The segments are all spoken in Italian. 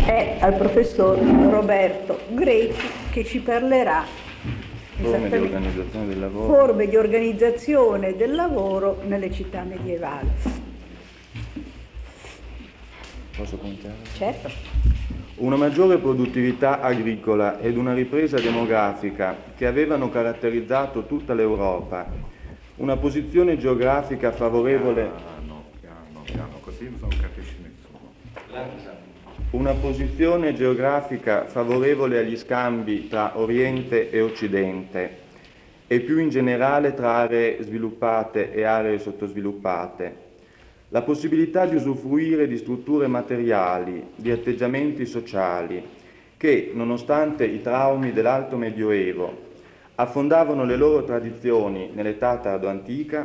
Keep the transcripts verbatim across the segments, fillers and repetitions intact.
è al professor Roberto Grechi, che ci parlerà forme di organizzazione del lavoro. forme di organizzazione del lavoro nelle città medievali. Posso cominciare? Certo. Una maggiore produttività agricola ed una ripresa demografica che avevano caratterizzato tutta l'Europa, una posizione geografica favorevole... Piano, piano, piano, così non capisce nessuno. Una posizione geografica favorevole agli scambi tra Oriente e Occidente e più in generale tra aree sviluppate e aree sottosviluppate. La possibilità di usufruire di strutture materiali, di atteggiamenti sociali che, nonostante i traumi dell'Alto Medioevo, affondavano le loro tradizioni nell'età tardo-antica,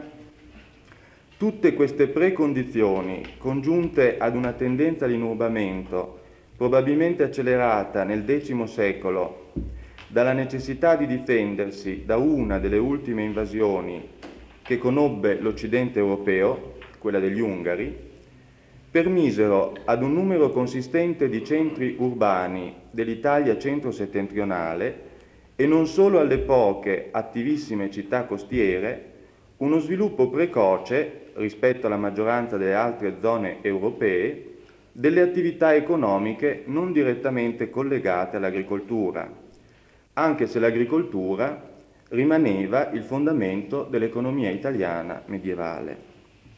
tutte queste precondizioni, congiunte ad una tendenza all'inurbamento, probabilmente accelerata nel X secolo dalla necessità di difendersi da una delle ultime invasioni che conobbe l'Occidente europeo, quella degli Ungari, permisero ad un numero consistente di centri urbani dell'Italia centro-settentrionale e non solo alle poche attivissime città costiere uno sviluppo precoce, rispetto alla maggioranza delle altre zone europee, delle attività economiche non direttamente collegate all'agricoltura, anche se l'agricoltura rimaneva il fondamento dell'economia italiana medievale.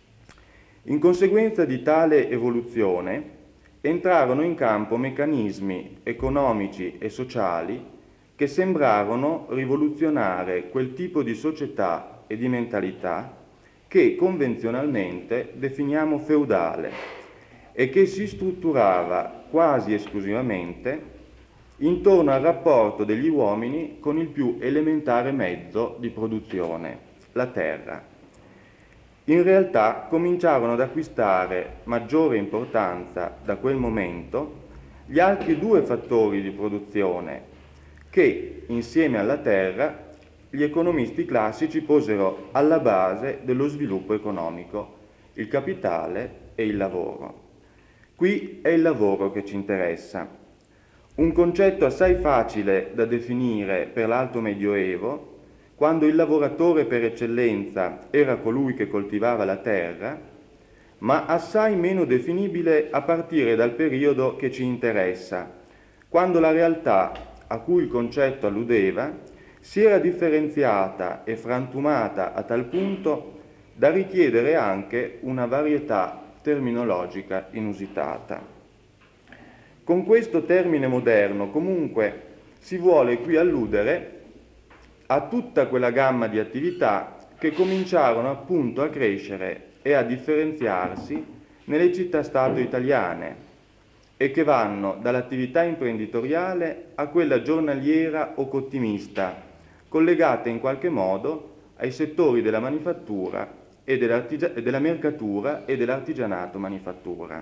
In conseguenza di tale evoluzione entrarono in campo meccanismi economici e sociali che sembrarono rivoluzionare quel tipo di società e di mentalità che convenzionalmente definiamo feudale e che si strutturava quasi esclusivamente intorno al rapporto degli uomini con il più elementare mezzo di produzione, la terra. In realtà cominciarono ad acquistare maggiore importanza da quel momento gli altri due fattori di produzione che, insieme alla terra, gli economisti classici posero alla base dello sviluppo economico, il capitale e il lavoro. Qui è il lavoro che ci interessa. Un concetto assai facile da definire per l'Alto Medioevo, quando il lavoratore per eccellenza era colui che coltivava la terra, ma assai meno definibile a partire dal periodo che ci interessa, quando la realtà a cui il concetto alludeva si era differenziata e frantumata a tal punto da richiedere anche una varietà terminologica inusitata. Con questo termine moderno, comunque, si vuole qui alludere a tutta quella gamma di attività che cominciarono appunto a crescere e a differenziarsi nelle città-stato italiane e che vanno dall'attività imprenditoriale a quella giornaliera o cottimista, collegate in qualche modo ai settori della manifattura e della mercatura e dell'artigianato manifattura.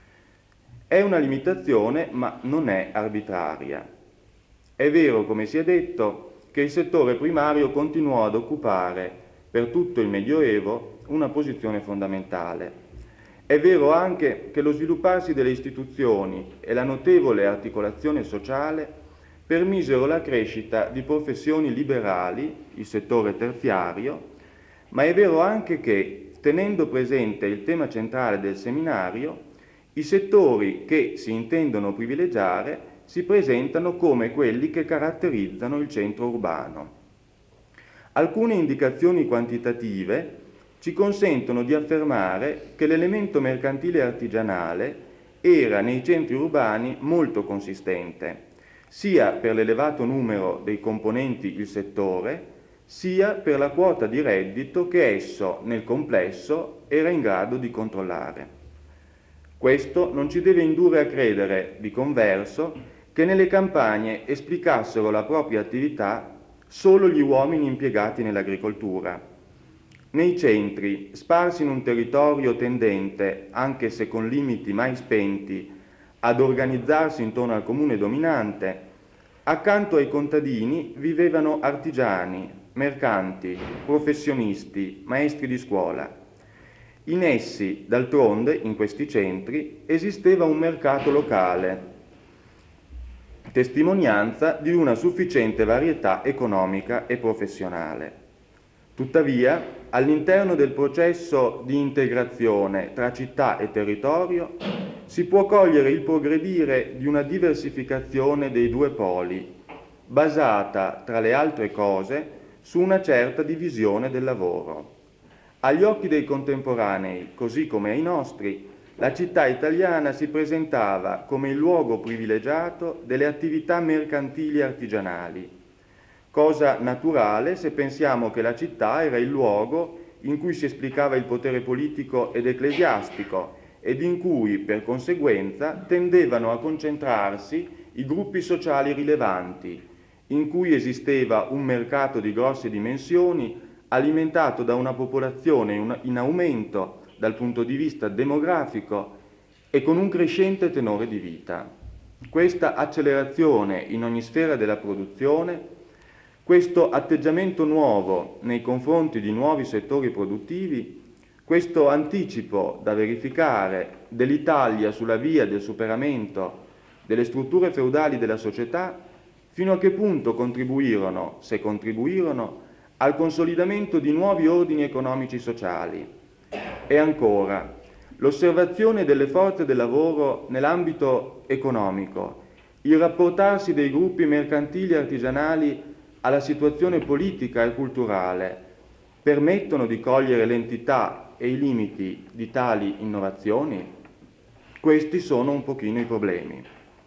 È una limitazione, ma non è arbitraria. È vero, come si è detto, che il settore primario continuò ad occupare per tutto il Medioevo una posizione fondamentale. È vero anche che lo svilupparsi delle istituzioni e la notevole articolazione sociale permisero la crescita di professioni liberali, il settore terziario, ma è vero anche che, tenendo presente il tema centrale del seminario, i settori che si intendono privilegiare si presentano come quelli che caratterizzano il centro urbano. Alcune indicazioni quantitative ci consentono di affermare che l'elemento mercantile artigianale era nei centri urbani molto consistente, sia per l'elevato numero dei componenti il settore, sia per la quota di reddito che esso, nel complesso, era in grado di controllare. Questo non ci deve indurre a credere, di converso, che nelle campagne esplicassero la propria attività solo gli uomini impiegati nell'agricoltura. Nei centri, sparsi in un territorio tendente, anche se con limiti mai spenti, ad organizzarsi intorno al comune dominante, accanto ai contadini vivevano artigiani, mercanti, professionisti, maestri di scuola. In essi, d'altronde, in questi centri, esisteva un mercato locale, testimonianza di una sufficiente varietà economica e professionale. Tuttavia, all'interno del processo di integrazione tra città e territorio si può cogliere il progredire di una diversificazione dei due poli, basata, tra le altre cose, su una certa divisione del lavoro. Agli occhi dei contemporanei, così come ai nostri, la città italiana si presentava come il luogo privilegiato delle attività mercantili e artigianali, cosa naturale se pensiamo che la città era il luogo in cui si esplicava il potere politico ed ecclesiastico ed in cui, per conseguenza, tendevano a concentrarsi i gruppi sociali rilevanti, in cui esisteva un mercato di grosse dimensioni alimentato da una popolazione in aumento dal punto di vista demografico e con un crescente tenore di vita. Questa accelerazione in ogni sfera della produzione, questo atteggiamento nuovo nei confronti di nuovi settori produttivi, questo anticipo da verificare dell'Italia sulla via del superamento delle strutture feudali della società, fino a che punto contribuirono, se contribuirono, al consolidamento di nuovi ordini economici sociali. E ancora, l'osservazione delle forze del lavoro nell'ambito economico, il rapportarsi dei gruppi mercantili e artigianali alla situazione politica e culturale, permettono di cogliere l'entità e i limiti di tali innovazioni? Questi sono un pochino i problemi.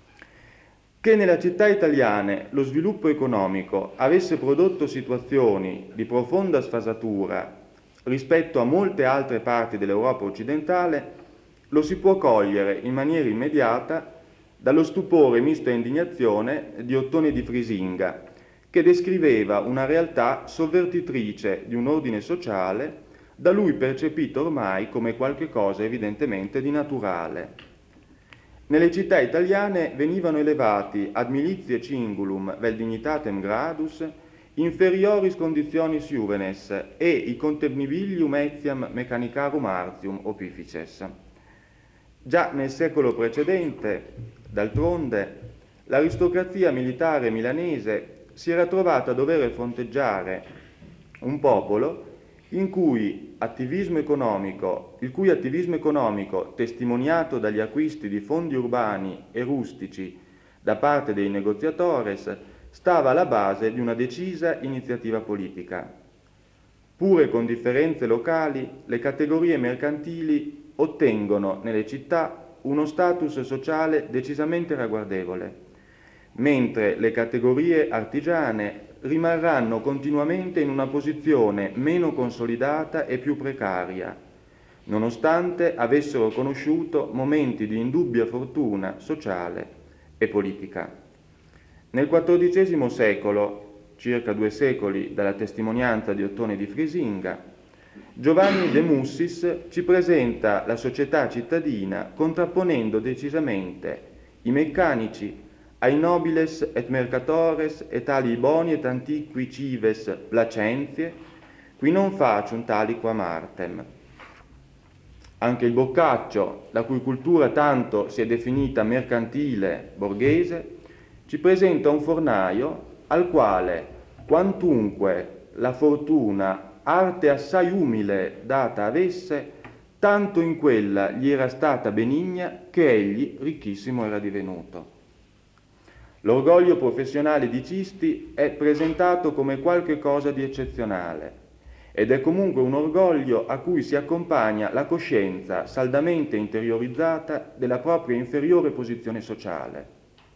Che nella città italiane lo sviluppo economico avesse prodotto situazioni di profonda sfasatura rispetto a molte altre parti dell'Europa occidentale, lo si può cogliere in maniera immediata dallo stupore misto a indignazione di Ottone di Frisinga, che descriveva una realtà sovvertitrice di un ordine sociale da lui percepito ormai come qualche cosa evidentemente di naturale. Nelle città italiane venivano elevati ad militiae cingulum vel dignitatem gradus inferioris conditionis juvenes e i contenibilium etiam mechanicarum artium opifices. Già nel secolo precedente, d'altronde, l'aristocrazia militare milanese si era trovata a dover fronteggiare un popolo in cui attivismo economico, il cui attivismo economico, testimoniato dagli acquisti di fondi urbani e rustici da parte dei negoziatores, stava alla base di una decisa iniziativa politica. Pure con differenze locali, le categorie mercantili ottengono nelle città uno status sociale decisamente ragguardevole, mentre le categorie artigiane rimarranno continuamente in una posizione meno consolidata e più precaria, nonostante avessero conosciuto momenti di indubbia fortuna sociale e politica. Nel quattordicesimo secolo, circa due secoli dalla testimonianza di Ottone di Frisinga, Giovanni de Mussis ci presenta la società cittadina contrapponendo decisamente i meccanici ai nobiles et mercatores et ali boni et antiqui cives placentie, qui non facium tali qua martem. Anche il Boccaccio, la cui cultura tanto si è definita mercantile, borghese, ci presenta un fornaio al quale, quantunque la fortuna arte assai umile data avesse, tanto in quella gli era stata benigna che egli ricchissimo era divenuto. L'orgoglio professionale di Cisti è presentato come qualche cosa di eccezionale ed è comunque un orgoglio a cui si accompagna la coscienza saldamente interiorizzata della propria inferiore posizione sociale.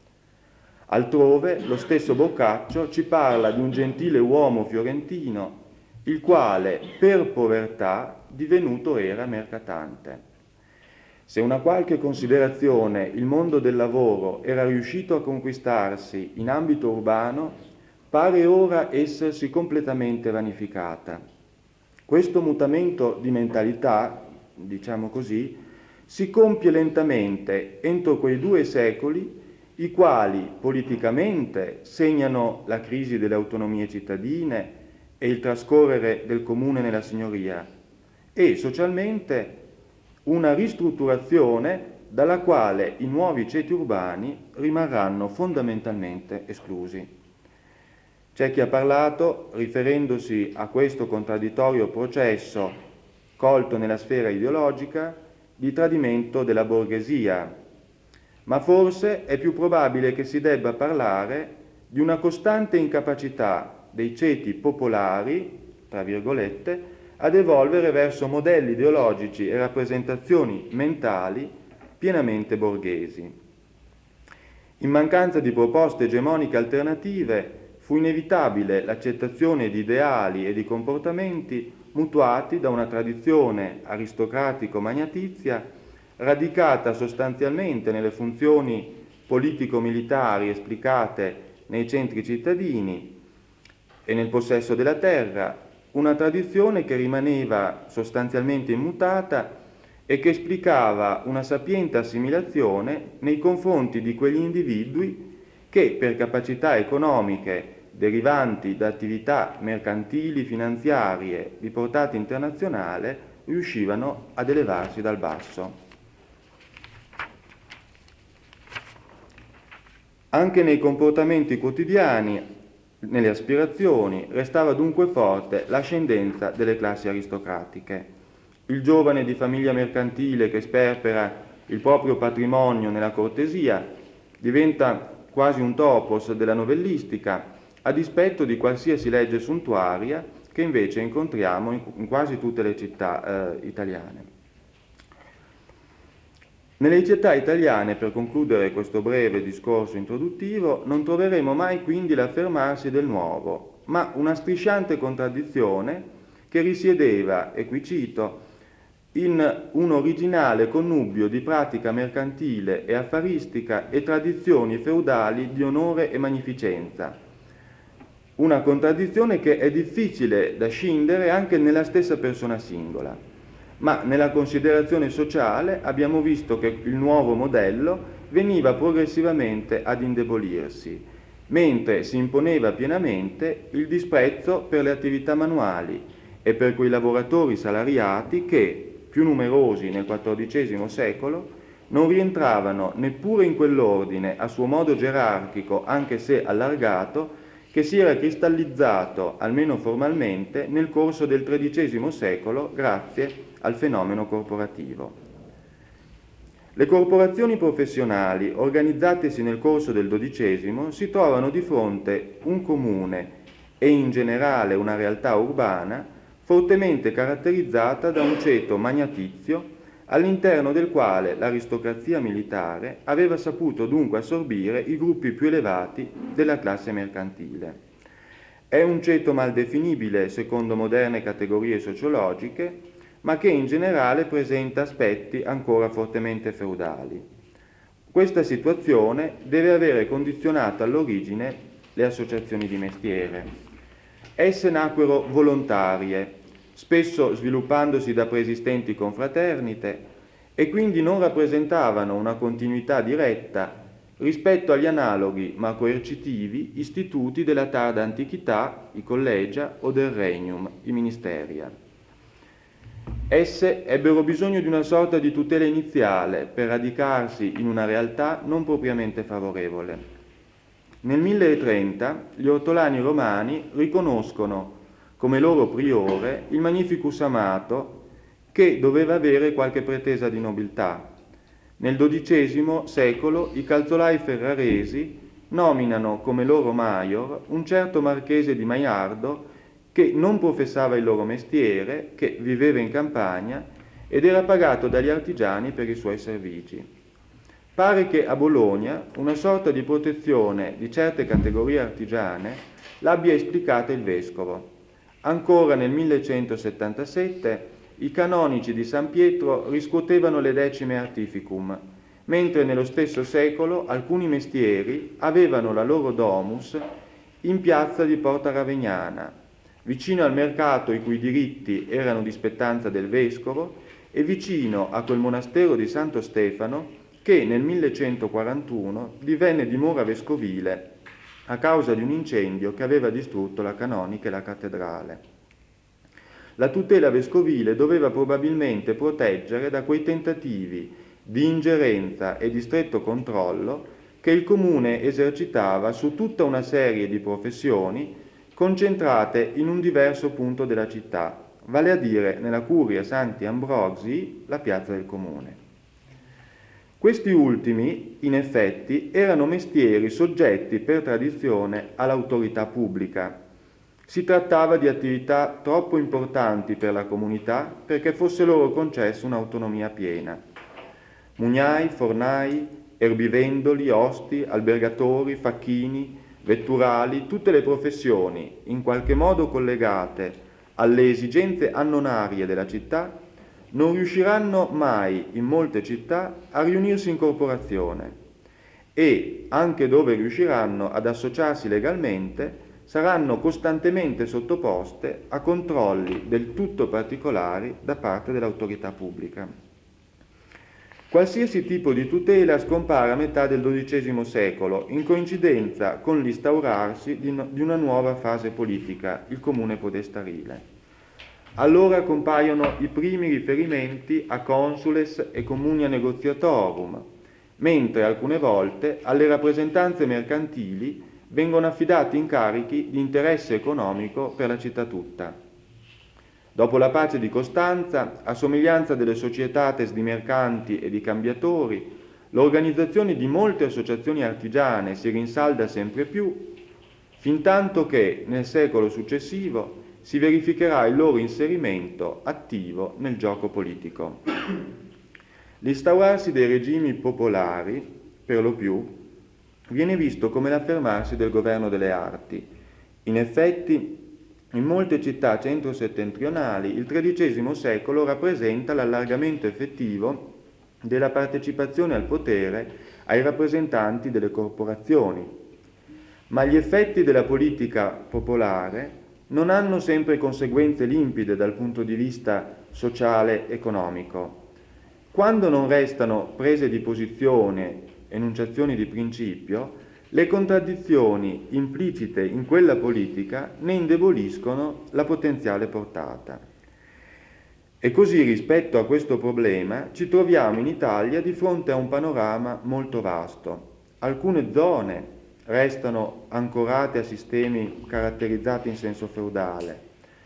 Altrove lo stesso Boccaccio ci parla di un gentile uomo fiorentino, il quale per povertà divenuto era mercatante. Se una qualche considerazione il mondo del lavoro era riuscito a conquistarsi in ambito urbano, pare ora essersi completamente vanificata. Questo mutamento di mentalità, diciamo così, si compie lentamente entro quei due secoli i quali politicamente segnano la crisi delle autonomie cittadine e il trascorrere del comune nella signoria, e socialmente una ristrutturazione dalla quale i nuovi ceti urbani rimarranno fondamentalmente esclusi. C'è chi ha parlato, riferendosi a questo contraddittorio processo colto nella sfera ideologica, di tradimento della borghesia, ma forse è più probabile che si debba parlare di una costante incapacità dei ceti popolari, tra virgolette, ad evolvere verso modelli ideologici e rappresentazioni mentali pienamente borghesi. In mancanza di proposte egemoniche alternative, fu inevitabile l'accettazione di ideali e di comportamenti mutuati da una tradizione aristocratico-magnatizia radicata sostanzialmente nelle funzioni politico-militari esplicate nei centri cittadini e nel possesso della terra, una tradizione che rimaneva sostanzialmente immutata e che esplicava una sapiente assimilazione nei confronti di quegli individui che, per capacità economiche derivanti da attività mercantili, finanziarie di portata internazionale, riuscivano ad elevarsi dal basso. Anche nei comportamenti quotidiani, nelle aspirazioni, restava dunque forte l'ascendenza delle classi aristocratiche. Il giovane di famiglia mercantile che sperpera il proprio patrimonio nella cortesia diventa quasi un topos della novellistica, a dispetto di qualsiasi legge suntuaria che invece incontriamo in, in quasi tutte le città eh, italiane. Nelle città italiane, per concludere questo breve discorso introduttivo, non troveremo mai quindi l'affermarsi del nuovo, ma una strisciante contraddizione che risiedeva, e qui cito, in un originale connubio di pratica mercantile e affaristica e tradizioni feudali di onore e magnificenza. Una contraddizione che è difficile da scindere anche nella stessa persona singola, ma nella considerazione sociale abbiamo visto che il nuovo modello veniva progressivamente ad indebolirsi, mentre si imponeva pienamente il disprezzo per le attività manuali e per quei lavoratori salariati che, più numerosi nel quattordicesimo secolo, non rientravano neppure in quell'ordine a suo modo gerarchico, anche se allargato, che si era cristallizzato, almeno formalmente, nel corso del tredicesimo secolo grazie al fenomeno corporativo. Le corporazioni professionali, organizzatesi nel corso del dodicesimo, si trovano di fronte un comune e in generale una realtà urbana fortemente caratterizzata da un ceto magnatizio all'interno del quale l'aristocrazia militare aveva saputo dunque assorbire i gruppi più elevati della classe mercantile. È un ceto mal definibile secondo moderne categorie sociologiche, ma che in generale presenta aspetti ancora fortemente feudali. Questa situazione deve avere condizionato all'origine le associazioni di mestiere. Esse nacquero volontarie, spesso sviluppandosi da preesistenti confraternite, e quindi non rappresentavano una continuità diretta rispetto agli analoghi ma coercitivi istituti della tarda antichità, i collegia, o del regnum, i ministeria. Esse ebbero bisogno di una sorta di tutela iniziale per radicarsi in una realtà non propriamente favorevole. Nel milletrenta gli ortolani romani riconoscono come loro priore il Magnificus Amato, che doveva avere qualche pretesa di nobiltà. Nel dodicesimo secolo i calzolai ferraresi nominano come loro maior un certo marchese di Maiardo che non professava il loro mestiere, che viveva in campagna ed era pagato dagli artigiani per i suoi servigi. Pare che a Bologna una sorta di protezione di certe categorie artigiane l'abbia esplicata il vescovo. Ancora nel millecentosettantasette i canonici di San Pietro riscuotevano le decime artificum, mentre nello stesso secolo alcuni mestieri avevano la loro domus in piazza di Porta Ravegnana, vicino al mercato i cui diritti erano di spettanza del vescovo e vicino a quel monastero di Santo Stefano che nel millecentoquarantuno divenne dimora vescovile a causa di un incendio che aveva distrutto la canonica e la cattedrale. La tutela vescovile doveva probabilmente proteggere da quei tentativi di ingerenza e di stretto controllo che il comune esercitava su tutta una serie di professioni concentrate in un diverso punto della città, vale a dire nella Curia Santi Ambrosi, la piazza del comune. Questi ultimi, in effetti, erano mestieri soggetti per tradizione all'autorità pubblica. Si trattava di attività troppo importanti per la comunità perché fosse loro concessa un'autonomia piena. Mugnai, fornai, erbivendoli, osti, albergatori, facchini, vetturali, tutte le professioni, in qualche modo collegate alle esigenze annonarie della città, non riusciranno mai in molte città a riunirsi in corporazione e, anche dove riusciranno ad associarsi legalmente, saranno costantemente sottoposte a controlli del tutto particolari da parte dell'autorità pubblica. Qualsiasi tipo di tutela scompare a metà del dodicesimo secolo, in coincidenza con l'instaurarsi di una nuova fase politica, il comune podestarile. Allora compaiono i primi riferimenti a consules e communia negotiatorum, mentre alcune volte alle rappresentanze mercantili vengono affidati incarichi di interesse economico per la città tutta. Dopo la pace di Costanza, a somiglianza delle societates di mercanti e di cambiatori, l'organizzazione di molte associazioni artigiane si rinsalda sempre più, fintanto che nel secolo successivo si verificherà il loro inserimento attivo nel gioco politico. L'instaurarsi dei regimi popolari, per lo più, viene visto come l'affermarsi del governo delle arti. In effetti, in molte città centro-settentrionali, il tredicesimo secolo rappresenta l'allargamento effettivo della partecipazione al potere ai rappresentanti delle corporazioni. Ma gli effetti della politica popolare non hanno sempre conseguenze limpide dal punto di vista sociale-economico. Quando non restano prese di posizione, enunciazioni di principio, le contraddizioni implicite in quella politica ne indeboliscono la potenziale portata. E così, rispetto a questo problema, ci troviamo in Italia di fronte a un panorama molto vasto. Alcune zone restano ancorate a sistemi caratterizzati in senso feudale.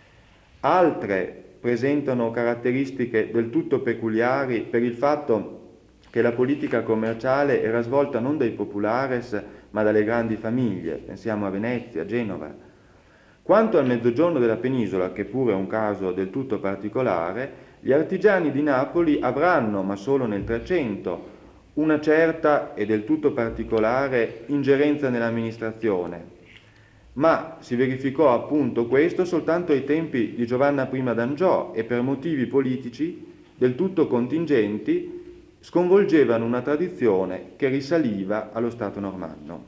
Altre presentano caratteristiche del tutto peculiari per il fatto che la politica commerciale era svolta non dai populares ma dalle grandi famiglie, pensiamo a Venezia, Genova. Quanto al mezzogiorno della penisola, che pure è un caso del tutto particolare, gli artigiani di Napoli avranno, ma solo nel Trecento, una certa e del tutto particolare ingerenza nell'amministrazione, ma si verificò appunto questo soltanto ai tempi di Giovanna prima d'Angiò e per motivi politici del tutto contingenti sconvolgevano una tradizione che risaliva allo Stato normanno.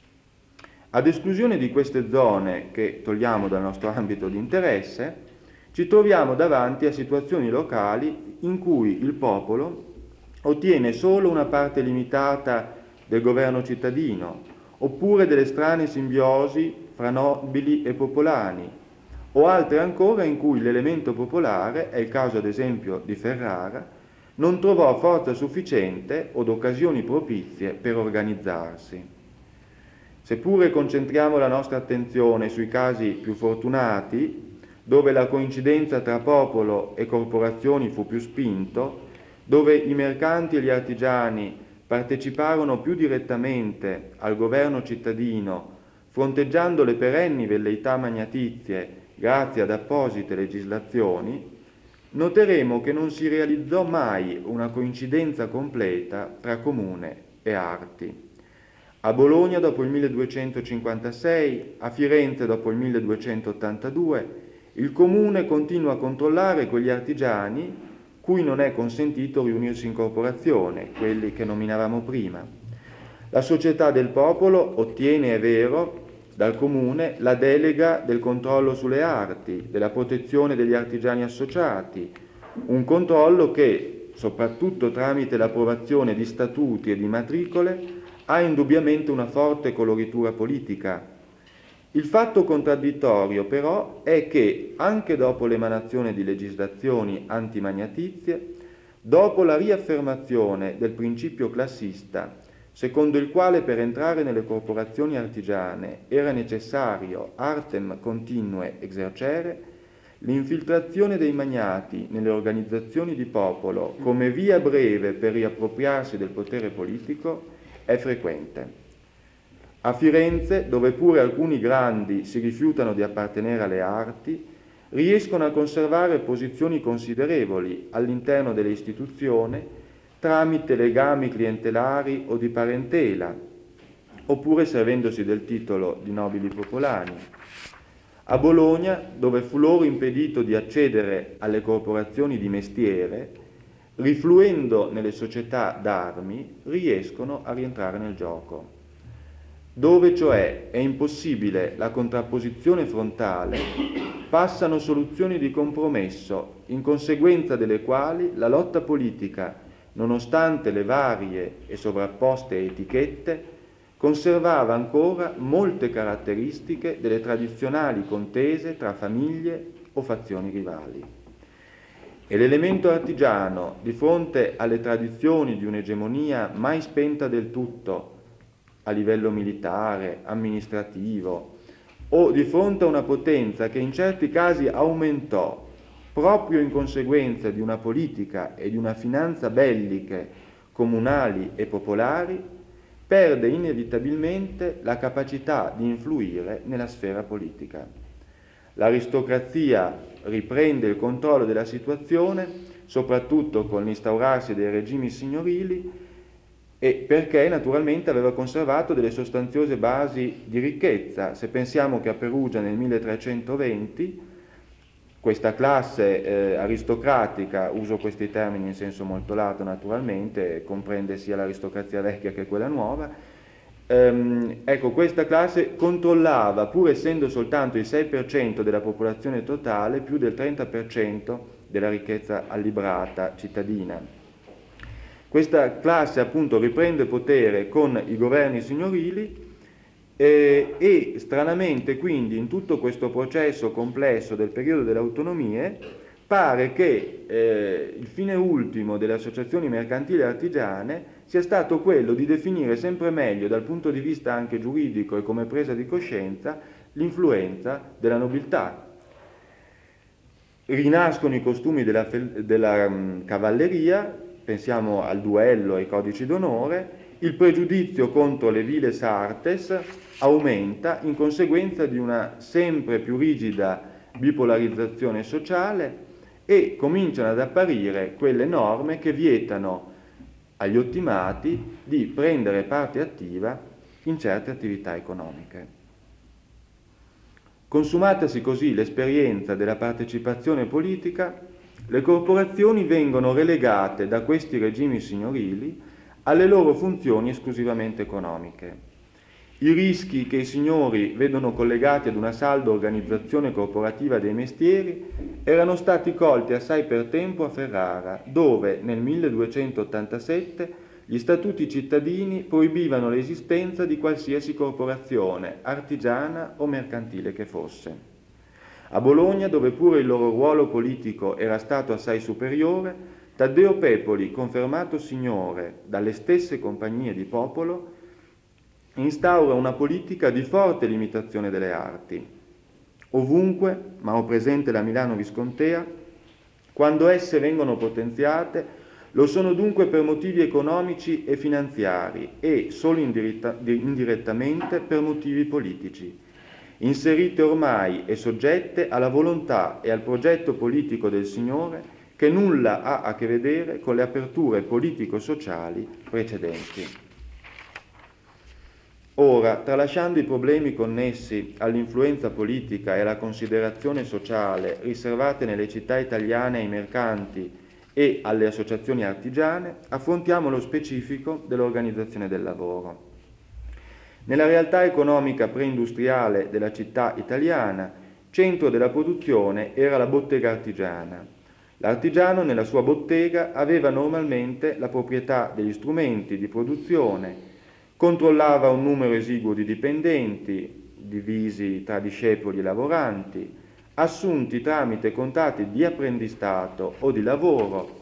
Ad esclusione di queste zone che togliamo dal nostro ambito di interesse, ci troviamo davanti a situazioni locali in cui il popolo ottiene solo una parte limitata del governo cittadino, oppure delle strane simbiosi fra nobili e popolani, o altre ancora in cui l'elemento popolare, è il caso ad esempio di Ferrara, non trovò forza sufficiente od occasioni propizie per organizzarsi. Seppure concentriamo la nostra attenzione sui casi più fortunati, dove la coincidenza tra popolo e corporazioni fu più spinto, dove i mercanti e gli artigiani parteciparono più direttamente al governo cittadino, fronteggiando le perenni velleità magnatizie grazie ad apposite legislazioni, noteremo che non si realizzò mai una coincidenza completa tra comune e arti. A Bologna dopo il milleduecentocinquantasei, a Firenze dopo il milleduecentottantadue, il comune continua a controllare quegli artigiani cui non è consentito riunirsi in corporazione, quelli che nominavamo prima. La società del popolo ottiene, è vero, dal comune la delega del controllo sulle arti, della protezione degli artigiani associati, un controllo che, soprattutto tramite l'approvazione di statuti e di matricole, ha indubbiamente una forte coloritura politica. Il fatto contraddittorio, però, è che, anche dopo l'emanazione di legislazioni antimagnatizie, dopo la riaffermazione del principio classista, secondo il quale per entrare nelle corporazioni artigiane era necessario artem continue exercere, l'infiltrazione dei magnati nelle organizzazioni di popolo come via breve per riappropriarsi del potere politico è frequente. A Firenze, dove pure alcuni grandi si rifiutano di appartenere alle arti, riescono a conservare posizioni considerevoli all'interno delle istituzioni tramite legami clientelari o di parentela, oppure servendosi del titolo di nobili popolani. A Bologna, dove fu loro impedito di accedere alle corporazioni di mestiere, rifluendo nelle società d'armi, riescono a rientrare nel gioco. Dove cioè è impossibile la contrapposizione frontale, passano soluzioni di compromesso, in conseguenza delle quali la lotta politica, nonostante le varie e sovrapposte etichette, conservava ancora molte caratteristiche delle tradizionali contese tra famiglie o fazioni rivali. E l'elemento artigiano, di fronte alle tradizioni di un'egemonia mai spenta del tutto a livello militare, amministrativo, o di fronte a una potenza che in certi casi aumentò proprio in conseguenza di una politica e di una finanza belliche, comunali e popolari, perde inevitabilmente la capacità di influire nella sfera politica. L'aristocrazia riprende il controllo della situazione, soprattutto con l'instaurarsi dei regimi signorili, e perché naturalmente aveva conservato delle sostanziose basi di ricchezza. Se pensiamo che a Perugia nel milletrecentoventi questa classe eh, aristocratica, uso questi termini in senso molto lato naturalmente, comprende sia l'aristocrazia vecchia che quella nuova, ehm, ecco, questa classe controllava, pur essendo soltanto il sei per cento della popolazione totale, più del trenta per cento della ricchezza allibrata cittadina. Questa classe appunto riprende potere con i governi signorili eh, e stranamente quindi in tutto questo processo complesso del periodo delle autonomie pare che eh, il fine ultimo delle associazioni mercantili e artigiane sia stato quello di definire sempre meglio dal punto di vista anche giuridico e come presa di coscienza l'influenza della nobiltà. Rinascono i costumi della, della um, cavalleria, pensiamo al duello, ai codici d'onore, il pregiudizio contro le viles artes aumenta in conseguenza di una sempre più rigida bipolarizzazione sociale e cominciano ad apparire quelle norme che vietano agli ottimati di prendere parte attiva in certe attività economiche. Consumatasi così l'esperienza della partecipazione politica, le corporazioni vengono relegate da questi regimi signorili alle loro funzioni esclusivamente economiche. I rischi che i signori vedono collegati ad una salda organizzazione corporativa dei mestieri erano stati colti assai per tempo a Ferrara, dove nel milleduecentottantasette gli statuti cittadini proibivano l'esistenza di qualsiasi corporazione, artigiana o mercantile che fosse. A Bologna, dove pure il loro ruolo politico era stato assai superiore, Taddeo Pepoli, confermato signore dalle stesse compagnie di popolo, instaura una politica di forte limitazione delle arti. Ovunque, ma ho presente la Milano Viscontea, quando esse vengono potenziate, lo sono dunque per motivi economici e finanziari e, solo indiretta, indirettamente, per motivi politici, inserite ormai e soggette alla volontà e al progetto politico del Signore che nulla ha a che vedere con le aperture politico-sociali precedenti. Ora, tralasciando i problemi connessi all'influenza politica e alla considerazione sociale riservate nelle città italiane ai mercanti e alle associazioni artigiane, affrontiamo lo specifico dell'organizzazione del lavoro. Nella realtà economica preindustriale della città italiana, centro della produzione era la bottega artigiana. L'artigiano nella sua bottega aveva normalmente la proprietà degli strumenti di produzione, controllava un numero esiguo di dipendenti, divisi tra discepoli e lavoranti, assunti tramite contratti di apprendistato o di lavoro,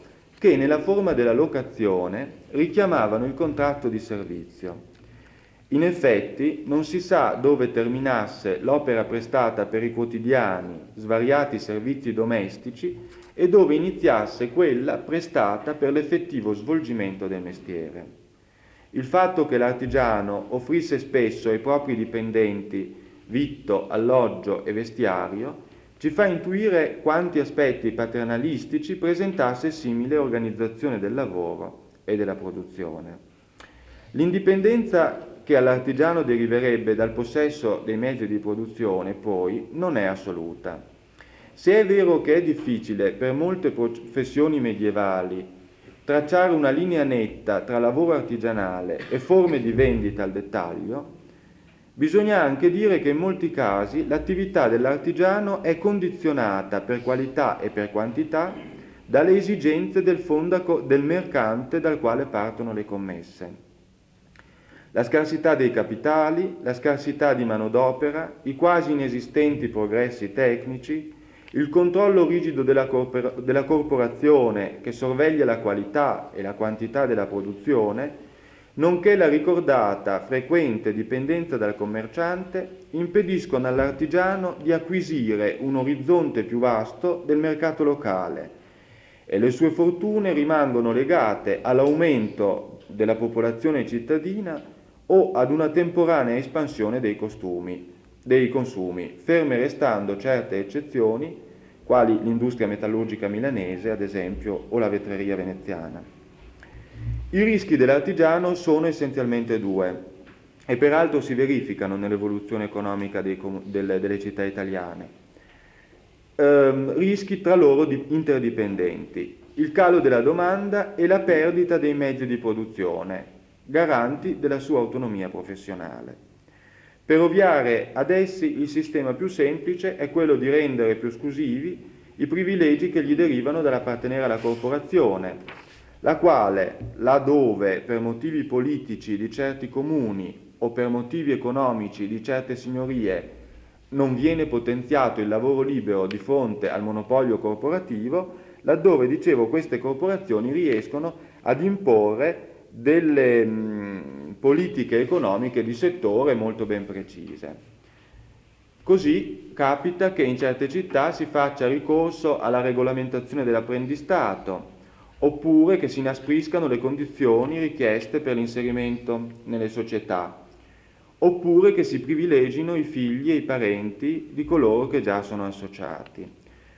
che nella forma della locazione richiamavano il contratto di servizio. In effetti non si sa dove terminasse l'opera prestata per i quotidiani, svariati servizi domestici e dove iniziasse quella prestata per l'effettivo svolgimento del mestiere. Il fatto che l'artigiano offrisse spesso ai propri dipendenti vitto, alloggio e vestiario ci fa intuire quanti aspetti paternalistici presentasse simile organizzazione del lavoro e della produzione. L'indipendenza che all'artigiano deriverebbe dal possesso dei mezzi di produzione, poi, non è assoluta. Se è vero che è difficile per molte professioni medievali tracciare una linea netta tra lavoro artigianale e forme di vendita al dettaglio, bisogna anche dire che in molti casi l'attività dell'artigiano è condizionata per qualità e per quantità dalle esigenze del fondaco del mercante dal quale partono le commesse. La scarsità dei capitali, la scarsità di manodopera, i quasi inesistenti progressi tecnici, il controllo rigido della, corpor- della corporazione che sorveglia la qualità e la quantità della produzione, nonché la ricordata frequente dipendenza dal commerciante, impediscono all'artigiano di acquisire un orizzonte più vasto del mercato locale e le sue fortune rimangono legate all'aumento della popolazione cittadina o ad una temporanea espansione dei costumi, dei consumi, ferme restando certe eccezioni, quali l'industria metallurgica milanese, ad esempio, o la vetreria veneziana. I rischi dell'artigiano sono essenzialmente due, e peraltro si verificano nell'evoluzione economica dei, delle, delle città italiane. Ehm, rischi tra loro di, interdipendenti, il calo della domanda e la perdita dei mezzi di produzione, garanti della sua autonomia professionale. Per ovviare ad essi il sistema più semplice è quello di rendere più esclusivi i privilegi che gli derivano dall'appartenere alla corporazione, la quale, laddove per motivi politici di certi comuni o per motivi economici di certe signorie non viene potenziato il lavoro libero di fronte al monopolio corporativo, laddove, dicevo, queste corporazioni riescono ad imporre delle mh, politiche economiche di settore molto ben precise. Così capita che in certe città si faccia ricorso alla regolamentazione dell'apprendistato, oppure che si inaspriscano le condizioni richieste per l'inserimento nelle società, oppure che si privilegino i figli e i parenti di coloro che già sono associati.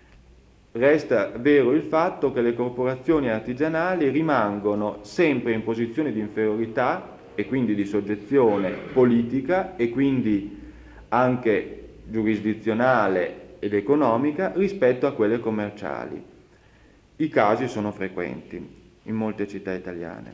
Resta vero il fatto che le corporazioni artigianali rimangono sempre in posizione di inferiorità e quindi di soggezione politica e quindi anche giurisdizionale ed economica rispetto a quelle commerciali. I casi sono frequenti in molte città italiane.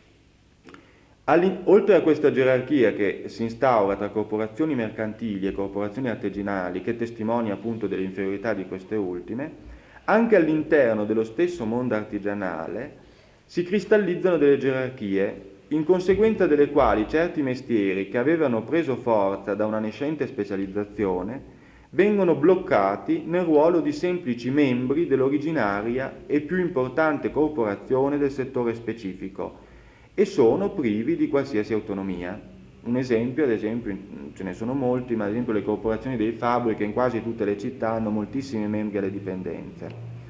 All'in- oltre a questa gerarchia che si instaura tra corporazioni mercantili e corporazioni artigianali, che testimonia appunto dell'inferiorità di queste ultime, anche all'interno dello stesso mondo artigianale si cristallizzano delle gerarchie, in conseguenza delle quali certi mestieri che avevano preso forza da una nascente specializzazione vengono bloccati nel ruolo di semplici membri dell'originaria e più importante corporazione del settore specifico e sono privi di qualsiasi autonomia. Un esempio, ad esempio, ce ne sono molti, ma ad esempio le corporazioni dei fabbri che in quasi tutte le città hanno moltissimi membri alle dipendenze.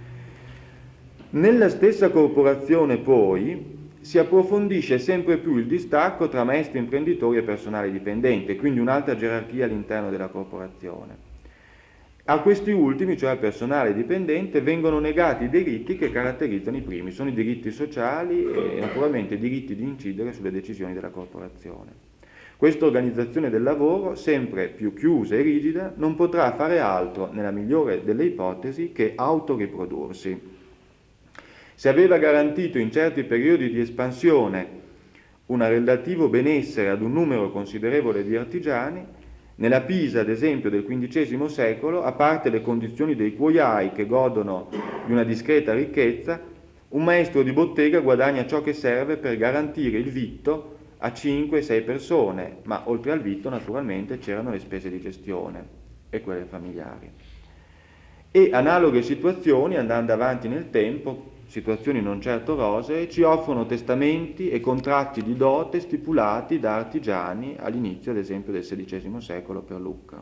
Nella stessa corporazione poi si approfondisce sempre più il distacco tra maestri imprenditori e personale dipendente, quindi un'altra gerarchia all'interno della corporazione. A questi ultimi, cioè al personale dipendente, vengono negati i diritti che caratterizzano i primi, sono i diritti sociali e naturalmente i diritti di incidere sulle decisioni della corporazione. Questa organizzazione del lavoro, sempre più chiusa e rigida, non potrà fare altro, nella migliore delle ipotesi, che autoriprodursi. Se aveva garantito in certi periodi di espansione un relativo benessere ad un numero considerevole di artigiani, nella Pisa, ad esempio, del quindicesimo secolo, a parte le condizioni dei cuoiai che godono di una discreta ricchezza, un maestro di bottega guadagna ciò che serve per garantire il vitto a cinque sei persone, ma oltre al vitto naturalmente c'erano le spese di gestione e quelle familiari. E analoghe situazioni, andando avanti nel tempo, situazioni non certo rosee, ci offrono testamenti e contratti di dote stipulati da artigiani all'inizio, ad esempio, del sedicesimo secolo per Lucca.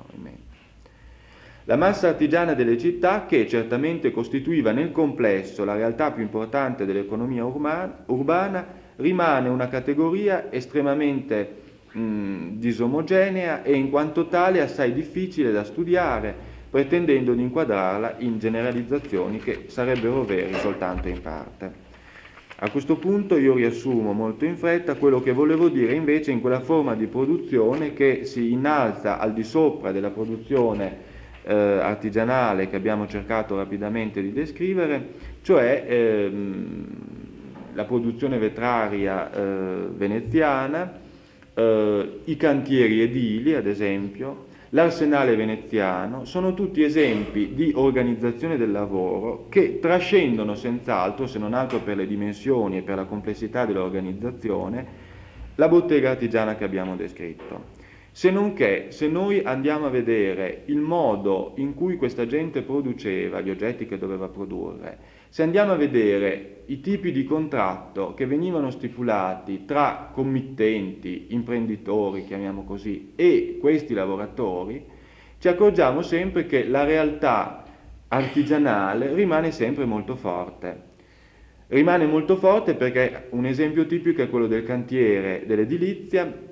La massa artigiana delle città, che certamente costituiva nel complesso la realtà più importante dell'economia urbana, urbana rimane una categoria estremamente mh, disomogenea e in quanto tale assai difficile da studiare, pretendendo di inquadrarla in generalizzazioni che sarebbero vere soltanto in parte. A questo punto io riassumo molto in fretta quello che volevo dire invece in quella forma di produzione che si innalza al di sopra della produzione eh, artigianale che abbiamo cercato rapidamente di descrivere, cioè ehm, la produzione vetraria eh, veneziana, eh, i cantieri edili ad esempio, l'arsenale veneziano, sono tutti esempi di organizzazione del lavoro che trascendono senz'altro, se non altro per le dimensioni e per la complessità dell'organizzazione, la bottega artigiana che abbiamo descritto. Se non che, se noi andiamo a vedere il modo in cui questa gente produceva gli oggetti che doveva produrre, se andiamo a vedere i tipi di contratto che venivano stipulati tra committenti, imprenditori, chiamiamo così, e questi lavoratori, ci accorgiamo sempre che la realtà artigianale rimane sempre molto forte. Rimane molto forte perché un esempio tipico è quello del cantiere dell'edilizia.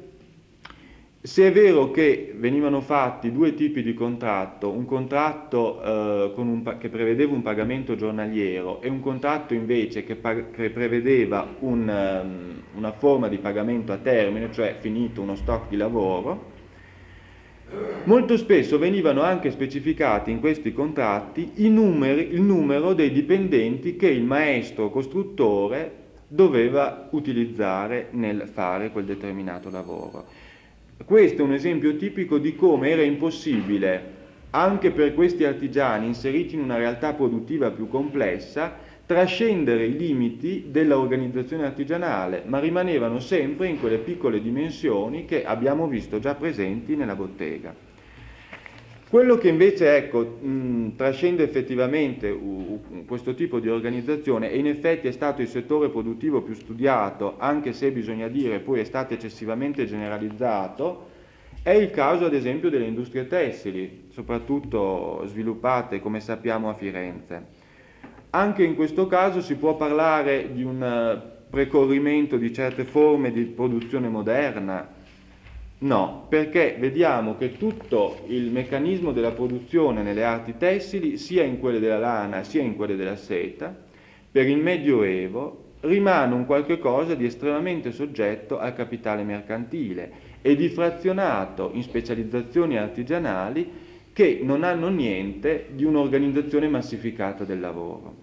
Se è vero che venivano fatti due tipi di contratto, un contratto eh, con un, che prevedeva un pagamento giornaliero e un contratto invece che, che prevedeva un, um, una forma di pagamento a termine, cioè finito uno stock di lavoro, molto spesso venivano anche specificati in questi contratti i numeri, il numero dei dipendenti che il maestro costruttore doveva utilizzare nel fare quel determinato lavoro. Questo è un esempio tipico di come era impossibile, anche per questi artigiani inseriti in una realtà produttiva più complessa, trascendere i limiti dell'organizzazione artigianale, ma rimanevano sempre in quelle piccole dimensioni che abbiamo visto già presenti nella bottega. Quello che invece ecco, mh, trascende effettivamente uh, uh, questo tipo di organizzazione e in effetti è stato il settore produttivo più studiato, anche se bisogna dire poi è stato eccessivamente generalizzato, è il caso ad esempio delle industrie tessili, soprattutto sviluppate come sappiamo a Firenze. Anche in questo caso si può parlare di un precorrimento di certe forme di produzione moderna. No, perché vediamo che tutto il meccanismo della produzione nelle arti tessili, sia in quelle della lana sia in quelle della seta, per il Medioevo rimane un qualche cosa di estremamente soggetto al capitale mercantile e di frazionato in specializzazioni artigianali che non hanno niente di un'organizzazione massificata del lavoro.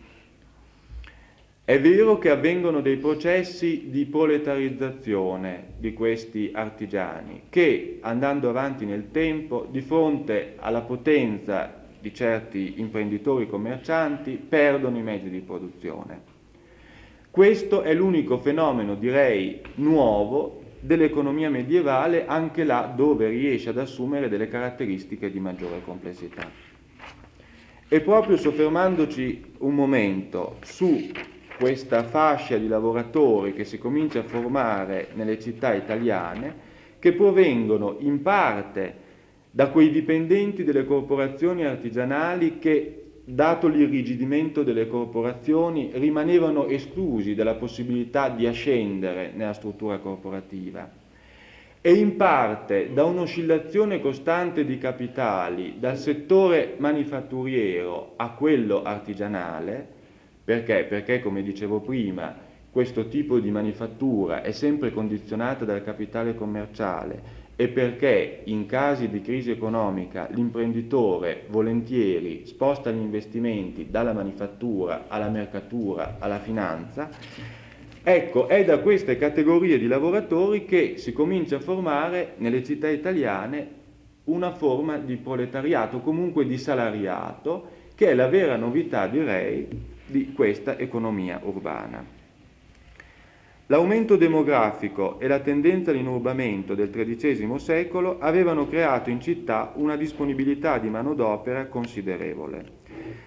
È vero che avvengono dei processi di proletarizzazione di questi artigiani che, andando avanti nel tempo, di fronte alla potenza di certi imprenditori commercianti, perdono i mezzi di produzione. Questo è l'unico fenomeno, direi, nuovo dell'economia medievale, anche là dove riesce ad assumere delle caratteristiche di maggiore complessità. E proprio soffermandoci un momento su questa fascia di lavoratori che si comincia a formare nelle città italiane, che provengono in parte da quei dipendenti delle corporazioni artigianali che, dato l'irrigidimento delle corporazioni, rimanevano esclusi dalla possibilità di ascendere nella struttura corporativa, e in parte da un'oscillazione costante di capitali dal settore manifatturiero a quello artigianale. Perché? Perché, come dicevo prima, questo tipo di manifattura è sempre condizionata dal capitale commerciale e perché in casi di crisi economica l'imprenditore volentieri sposta gli investimenti dalla manifattura alla mercatura alla finanza. Ecco, è da queste categorie di lavoratori che si comincia a formare nelle città italiane una forma di proletariato, comunque di salariato, che è la vera novità, direi, di questa economia urbana. L'aumento demografico e la tendenza all'inurbamento del tredicesimo secolo avevano creato in città una disponibilità di manodopera considerevole.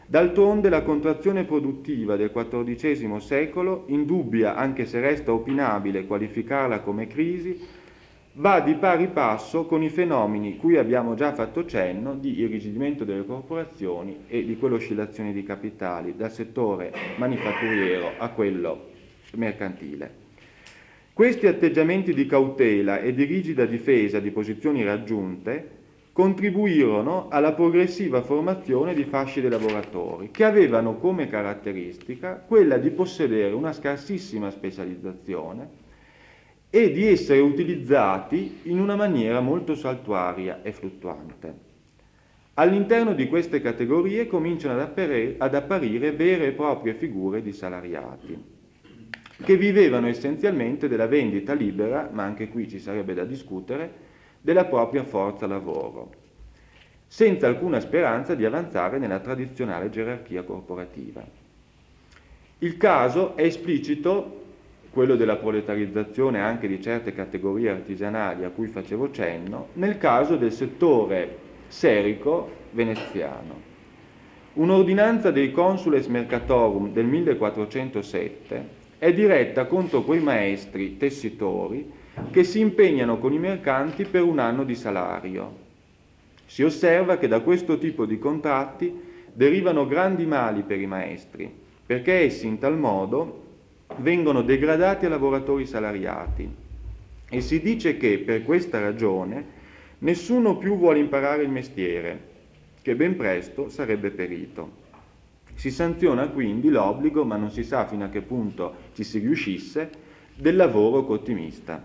D'altronde la contrazione produttiva del quattordicesimo secolo, indubbia anche se resta opinabile qualificarla come crisi, va di pari passo con i fenomeni cui abbiamo già fatto cenno di irrigidimento delle corporazioni e di quelle oscillazioni di capitali dal settore manifatturiero a quello mercantile. Questi atteggiamenti di cautela e di rigida difesa di posizioni raggiunte contribuirono alla progressiva formazione di fasce di lavoratori che avevano come caratteristica quella di possedere una scarsissima specializzazione e di essere utilizzati in una maniera molto saltuaria e fluttuante. All'interno di queste categorie cominciano ad apparire, ad apparire vere e proprie figure di salariati, che vivevano essenzialmente della vendita libera, ma anche qui ci sarebbe da discutere, della propria forza lavoro, senza alcuna speranza di avanzare nella tradizionale gerarchia corporativa. Il caso è esplicito, quello della proletarizzazione anche di certe categorie artigianali a cui facevo cenno, nel caso del settore serico veneziano. Un'ordinanza dei Consules Mercatorum del millequattrocentosette è diretta contro quei maestri tessitori che si impegnano con i mercanti per un anno di salario. Si osserva che da questo tipo di contratti derivano grandi mali per i maestri, perché essi in tal modo vengono degradati a lavoratori salariati e si dice che per questa ragione nessuno più vuole imparare il mestiere, che ben presto sarebbe perito. Si sanziona quindi l'obbligo, ma non si sa fino a che punto ci si riuscisse, del lavoro cottimista.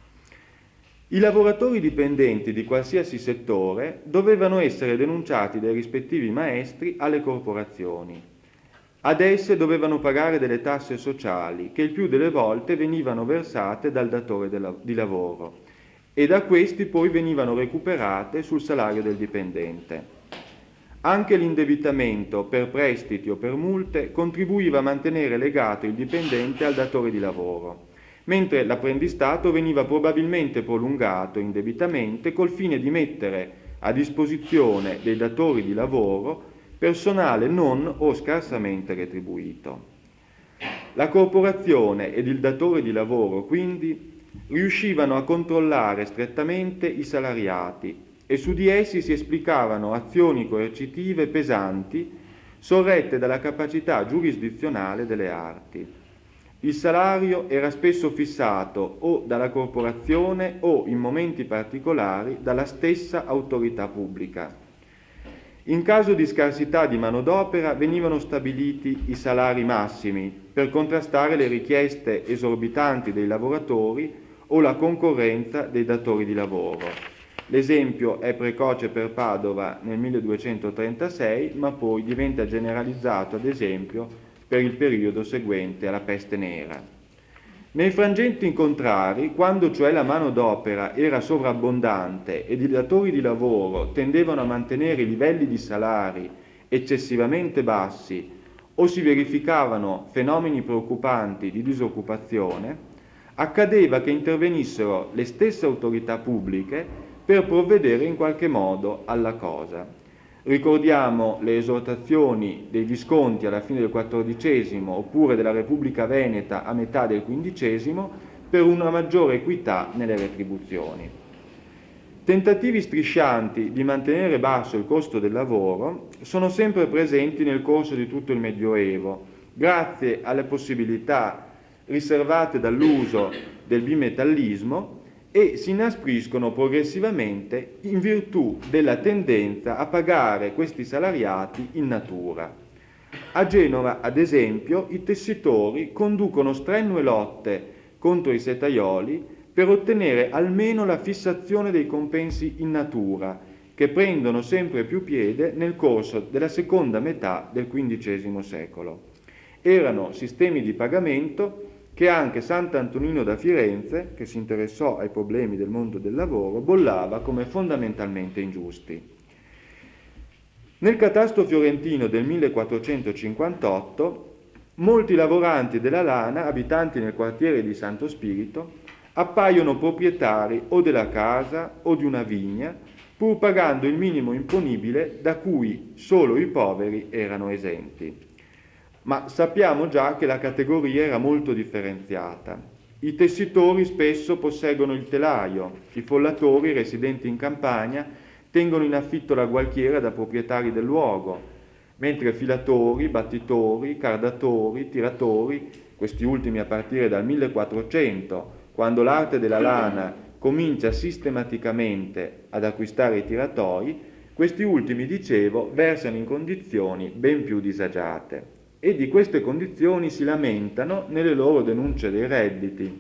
I lavoratori dipendenti di qualsiasi settore dovevano essere denunciati dai rispettivi maestri alle corporazioni. Ad esse dovevano pagare delle tasse sociali che il più delle volte venivano versate dal datore di lavoro e da questi poi venivano recuperate sul salario del dipendente. Anche l'indebitamento per prestiti o per multe contribuiva a mantenere legato il dipendente al datore di lavoro, mentre l'apprendistato veniva probabilmente prolungato indebitamente col fine di mettere a disposizione dei datori di lavoro personale non o scarsamente retribuito. La corporazione ed il datore di lavoro, quindi, riuscivano a controllare strettamente i salariati e su di essi si esplicavano azioni coercitive pesanti sorrette dalla capacità giurisdizionale delle arti. Il salario era spesso fissato o dalla corporazione o, in momenti particolari, dalla stessa autorità pubblica. In caso di scarsità di manodopera venivano stabiliti i salari massimi per contrastare le richieste esorbitanti dei lavoratori o la concorrenza dei datori di lavoro. L'esempio è precoce per Padova nel milleduecentotrentasei, ma poi diventa generalizzato ad esempio per il periodo seguente alla peste nera. Nei frangenti contrari, quando cioè la manodopera era sovrabbondante ed i datori di lavoro tendevano a mantenere i livelli di salari eccessivamente bassi o si verificavano fenomeni preoccupanti di disoccupazione, accadeva che intervenissero le stesse autorità pubbliche per provvedere in qualche modo alla cosa. Ricordiamo le esortazioni dei Visconti alla fine del quattordicesimo oppure della Repubblica Veneta a metà del quindicesimo per una maggiore equità nelle retribuzioni. Tentativi striscianti di mantenere basso il costo del lavoro sono sempre presenti nel corso di tutto il Medioevo, grazie alle possibilità riservate dall'uso del bimetallismo, e si inaspriscono progressivamente in virtù della tendenza a pagare questi salariati in natura. A Genova, ad esempio, i tessitori conducono strenue lotte contro i setaioli per ottenere almeno la fissazione dei compensi in natura, che prendono sempre più piede nel corso della seconda metà del quindicesimo secolo. Erano sistemi di pagamento che anche Sant'Antonino da Firenze, che si interessò ai problemi del mondo del lavoro, bollava come fondamentalmente ingiusti. Nel catasto fiorentino del millequattrocentocinquantotto, molti lavoranti della lana, abitanti nel quartiere di Santo Spirito, appaiono proprietari o della casa o di una vigna, pur pagando il minimo imponibile da cui solo i poveri erano esenti. Ma sappiamo già che la categoria era molto differenziata. I tessitori spesso posseggono il telaio, i follatori residenti in campagna tengono in affitto la gualchiera da proprietari del luogo, mentre filatori, battitori, cardatori, tiratori, questi ultimi a partire dal millequattrocento, quando l'arte della lana comincia sistematicamente ad acquistare i tiratoi, questi ultimi, dicevo, versano in condizioni ben più disagiate. E di queste condizioni si lamentano nelle loro denunce dei redditi.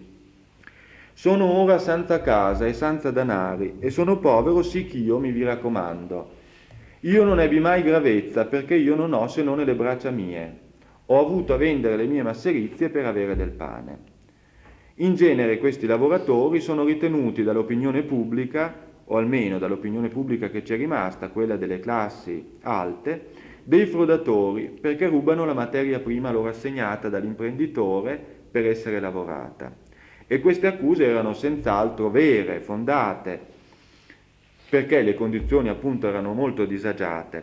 Sono ora senza casa e senza danari, e sono povero sì ch'io mi vi raccomando. Io non ebbi mai gravezza, perché io non ho se non le braccia mie. Ho avuto a vendere le mie masserizie per avere del pane. In genere questi lavoratori sono ritenuti dall'opinione pubblica, o almeno dall'opinione pubblica che ci è rimasta, quella delle classi alte, dei frodatori, perché rubano la materia prima loro assegnata dall'imprenditore per essere lavorata. E queste accuse erano senz'altro vere, fondate, perché le condizioni appunto erano molto disagiate.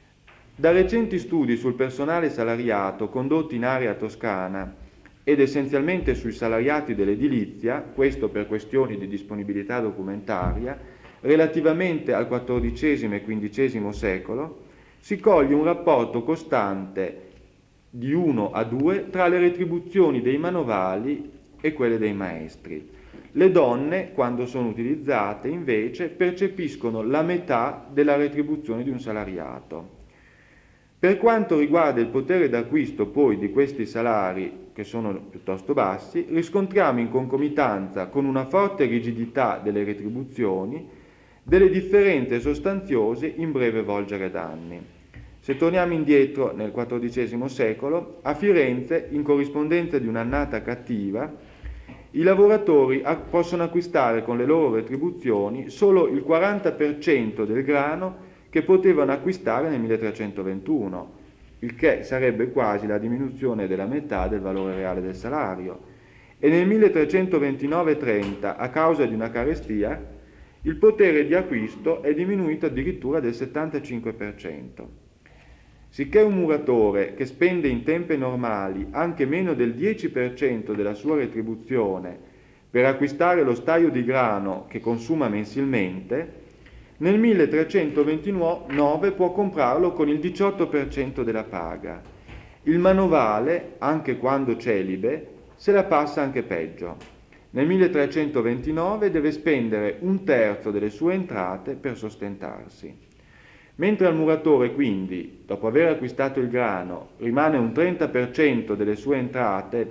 Da recenti studi sul personale salariato condotti in area toscana ed essenzialmente sui salariati dell'edilizia, questo per questioni di disponibilità documentaria, relativamente al quattordicesimo e quindicesimo secolo, si coglie un rapporto costante di uno a due tra le retribuzioni dei manovali e quelle dei maestri. Le donne, quando sono utilizzate, invece, percepiscono la metà della retribuzione di un salariato. Per quanto riguarda il potere d'acquisto poi di questi salari, che sono piuttosto bassi, riscontriamo in concomitanza con una forte rigidità delle retribuzioni delle differenze sostanziose in breve volgere d'anni. Se torniamo indietro nel quattordicesimo secolo, a Firenze, in corrispondenza di un'annata cattiva, i lavoratori possono acquistare con le loro retribuzioni solo il quaranta per cento del grano che potevano acquistare nel milletrecentoventuno, il che sarebbe quasi la diminuzione della metà del valore reale del salario. E nel milletrecentoventinove trenta, a causa di una carestia, il potere di acquisto è diminuito addirittura del settantacinque per cento. Sicché un muratore che spende in tempi normali anche meno del dieci per cento della sua retribuzione per acquistare lo staio di grano che consuma mensilmente, nel milletrecentoventinove può comprarlo con il diciotto per cento della paga. Il manovale, anche quando celibe, se la passa anche peggio. Nel milletrecentoventinove deve spendere un terzo delle sue entrate per sostentarsi. Mentre al muratore quindi, dopo aver acquistato il grano, rimane un trenta per cento delle sue entrate,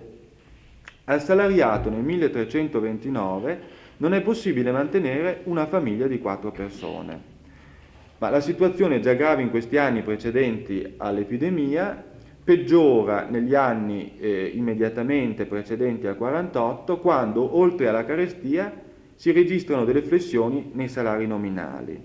al salariato nel milletrecentoventinove non è possibile mantenere una famiglia di quattro persone. Ma la situazione già grave in questi anni precedenti all'epidemia peggiora negli anni eh, immediatamente precedenti al quarantotto, quando, oltre alla carestia, si registrano delle flessioni nei salari nominali.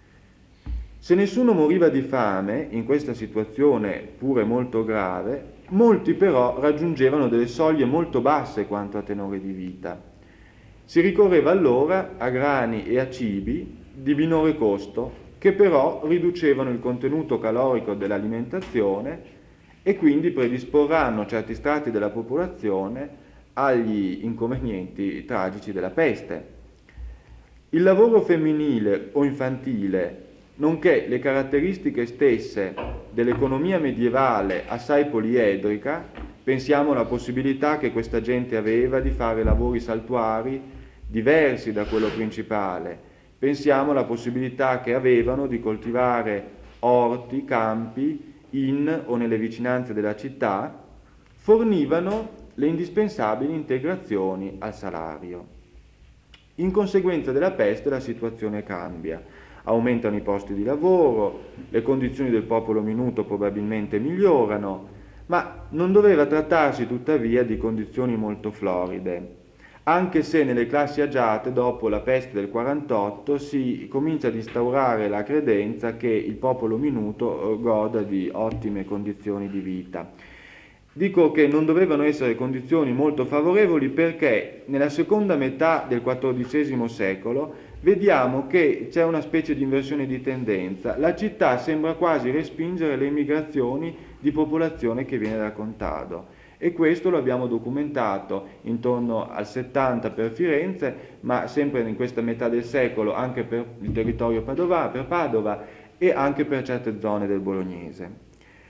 Se nessuno moriva di fame in questa situazione pure molto grave, molti però raggiungevano delle soglie molto basse quanto a tenore di vita. Si ricorreva allora a grani e a cibi di minore costo, che però riducevano il contenuto calorico dell'alimentazione e quindi predisporranno certi strati della popolazione agli inconvenienti tragici della peste. Il lavoro femminile o infantile, nonché le caratteristiche stesse dell'economia medievale assai poliedrica, pensiamo alla possibilità che questa gente aveva di fare lavori saltuari diversi da quello principale, pensiamo alla possibilità che avevano di coltivare orti, campi, in o nelle vicinanze della città, fornivano le indispensabili integrazioni al salario. In conseguenza della peste la situazione cambia, aumentano i posti di lavoro, le condizioni del popolo minuto probabilmente migliorano, ma non doveva trattarsi tuttavia di condizioni molto floride, anche se nelle classi agiate dopo la peste del quarantotto si comincia ad instaurare la credenza che il popolo minuto goda di ottime condizioni di vita. Dico che non dovevano essere condizioni molto favorevoli perché nella seconda metà del quattordicesimo secolo vediamo che c'è una specie di inversione di tendenza. La città sembra quasi respingere le immigrazioni di popolazione che viene dal contado. E questo lo abbiamo documentato intorno al settanta per Firenze, ma sempre in questa metà del secolo anche per il territorio padova, per Padova e anche per certe zone del Bolognese.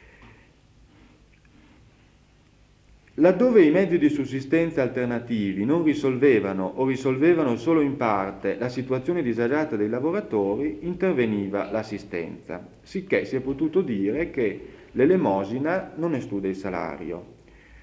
Laddove i mezzi di sussistenza alternativi non risolvevano o risolvevano solo in parte la situazione disagiata dei lavoratori, interveniva l'assistenza, sicché si è potuto dire che l'elemosina non esclude il salario.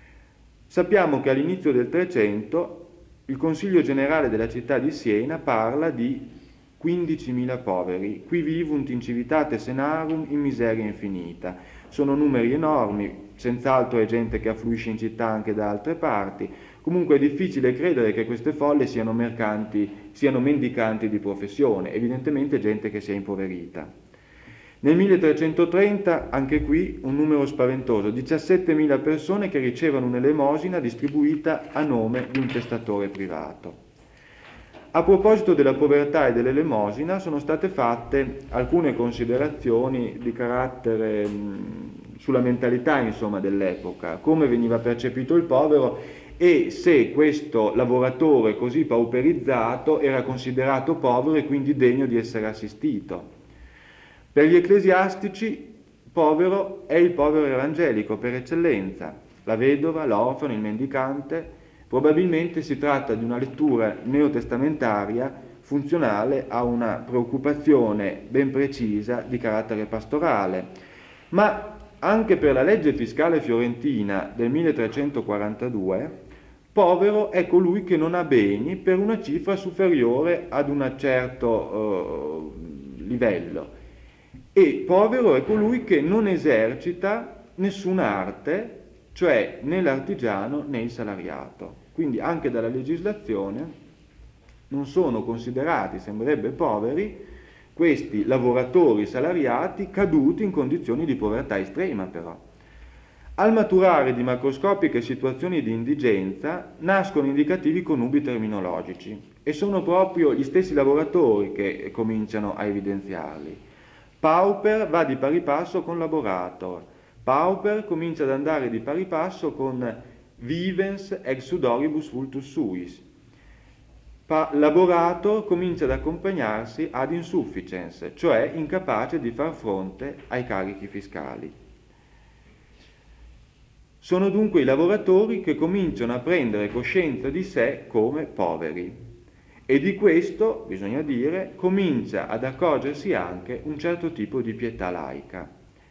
Sappiamo che all'inizio del Trecento il Consiglio Generale della città di Siena parla di quindicimila poveri, qui vivunt in civitate senarum in miseria infinita. Sono numeri enormi, senz'altro è gente che affluisce in città anche da altre parti, comunque è difficile credere che queste folle siano mercanti, siano mendicanti di professione, evidentemente gente che si è impoverita. Nel milletrecentotrenta, anche qui, un numero spaventoso, diciassettemila persone che ricevono un'elemosina distribuita a nome di un testatore privato. A proposito della povertà e dell'elemosina sono state fatte alcune considerazioni di carattere mh, sulla mentalità, insomma, dell'epoca, come veniva percepito il povero e se questo lavoratore così pauperizzato era considerato povero e quindi degno di essere assistito. Per gli ecclesiastici, povero è il povero evangelico per eccellenza, la vedova, l'orfano, il mendicante. Probabilmente si tratta di una lettura neotestamentaria funzionale a una preoccupazione ben precisa di carattere pastorale. Ma anche per la legge fiscale fiorentina del milletrecentoquarantadue, povero è colui che non ha beni per una cifra superiore ad un certo uh, livello. E povero è colui che non esercita nessuna arte, cioè né l'artigiano né il salariato. Quindi anche dalla legislazione non sono considerati, sembrerebbe, poveri questi lavoratori salariati caduti in condizioni di povertà estrema però. Al maturare di macroscopiche situazioni di indigenza nascono indicativi connubi terminologici e sono proprio gli stessi lavoratori che cominciano a evidenziarli. Pauper va di pari passo con laborator. Pauper comincia ad andare di pari passo con vivens ex sudoribus vultus suis. Pa- laborator comincia ad accompagnarsi ad insufficiens, cioè incapace di far fronte ai carichi fiscali. Sono dunque i lavoratori che cominciano a prendere coscienza di sé come poveri. E di questo, bisogna dire, comincia ad accorgersi anche un certo tipo di pietà laica.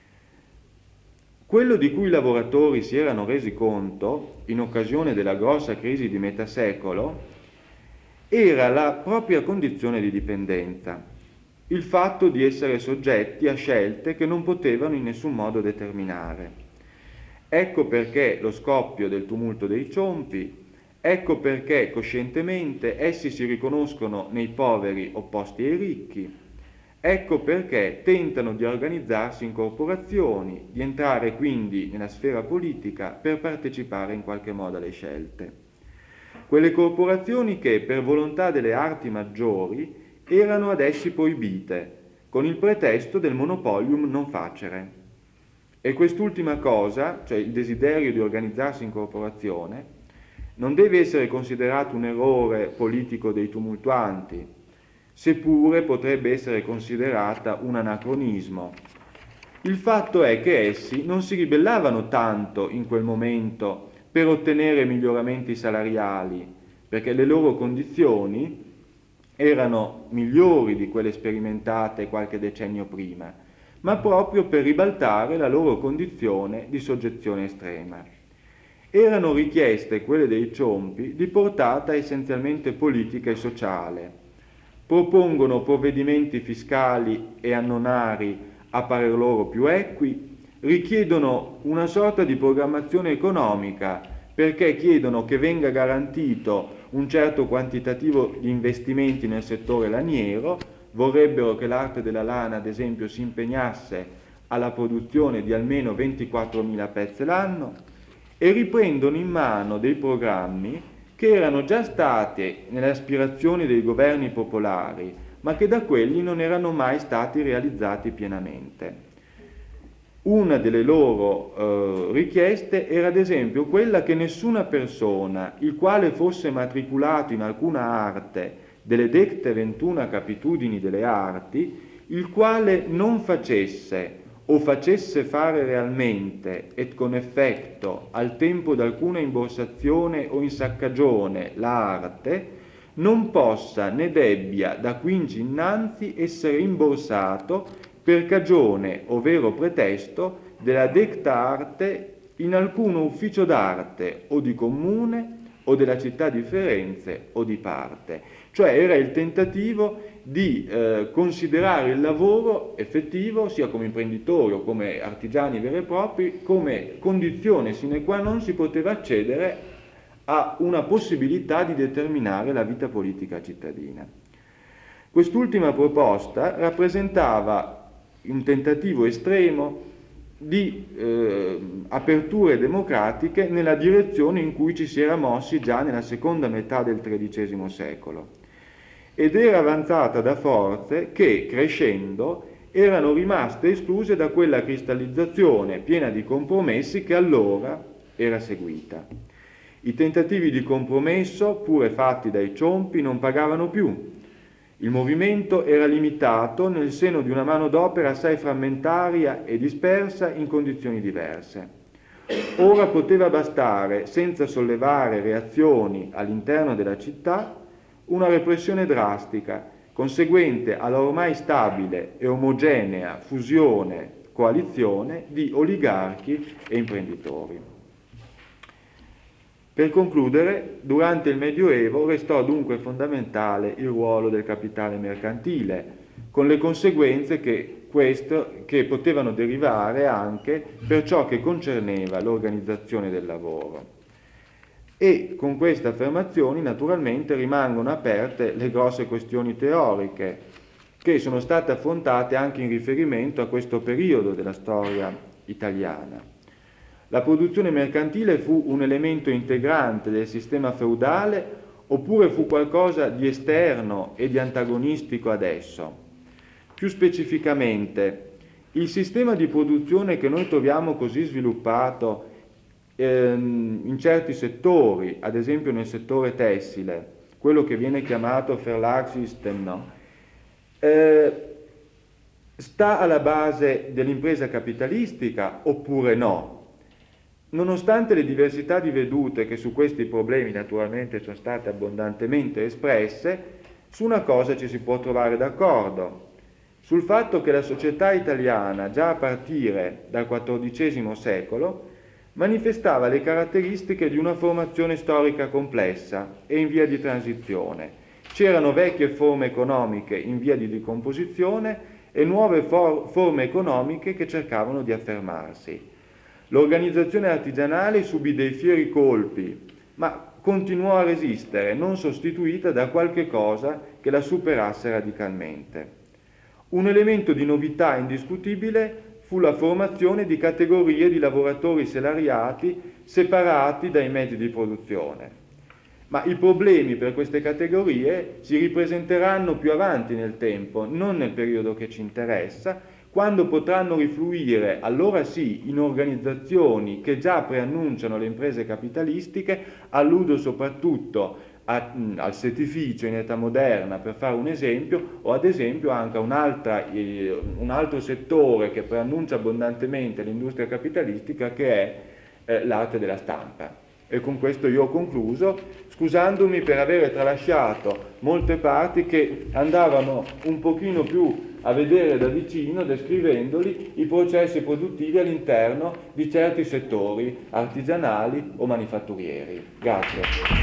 Quello di cui i lavoratori si erano resi conto, in occasione della grossa crisi di metà secolo, era la propria condizione di dipendenza, il fatto di essere soggetti a scelte che non potevano in nessun modo determinare. Ecco perché lo scoppio del tumulto dei ciompi. Ecco perché coscientemente essi si riconoscono nei poveri opposti ai ricchi. Ecco perché tentano di organizzarsi in corporazioni, di entrare quindi nella sfera politica per partecipare in qualche modo alle scelte. Quelle corporazioni che, per volontà delle arti maggiori, erano ad essi proibite, con il pretesto del monopolium non facere. E quest'ultima cosa, cioè il desiderio di organizzarsi in corporazione, non deve essere considerato un errore politico dei tumultuanti, seppure potrebbe essere considerata un anacronismo. Il fatto è che essi non si ribellavano tanto in quel momento per ottenere miglioramenti salariali, perché le loro condizioni erano migliori di quelle sperimentate qualche decennio prima, ma proprio per ribaltare la loro condizione di soggezione estrema. Erano richieste, quelle dei ciompi, di portata essenzialmente politica e sociale. Propongono provvedimenti fiscali e annonari a parer loro più equi, richiedono una sorta di programmazione economica perché chiedono che venga garantito un certo quantitativo di investimenti nel settore laniero, vorrebbero che l'arte della lana, ad esempio, si impegnasse alla produzione di almeno ventiquattromila pezzi l'anno, e riprendono in mano dei programmi che erano già stati, nelle aspirazioni dei governi popolari, ma che da quelli non erano mai stati realizzati pienamente. Una delle loro eh, richieste era ad esempio quella che nessuna persona, il quale fosse matricolato in alcuna arte delle decte ventuna capitudini delle arti, il quale non facesse o facesse fare realmente et con effetto al tempo d'alcuna imborsazione o insaccagione l'arte, non possa né debbia da quinci innanzi essere imborsato per cagione o vero pretesto della decta arte in alcuno ufficio d'arte o di comune o della città di Firenze o di parte. Cioè era il tentativo di eh, considerare il lavoro effettivo, sia come imprenditori o come artigiani veri e propri, come condizione sine qua non si poteva accedere a una possibilità di determinare la vita politica cittadina. Quest'ultima proposta rappresentava un tentativo estremo di eh, aperture democratiche nella direzione in cui ci si era mossi già nella seconda metà del tredicesimo secolo, ed era avanzata da forze che, crescendo, erano rimaste escluse da quella cristallizzazione piena di compromessi che allora era seguita. I tentativi di compromesso, pure fatti dai ciompi, non pagavano più. Il movimento era limitato nel seno di una manodopera assai frammentaria e dispersa in condizioni diverse. Ora poteva bastare, senza sollevare reazioni all'interno della città, una repressione drastica, conseguente alla ormai stabile e omogenea fusione, coalizione di oligarchi e imprenditori. Per concludere, durante il Medioevo restò dunque fondamentale il ruolo del capitale mercantile, con le conseguenze che, questo, che potevano derivare anche per ciò che concerneva l'organizzazione del lavoro. E con queste affermazioni naturalmente rimangono aperte le grosse questioni teoriche, che sono state affrontate anche in riferimento a questo periodo della storia italiana. La produzione mercantile fu un elemento integrante del sistema feudale oppure fu qualcosa di esterno e di antagonistico ad esso? Più specificamente, il sistema di produzione che noi troviamo così sviluppato ehm, in certi settori, ad esempio nel settore tessile, quello che viene chiamato Verlagssystem, no? eh, sta alla base dell'impresa capitalistica oppure no? Nonostante le diversità di vedute che su questi problemi naturalmente sono state abbondantemente espresse, su una cosa ci si può trovare d'accordo, sul fatto che la società italiana, già a partire dal quattordicesimo secolo, manifestava le caratteristiche di una formazione storica complessa e in via di transizione. C'erano vecchie forme economiche in via di decomposizione e nuove for- forme economiche che cercavano di affermarsi. L'organizzazione artigianale subì dei fieri colpi, ma continuò a resistere, non sostituita da qualche cosa che la superasse radicalmente. Un elemento di novità indiscutibile fu la formazione di categorie di lavoratori salariati separati dai mezzi di produzione. Ma i problemi per queste categorie si ripresenteranno più avanti nel tempo, non nel periodo che ci interessa, quando potranno rifluire, allora sì, in organizzazioni che già preannunciano le imprese capitalistiche. Alludo soprattutto a, mh, al settificio in età moderna, per fare un esempio, o ad esempio anche a un'altra, eh, un altro settore che preannuncia abbondantemente l'industria capitalistica, che è eh, l'arte della stampa. E con questo io ho concluso, scusandomi per avere tralasciato molte parti che andavano un pochino più a vedere da vicino, descrivendoli, i processi produttivi all'interno di certi settori artigianali o manifatturieri. Grazie.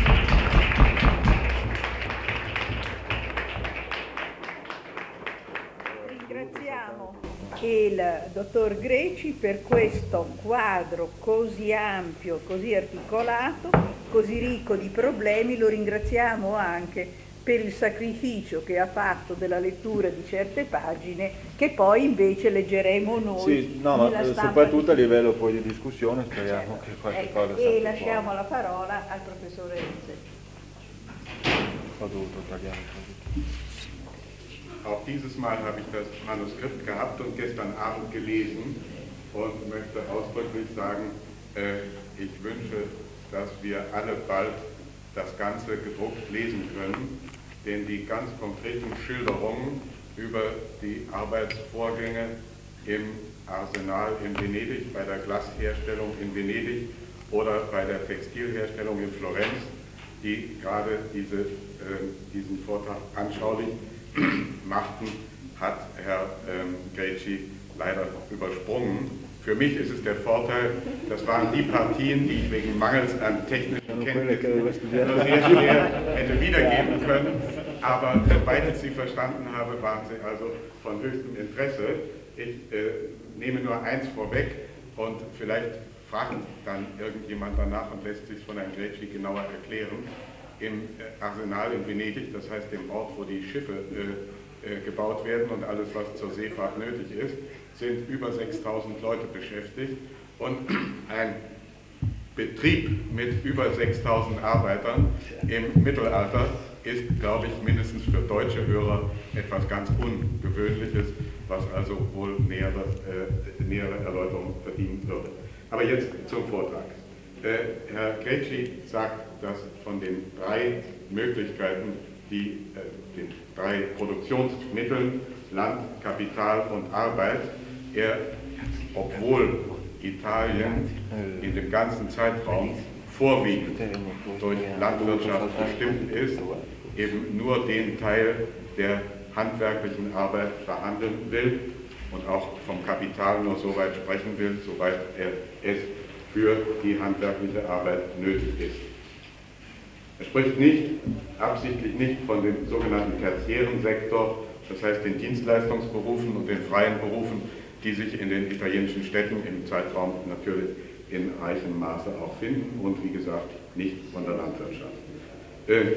Ringraziamo il dottor Greci per questo quadro così ampio, così articolato, così ricco di problemi. Lo ringraziamo anche per il sacrificio che ha fatto della lettura di certe pagine, che poi invece leggeremo noi. Sì, no, ma soprattutto a livello poi di discussione speriamo certo. che qualche ecco, cosa e salti lasciamo fuori. la parola al professore Renze. Ho dovuto tagliare un po' di auch dieses Mal habe ich das Manuskript gehabt und gestern Abend gelesen und möchte ausdrücklich sagen, äh, ich wünsche, dass wir alle bald das Ganze gedruckt lesen können, denn die ganz konkreten Schilderungen über die Arbeitsvorgänge im Arsenal in Venedig, bei der Glasherstellung in Venedig oder bei der Textilherstellung in Florenz, die gerade diese, äh, diesen Vortrag anschaulich machten, hat Herr ähm, Greci leider übersprungen. Für mich ist es der Vorteil, das waren die Partien, die ich wegen Mangels an technischen Kenntnissen nur sehr schwer hätte wiedergeben können, aber soweit ich sie verstanden habe, waren sie also von höchstem Interesse. Ich äh, nehme nur eins vorweg und vielleicht fragt dann irgendjemand danach und lässt sich von Herrn Greci genauer erklären. Im Arsenal in Venedig, das heißt dem Ort, wo die Schiffe äh, äh, gebaut werden und alles, was zur Seefahrt nötig ist, sind über sechstausend Leute beschäftigt und ein Betrieb mit über sechstausend Arbeitern im Mittelalter ist, glaube ich, mindestens für deutsche Hörer etwas ganz Ungewöhnliches, was also wohl nähere, äh, nähere Erläuterung verdienen würde. Aber jetzt zum Vortrag. Äh, Herr Greci sagt, dass von den drei Möglichkeiten, die, äh, den drei Produktionsmitteln, Land, Kapital und Arbeit, er, obwohl Italien in dem ganzen Zeitraum vorwiegend durch Landwirtschaft bestimmt ist, eben nur den Teil der handwerklichen Arbeit behandeln will und auch vom Kapital nur so weit sprechen will, soweit er es für die handwerkliche Arbeit nötig ist. Er spricht nicht, absichtlich nicht von dem sogenannten tertiären Sektor, das heißt den Dienstleistungsberufen und den freien Berufen, die sich in den italienischen Städten im Zeitraum natürlich in reichem Maße auch finden und wie gesagt nicht von der Landwirtschaft. Äh,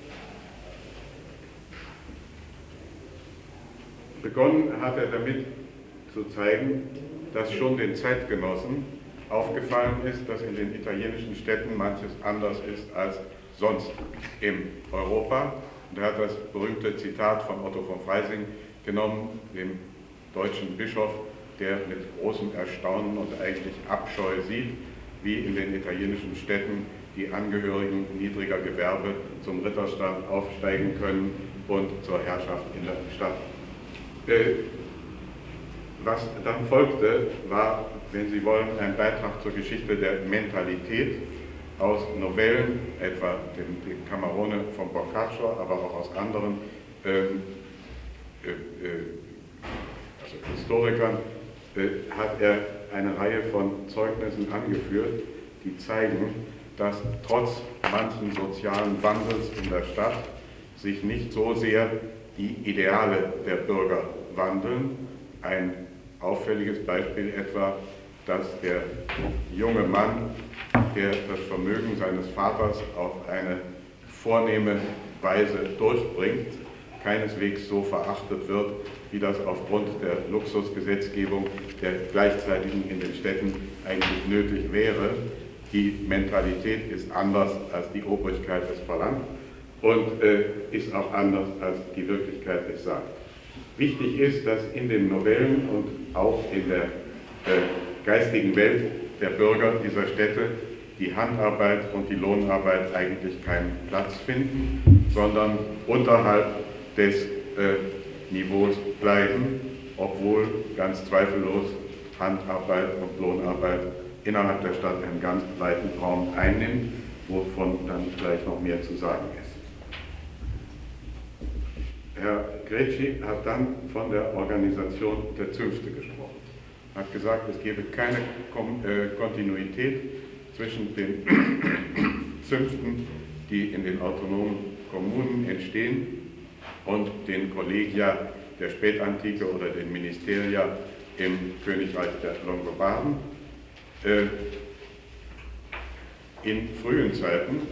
begonnen hat er damit zu zeigen, dass schon den Zeitgenossen aufgefallen ist, dass in den italienischen Städten manches anders ist als sonst in Europa. Und er hat das berühmte Zitat von Otto von Freising genommen, dem deutschen Bischof, der mit großem Erstaunen und eigentlich Abscheu sieht, wie in den italienischen Städten die Angehörigen niedriger Gewerbe zum Ritterstand aufsteigen können und zur Herrschaft in der Stadt. Äh, was dann folgte, war, wenn Sie wollen, ein Beitrag zur Geschichte der Mentalität aus Novellen, etwa dem, dem Camerone von Boccaccio, aber auch aus anderen ähm, äh, äh, also Historikern, äh, hat er eine Reihe von Zeugnissen angeführt, die zeigen, dass trotz manchen sozialen Wandels in der Stadt sich nicht so sehr die Ideale der Bürger wandeln. Ein auffälliges Beispiel etwa, dass der junge Mann, der das Vermögen seines Vaters auf eine vornehme Weise durchbringt, keineswegs so verachtet wird, wie das aufgrund der Luxusgesetzgebung der gleichzeitigen in den Städten eigentlich nötig wäre. Die Mentalität ist anders, als die Obrigkeit es verlangt und äh, ist auch anders, als die Wirklichkeit es sagt. Wichtig ist, dass in den Novellen und auch in der äh, geistigen Welt der Bürger dieser Städte die Handarbeit und die Lohnarbeit eigentlich keinen Platz finden, sondern unterhalb des äh, Niveaus bleiben, obwohl ganz zweifellos Handarbeit und Lohnarbeit innerhalb der Stadt einen ganz weiten Raum einnimmt, wovon dann gleich noch mehr zu sagen ist. Herr Greci hat dann von der Organisation der Zünfte gesprochen. Er hat gesagt, es gebe keine Kom äh, Kontinuität zwischen den Zünften, die in den autonomen Kommunen entstehen, und den Collegia der Spätantike oder den Ministeria im Königreich der Longobarden. Äh, in frühen Zeiten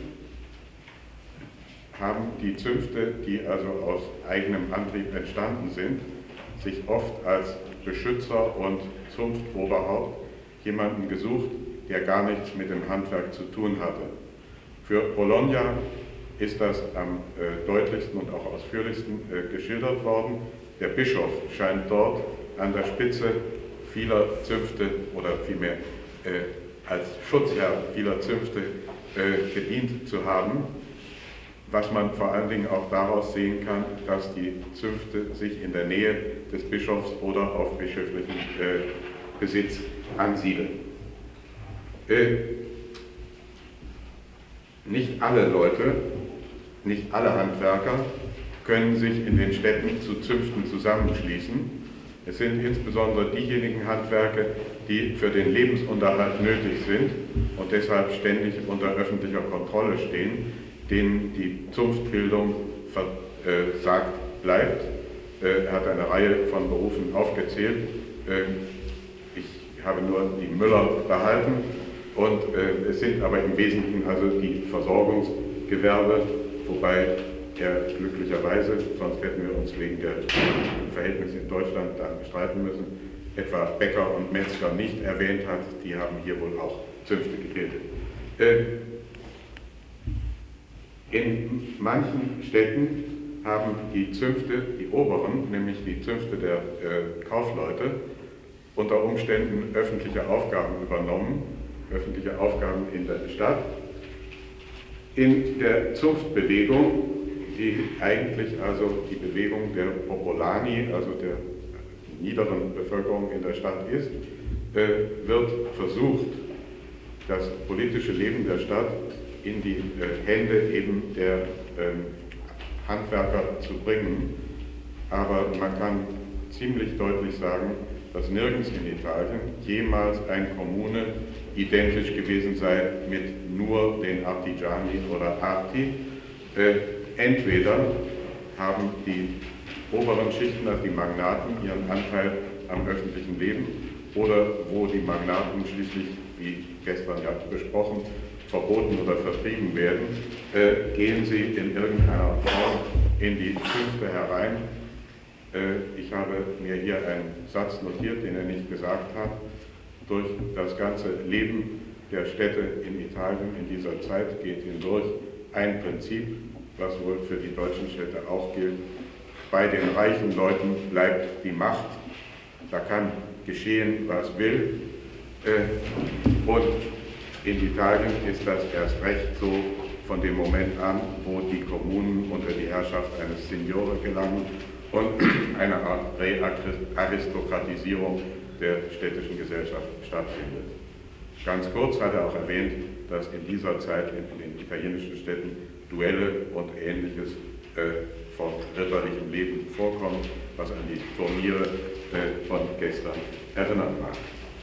haben die Zünfte, die also aus eigenem Antrieb entstanden sind, sich oft als Beschützer und Zunftoberhaupt jemanden gesucht, der gar nichts mit dem Handwerk zu tun hatte. Für Bologna ist das am äh, deutlichsten und auch ausführlichsten äh, geschildert worden. der Bischof scheint dort an der Spitze vieler Zünfte oder vielmehr äh, als Schutzherr vieler Zünfte äh, gedient zu haben, was man vor allen Dingen auch daraus sehen kann, dass die Zünfte sich in der Nähe des Bischofs oder auf bischöflichen äh, Besitz ansiedeln. Äh, nicht alle Leute, nicht alle Handwerker können sich in den Städten zu Zünften zusammenschließen. Es sind insbesondere diejenigen Handwerke, die für den Lebensunterhalt nötig sind und deshalb ständig unter öffentlicher Kontrolle stehen, denen die Zunftbildung versagt bleibt. Er hat eine Reihe von Berufen aufgezählt. Ich habe nur die Müller behalten und es sind aber im Wesentlichen also die Versorgungsgewerbe, wobei er glücklicherweise, sonst hätten wir uns wegen der Verhältnisse in Deutschland dann streiten müssen, etwa Bäcker und Metzger nicht erwähnt hat, die haben hier wohl auch Zünfte gebildet. In manchen Städten haben die Zünfte, die oberen, nämlich die Zünfte der äh, Kaufleute, unter Umständen öffentliche Aufgaben übernommen, öffentliche Aufgaben in der Stadt. In der Zunftbewegung, die eigentlich also die Bewegung der Popolani, also der niederen Bevölkerung in der Stadt ist, äh, wird versucht, das politische Leben der Stadt in die äh, Hände eben der äh, Handwerker zu bringen. Aber man kann ziemlich deutlich sagen, dass nirgends in Italien jemals eine Kommune identisch gewesen sei mit nur den Artigiani oder Arti. Äh, entweder haben die oberen Schichten, also die Magnaten, ihren Anteil am öffentlichen Leben, oder wo die Magnaten schließlich, wie gestern ja besprochen, verboten oder vertrieben werden, äh, gehen sie in irgendeiner Form in die Zünfte herein. Äh, ich habe mir hier einen Satz notiert, den er nicht gesagt hat. Durch das ganze Leben der Städte in Italien in dieser Zeit geht hindurch ein Prinzip, was wohl für die deutschen Städte auch gilt. Bei den reichen Leuten bleibt die Macht. Da kann geschehen, was will. Äh, und in Italien ist das erst recht so von dem Moment an, wo die Kommunen unter die Herrschaft eines Signore gelangen und eine Art Rearistokratisierung der städtischen Gesellschaft stattfindet. Ganz kurz hat er auch erwähnt, dass in dieser Zeit in den italienischen Städten Duelle und Ähnliches äh, von ritterlichem Leben vorkommt, was an die Turniere äh, von gestern erinnert macht.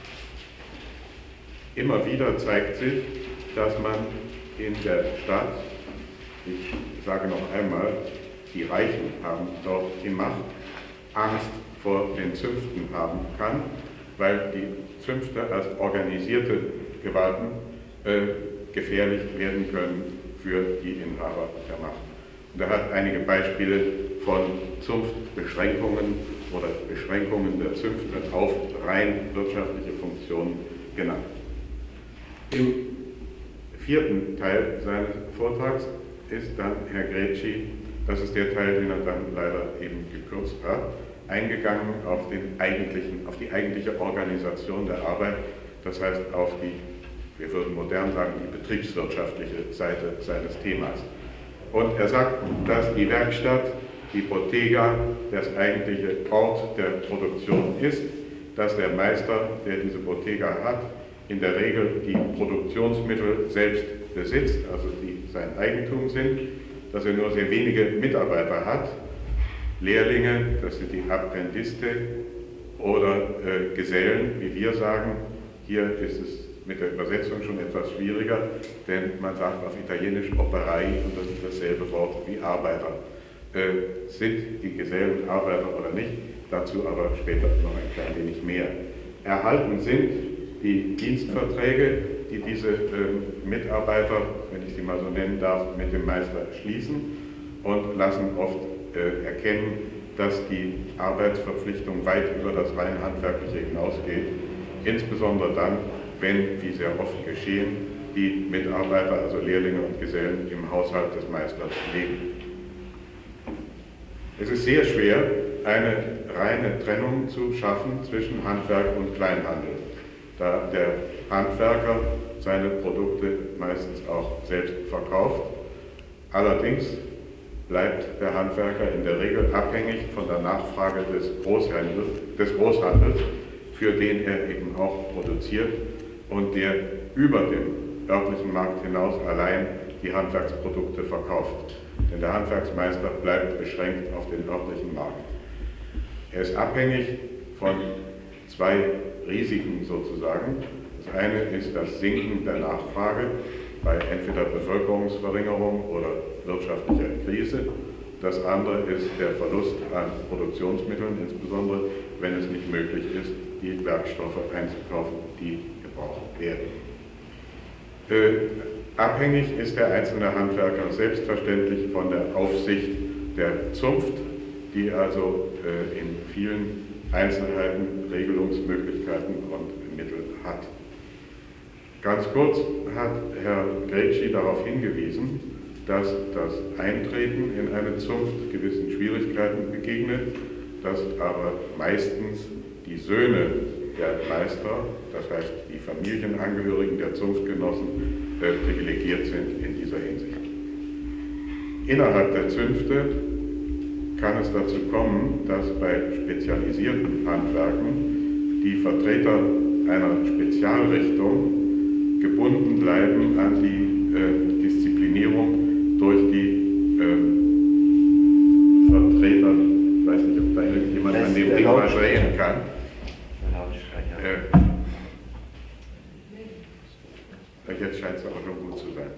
Immer wieder zeigt sich, dass man in der Stadt, ich sage noch einmal, die Reichen haben dort die Macht, Angst vor den Zünften haben kann, weil die Zünfte als organisierte Gewalten äh, gefährlich werden können für die Inhaber der Macht. Und er hat einige Beispiele von Zunftbeschränkungen oder Beschränkungen der Zünfte auf rein wirtschaftliche Funktionen genannt. Im vierten Teil seines Vortrags ist dann Herr Greci, das ist der Teil, den er dann leider eben gekürzt hat, eingegangen auf, den eigentlichen, auf die eigentliche Organisation der Arbeit, das heißt auf die, wir würden modern sagen, die betriebswirtschaftliche Seite seines Themas. Und er sagt, dass die Werkstatt, die Bottega, das eigentliche Ort der Produktion ist, dass der Meister, der diese Bottega hat, in der Regel die Produktionsmittel selbst besitzt, also die sein Eigentum sind, dass er nur sehr wenige Mitarbeiter hat, Lehrlinge, das sind die Apprendiste oder äh, Gesellen, wie wir sagen. Hier ist es mit der Übersetzung schon etwas schwieriger, denn man sagt auf Italienisch Operai und das ist dasselbe Wort wie Arbeiter. Äh, sind die Gesellen Arbeiter oder nicht? Dazu aber später noch ein klein wenig mehr. Erhalten sind die Dienstverträge, die diese äh, Mitarbeiter, wenn ich sie mal so nennen darf, mit dem Meister schließen und lassen oft äh, erkennen, dass die Arbeitsverpflichtung weit über das rein handwerkliche hinausgeht, insbesondere dann, wenn, wie sehr oft geschehen, die Mitarbeiter, also Lehrlinge und Gesellen, im Haushalt des Meisters leben. Es ist sehr schwer, eine reine Trennung zu schaffen zwischen Handwerk und Kleinhandel, da der Handwerker seine Produkte meistens auch selbst verkauft. Allerdings bleibt der Handwerker in der Regel abhängig von der Nachfrage des Großhandels, des Großhandels, für den er eben auch produziert und der über den örtlichen Markt hinaus allein die Handwerksprodukte verkauft. Denn der Handwerksmeister bleibt beschränkt auf den örtlichen Markt. Er ist abhängig von zwei Risiken sozusagen. Das eine ist das Sinken der Nachfrage bei entweder Bevölkerungsverringerung oder wirtschaftlicher Krise. Das andere ist der Verlust an Produktionsmitteln, insbesondere wenn es nicht möglich ist, die Werkstoffe einzukaufen, die gebraucht werden. Äh, abhängig ist der einzelne Handwerker selbstverständlich von der Aufsicht der Zunft, die also äh, in vielen Einzelheiten Regelungsmöglichkeiten und Mittel hat. Ganz kurz hat Herr Gretschi darauf hingewiesen, dass das Eintreten in eine Zunft gewissen Schwierigkeiten begegnet, dass aber meistens die Söhne der Meister, das heißt die Familienangehörigen der Zunftgenossen, äh, privilegiert sind in dieser Hinsicht. Innerhalb der Zünfte kann es dazu kommen, dass bei spezialisierten Handwerken die Vertreter einer Spezialrichtung gebunden bleiben an die äh, Disziplinierung durch die äh, Vertreter. Ich weiß nicht, ob da jemand an dem Ding mal drehen kann. Äh, jetzt scheint es aber schon gut zu sein.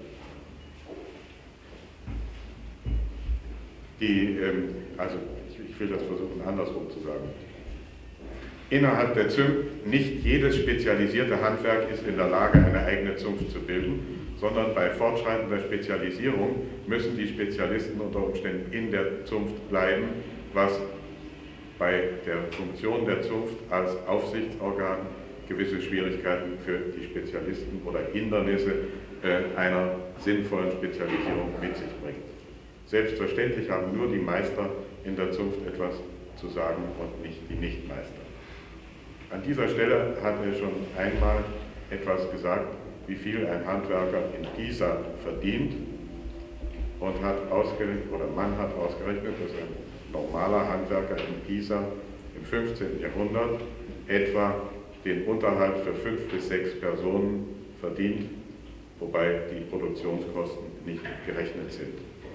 Die, ähm, also ich, ich will das versuchen andersrum zu sagen. Innerhalb der Zunft, nicht jedes spezialisierte Handwerk ist in der Lage, eine eigene Zunft zu bilden, sondern bei fortschreitender Spezialisierung müssen die Spezialisten unter Umständen in der Zunft bleiben, was bei der Funktion der Zunft als Aufsichtsorgan gewisse Schwierigkeiten für die Spezialisten oder Hindernisse äh, einer sinnvollen Spezialisierung mit sich bringt. Selbstverständlich haben nur die Meister in der Zunft etwas zu sagen und nicht die Nichtmeister. An dieser Stelle hat er schon einmal etwas gesagt, wie viel ein Handwerker in Pisa verdient und hat ausgerechnet, oder man hat ausgerechnet, dass ein normaler Handwerker in Pisa im fünfzehnten Jahrhundert etwa den Unterhalt für fünf bis sechs Personen verdient, wobei die Produktionskosten nicht gerechnet sind.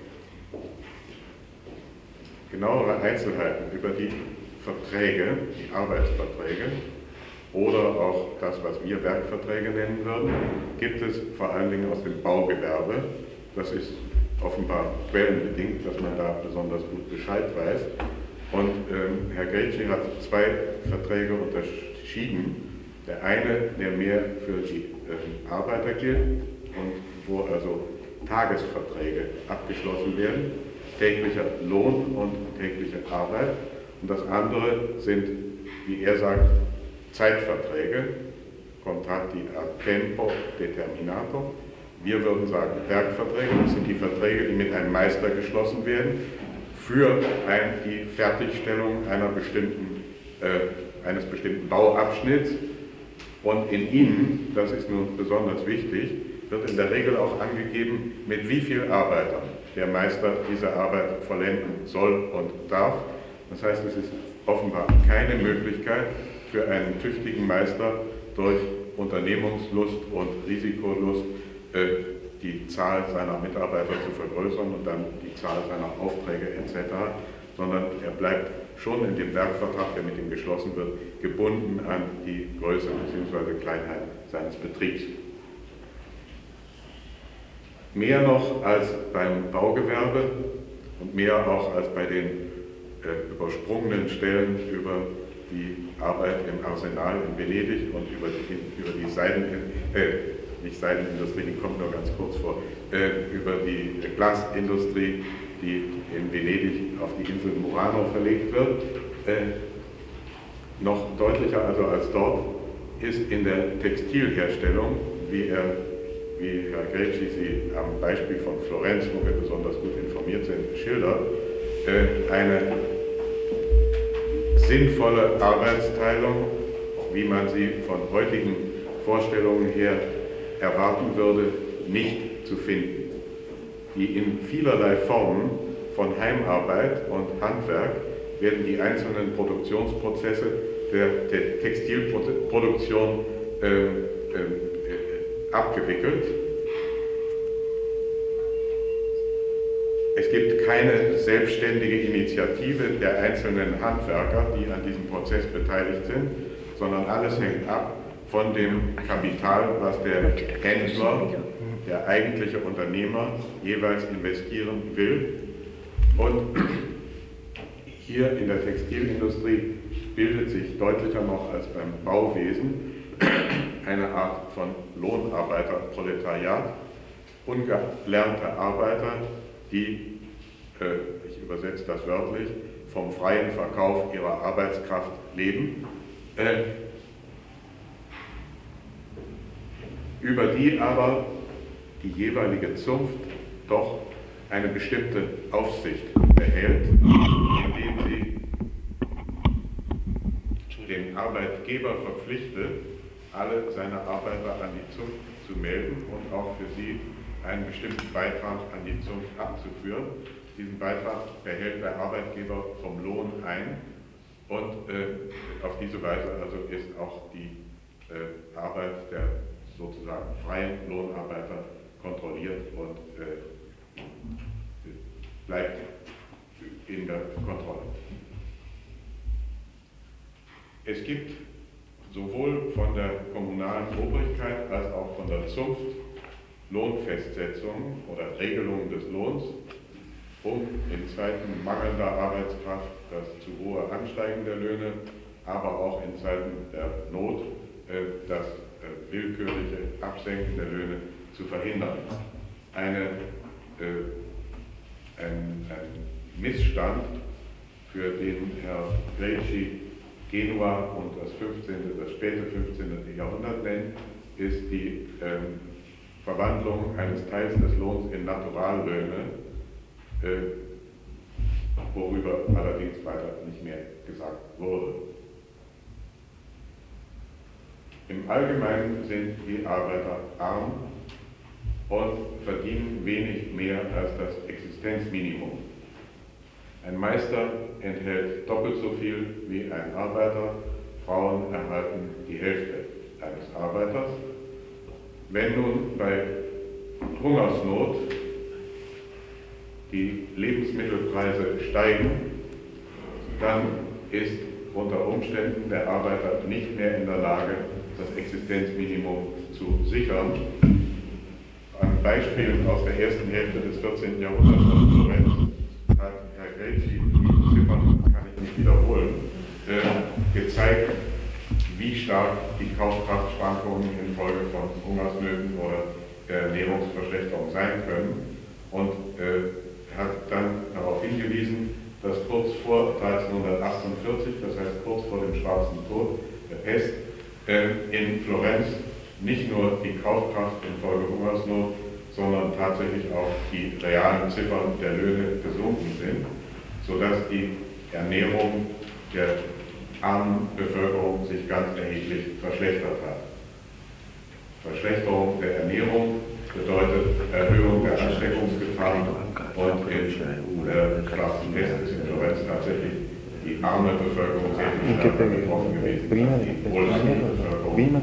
Genauere Einzelheiten über die Verträge, die Arbeitsverträge oder auch das, was wir Werkverträge nennen würden, gibt es vor allen Dingen aus dem Baugewerbe. Das ist offenbar quellenbedingt, dass man da besonders gut Bescheid weiß. Und ähm, Herr Gretschi hat zwei Verträge unterschieden. Der eine, der mehr für die äh, Arbeiter gilt und wo also Tagesverträge abgeschlossen werden, täglicher Lohn und tägliche Arbeit. Und das andere sind, wie er sagt, Zeitverträge, Contratti a tempo determinato. Wir würden sagen Werkverträge, das sind die Verträge, die mit einem Meister geschlossen werden, für ein, die Fertigstellung einer bestimmten, äh, eines bestimmten Bauabschnitts. Und in ihnen, das ist nun besonders wichtig, wird in der Regel auch angegeben, mit wie vielen Arbeitern der Meister diese Arbeit vollenden soll und darf. Das heißt, es ist offenbar keine Möglichkeit für einen tüchtigen Meister durch Unternehmungslust und Risikolust äh, die Zahl seiner Mitarbeiter zu vergrößern und dann die Zahl seiner Aufträge et cetera, sondern er bleibt schon in dem Werkvertrag, der mit ihm geschlossen wird, gebunden an die Größe bzw. Kleinheit seines Betriebs. Mehr noch als beim Baugewerbe und mehr auch als bei den äh, übersprungenen Stellen über die Arbeit im Arsenal in Venedig und über die, über die Seiden, äh, nicht Seidenindustrie, die kommt nur ganz kurz vor, äh, über die Glasindustrie, die in Venedig auf die Insel Murano verlegt wird. Äh, noch deutlicher also als dort ist in der Textilherstellung, wie, er, wie Herr Gretschi sie am Beispiel von Florenz, wo wir besonders gut informiert sind, schildert, äh, eine sinnvolle Arbeitsteilung, wie man sie von heutigen Vorstellungen her erwarten würde, nicht zu finden. Die in vielerlei Formen von Heimarbeit und Handwerk werden die einzelnen Produktionsprozesse der, der Textilproduktion äh, äh, abgewickelt. Es gibt keine selbstständige Initiative der einzelnen Handwerker, die an diesem Prozess beteiligt sind, sondern alles hängt ab von dem Kapital, was der Händler, der eigentliche Unternehmer, jeweils investieren will. Und hier in der Textilindustrie bildet sich deutlicher noch als beim Bauwesen eine Art von Lohnarbeiterproletariat, ungelernte Arbeiter, die, äh, ich übersetze das wörtlich, vom freien Verkauf ihrer Arbeitskraft leben, äh, über die aber die jeweilige Zunft doch eine bestimmte Aufsicht behält, indem sie den Arbeitgeber verpflichtet, alle seine Arbeiter an die Zunft zu melden und auch für sie einen bestimmten Beitrag an die Zunft abzuführen. Diesen Beitrag behält der Arbeitgeber vom Lohn ein und äh, auf diese Weise also ist auch die äh, Arbeit der sozusagen freien Lohnarbeiter kontrolliert und äh, bleibt in der Kontrolle. Es gibt sowohl von der kommunalen Obrigkeit als auch von der Zunft Lohnfestsetzungen oder Regelungen des Lohns, um in Zeiten mangelnder Arbeitskraft das zu hohe Ansteigen der Löhne, aber auch in Zeiten der Not äh, das äh, willkürliche Absenken der Löhne zu verhindern. Eine, äh, ein, ein Missstand, für den Herr Grecci Genua und das fünfzehnte, das späte fünfzehnte Jahrhundert nennt, ist die ähm, Verwandlung eines Teils des Lohns in Naturallöhne, äh, worüber allerdings weiter nicht mehr gesagt wurde. Im Allgemeinen sind die Arbeiter arm und verdienen wenig mehr als das Existenzminimum. Ein Meister enthält doppelt so viel wie ein Arbeiter, Frauen erhalten die Hälfte eines Arbeiters. Wenn nun bei Hungersnot die Lebensmittelpreise steigen, dann ist unter Umständen der Arbeiter nicht mehr in der Lage, das Existenzminimum zu sichern. An Beispielen aus der ersten Hälfte des vierzehnten Jahrhunderts aus Florenz hat Herr Grecci, die Ziffern kann ich nicht wiederholen, äh, gezeigt, wie stark die Kaufkraftschwankungen infolge von Hungersnöten oder Ernährungsverschlechterung sein können und äh, hat dann darauf hingewiesen, dass kurz vor dreizehnhundertachtundvierzig, das heißt kurz vor dem Schwarzen Tod, der Pest, äh, in Florenz nicht nur die Kaufkraft infolge Hungersnot, sondern tatsächlich auch die realen Ziffern der Löhne gesunken sind, sodass die Ernährung der armen Bevölkerung sich ganz erheblich verschlechtert hat. Verschlechterung der Ernährung bedeutet Erhöhung der Ansteckungsgefahr und in der Schwarzen Pest ist in Florenz tatsächlich die arme Bevölkerung sehr viel stärker betroffen gewesen als die wohlhabende Bevölkerung.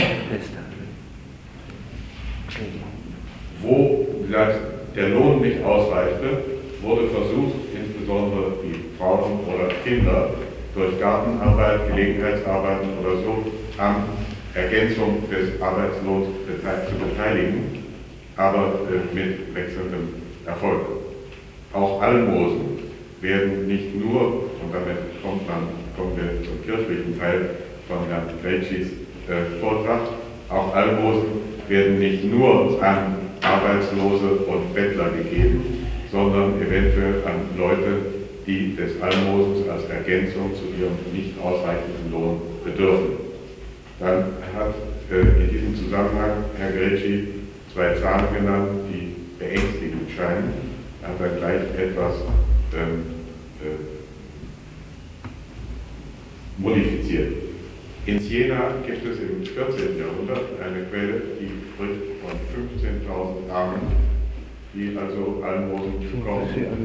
Wo der Lohn nicht ausreichte, wurde versucht, insbesondere die Frauen oder Kinder durch Gartenarbeit, Gelegenheitsarbeiten oder so an Ergänzung des Arbeitslohns zu beteiligen, aber äh, mit wechselndem Erfolg. Auch Almosen werden nicht nur, und damit kommt man, kommen wir zum kirchlichen Teil von Herrn Greccis äh, Vortrag, auch Almosen werden nicht nur an Arbeitslose und Bettler gegeben, sondern eventuell an Leute, die des Almosens als Ergänzung zu ihrem nicht ausreichenden Lohn bedürfen. Dann hat äh, in diesem Zusammenhang Herr Grecci zwei Zahlen genannt, die beängstigend scheinen. Er hat dann gleich etwas ähm, äh, modifiziert. In Siena gibt es im vierzehnten Jahrhundert eine Quelle, die spricht von fünfzehntausend Armen, die also Almosen bekommen.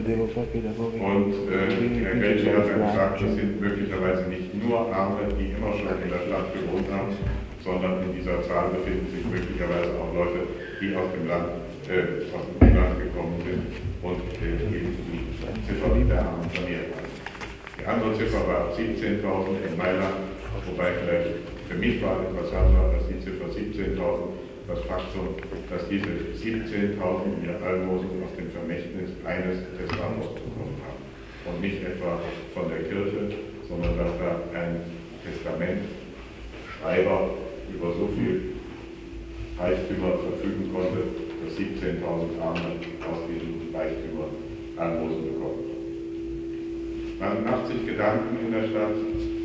Und äh, Herr Gretschi hat ja gesagt, das sind möglicherweise nicht nur Arme, die immer schon in der Stadt gewohnt haben, sondern in dieser Zahl befinden sich möglicherweise auch Leute, die aus dem Land, äh, aus dem Land gekommen sind und äh, eben die Ziffer der Armen saniert haben. Die andere Ziffer war siebzehntausend in Mailand, wobei vielleicht für mich war interessanter als die Ziffer siebzehntausend das Faktum, dass diese siebzehntausend ihr Almosen aus dem Vermächtnis eines Testators bekommen haben. Und nicht etwa von der Kirche, sondern dass da ein Testamentschreiber über so viel Reichtümer verfügen konnte, dass siebzehntausend Arme aus diesen Reichtümern Almosen bekommen. Man macht sich Gedanken in der Stadt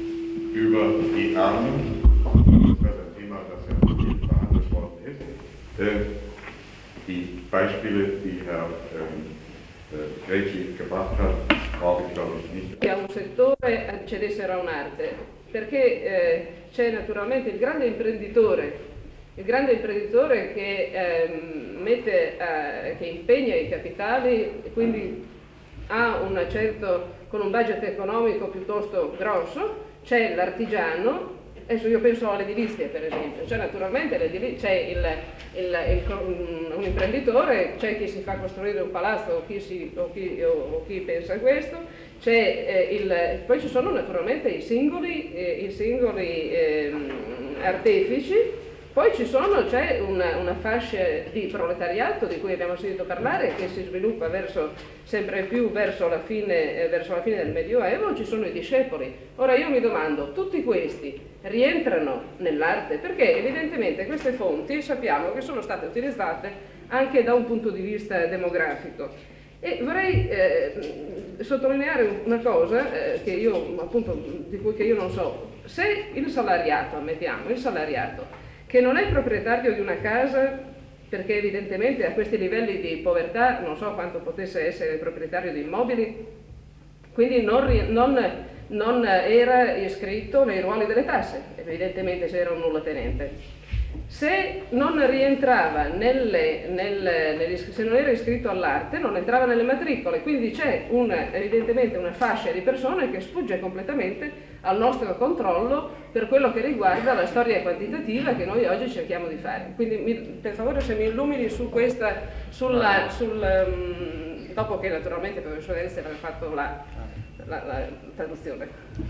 über die Armen. Das ist ein Thema, das ja viel behandelt worden ist. Äh, die Beispiele, die Herr ähm, äh, Gretschi gebracht hat, brauche ich glaube ich nicht. Che a un settore accedessero a un'arte, perché eh, c'è naturalmente il grande imprenditore, il grande imprenditore che, eh, mette, eh, che impegna i capitali e quindi ha un certo, con un budget economico piuttosto grosso, c'è l'artigiano. Adesso io penso all'edilizia per esempio, cioè naturalmente c'è il, il, il, un imprenditore, c'è chi si fa costruire un palazzo o chi, si, o chi, o, o chi pensa a questo, c'è, eh, il, poi ci sono naturalmente i singoli, eh, i singoli eh, artefici, poi ci sono, c'è una, una fascia di proletariato di cui abbiamo sentito parlare che si sviluppa verso, sempre più verso la, fine, eh, verso la fine del Medioevo, ci sono i discepoli. Ora io mi domando, tutti questi rientrano nell'arte? Perché evidentemente queste fonti sappiamo che sono state utilizzate anche da un punto di vista demografico. E vorrei eh, sottolineare una cosa eh, che io, appunto, di cui che io non so. Se il salariato, ammettiamo, il salariato, che non è proprietario di una casa, perché evidentemente a questi livelli di povertà non so quanto potesse essere proprietario di immobili, quindi non, non, non era iscritto nei ruoli delle tasse, evidentemente se era un nullatenente. Se non rientrava nelle, nelle, nelle, se non era iscritto all'arte, non entrava nelle matricole, quindi c'è un, evidentemente una fascia di persone che sfugge completamente al nostro controllo per quello che riguarda la storia quantitativa che noi oggi cerchiamo di fare. Quindi mi, per favore se mi illumini su questa, sulla, sul, um, dopo che naturalmente il professor Elster aveva fatto la, la, la traduzione.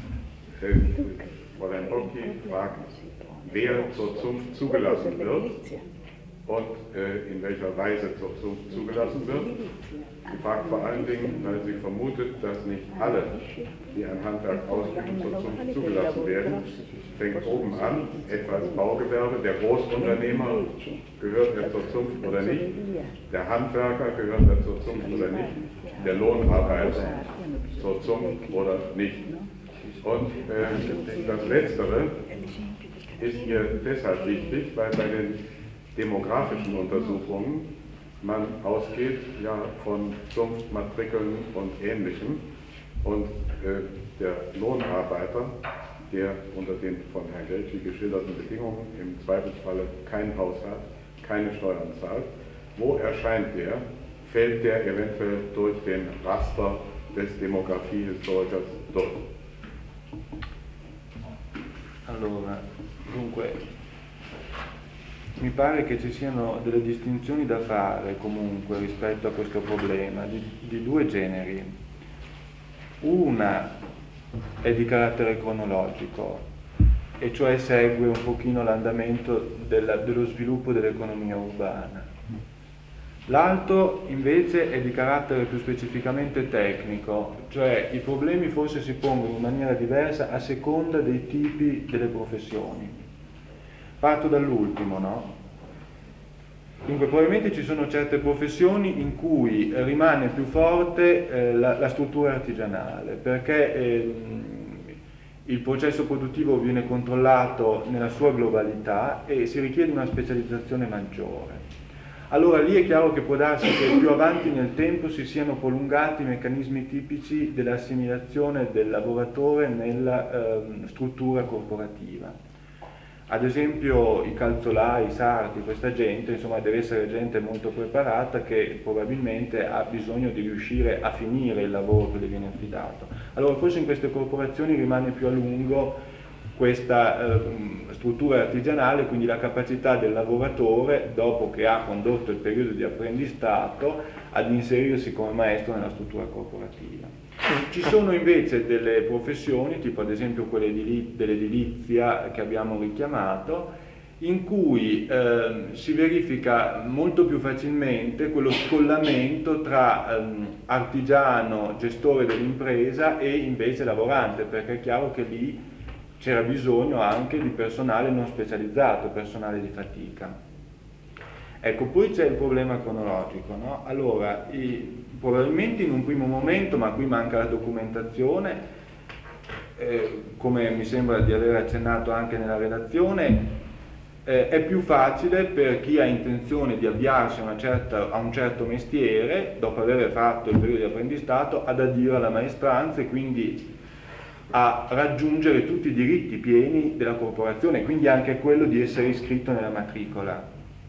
Fräulein Bocchi fragt, wer zur Zunft zugelassen wird und äh, in welcher Weise zur Zunft zugelassen wird. Sie fragt vor allen Dingen, weil sie vermutet, dass nicht alle, die ein Handwerk ausüben, zur Zunft zugelassen werden. Fängt oben an, etwa das Baugewerbe, der Großunternehmer, gehört er zur Zunft oder nicht? Der Handwerker, gehört er zur Zunft oder nicht? Der Lohnarbeiter zur Zunft oder nicht? Und äh, das Letztere ist hier deshalb wichtig, weil bei den demografischen Untersuchungen man ausgeht ja von Zunftmatrikeln und Ähnlichem und äh, der Lohnarbeiter, der unter den von Herrn Gretschi geschilderten Bedingungen im Zweifelsfalle kein Haus hat, keine Steuern zahlt, wo erscheint der? Fällt der eventuell durch den Raster des Demografiehistorikers durch? Allora, dunque, mi pare che ci siano delle distinzioni da fare comunque rispetto a questo problema di, di due generi. Una è di carattere cronologico, e cioè segue un pochino l'andamento della, dello sviluppo dell'economia urbana. L'altro invece è di carattere più specificamente tecnico, cioè i problemi forse si pongono in maniera diversa a seconda dei tipi delle professioni. Parto dall'ultimo, no? Dunque probabilmente ci sono certe professioni in cui rimane più forte eh, la, la struttura artigianale, perché eh, il processo produttivo viene controllato nella sua globalità e si richiede una specializzazione maggiore. allora lì è chiaro che può darsi che più avanti nel tempo si siano prolungati i meccanismi tipici dell'assimilazione del lavoratore nella eh, struttura corporativa. Ad esempio i calzolai, i sarti, questa gente, insomma, deve essere gente molto preparata che probabilmente ha bisogno di riuscire a finire il lavoro che le viene affidato. Allora forse in queste corporazioni rimane più a lungo questa eh, struttura artigianale, quindi la capacità del lavoratore, dopo che ha condotto il periodo di apprendistato, ad inserirsi come maestro nella struttura corporativa. Ci sono invece delle professioni, tipo ad esempio quelle dell'edilizia che abbiamo richiamato, in cui eh, si verifica molto più facilmente quello scollamento tra ehm, artigiano, gestore dell'impresa e invece lavorante, perché è chiaro che lì c'era bisogno anche di personale non specializzato, personale di fatica. Ecco, poi c'è il problema cronologico, no? Allora, i, probabilmente in un primo momento, ma qui manca la documentazione, eh, come mi sembra di aver accennato anche nella relazione, eh, è più facile per chi ha intenzione di avviarsi a, una certa, a un certo mestiere, dopo aver fatto il periodo di apprendistato, ad adire alla maestranza e quindi a raggiungere tutti i diritti pieni della corporazione, quindi anche quello di essere iscritto nella matricola.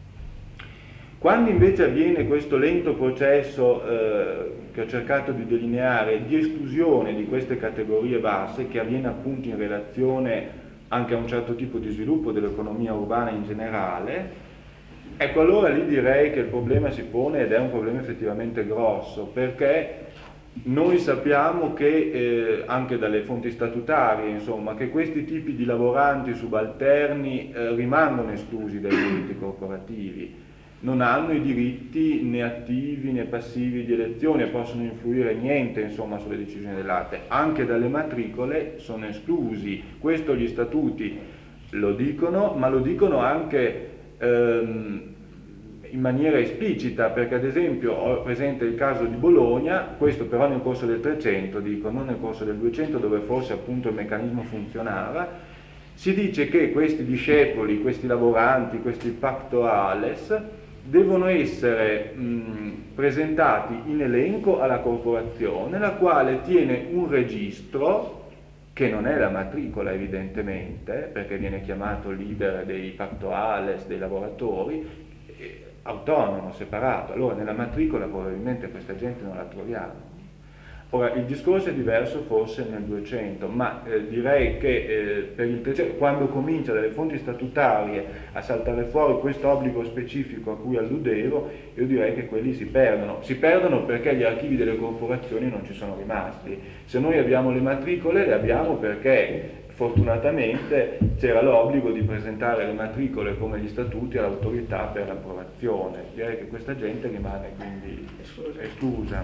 Quando invece avviene questo lento processo eh, che ho cercato di delineare di esclusione di queste categorie basse, che avviene appunto in relazione anche a un certo tipo di sviluppo dell'economia urbana in generale, ecco, allora lì direi che il problema si pone ed è un problema effettivamente grosso, perché noi sappiamo che, eh, anche dalle fonti statutarie, insomma, che questi tipi di lavoranti subalterni eh, rimangono esclusi dai diritti corporativi, non hanno i diritti né attivi né passivi di elezione, possono influire niente, insomma, sulle decisioni dell'arte. Anche dalle matricole sono esclusi, questo gli statuti lo dicono, ma lo dicono anche ehm, in maniera esplicita, perché ad esempio ho presente il caso di Bologna, questo però nel corso del trecento, dico, non nel corso del duecento, dove forse appunto il meccanismo funzionava, si dice che questi discepoli, questi lavoranti, questi pactuales, devono essere mh, presentati in elenco alla corporazione, la quale tiene un registro, che non è la matricola evidentemente, perché viene chiamato leader dei pactuales, dei lavoratori, autonomo, separato. Allora nella matricola probabilmente questa gente non la troviamo. Ora il discorso è diverso forse nel duecento, ma eh, direi che eh, per il trecento, quando comincia dalle fonti statutarie a saltare fuori questo obbligo specifico a cui alludevo, io direi che quelli si perdono. Si perdono perché gli archivi delle corporazioni non ci sono rimasti. Se noi abbiamo le matricole, le abbiamo perché fortunatamente c'era l'obbligo di presentare le matricole come gli statuti all'autorità per l'approvazione. Direi che questa gente rimane quindi esclusa.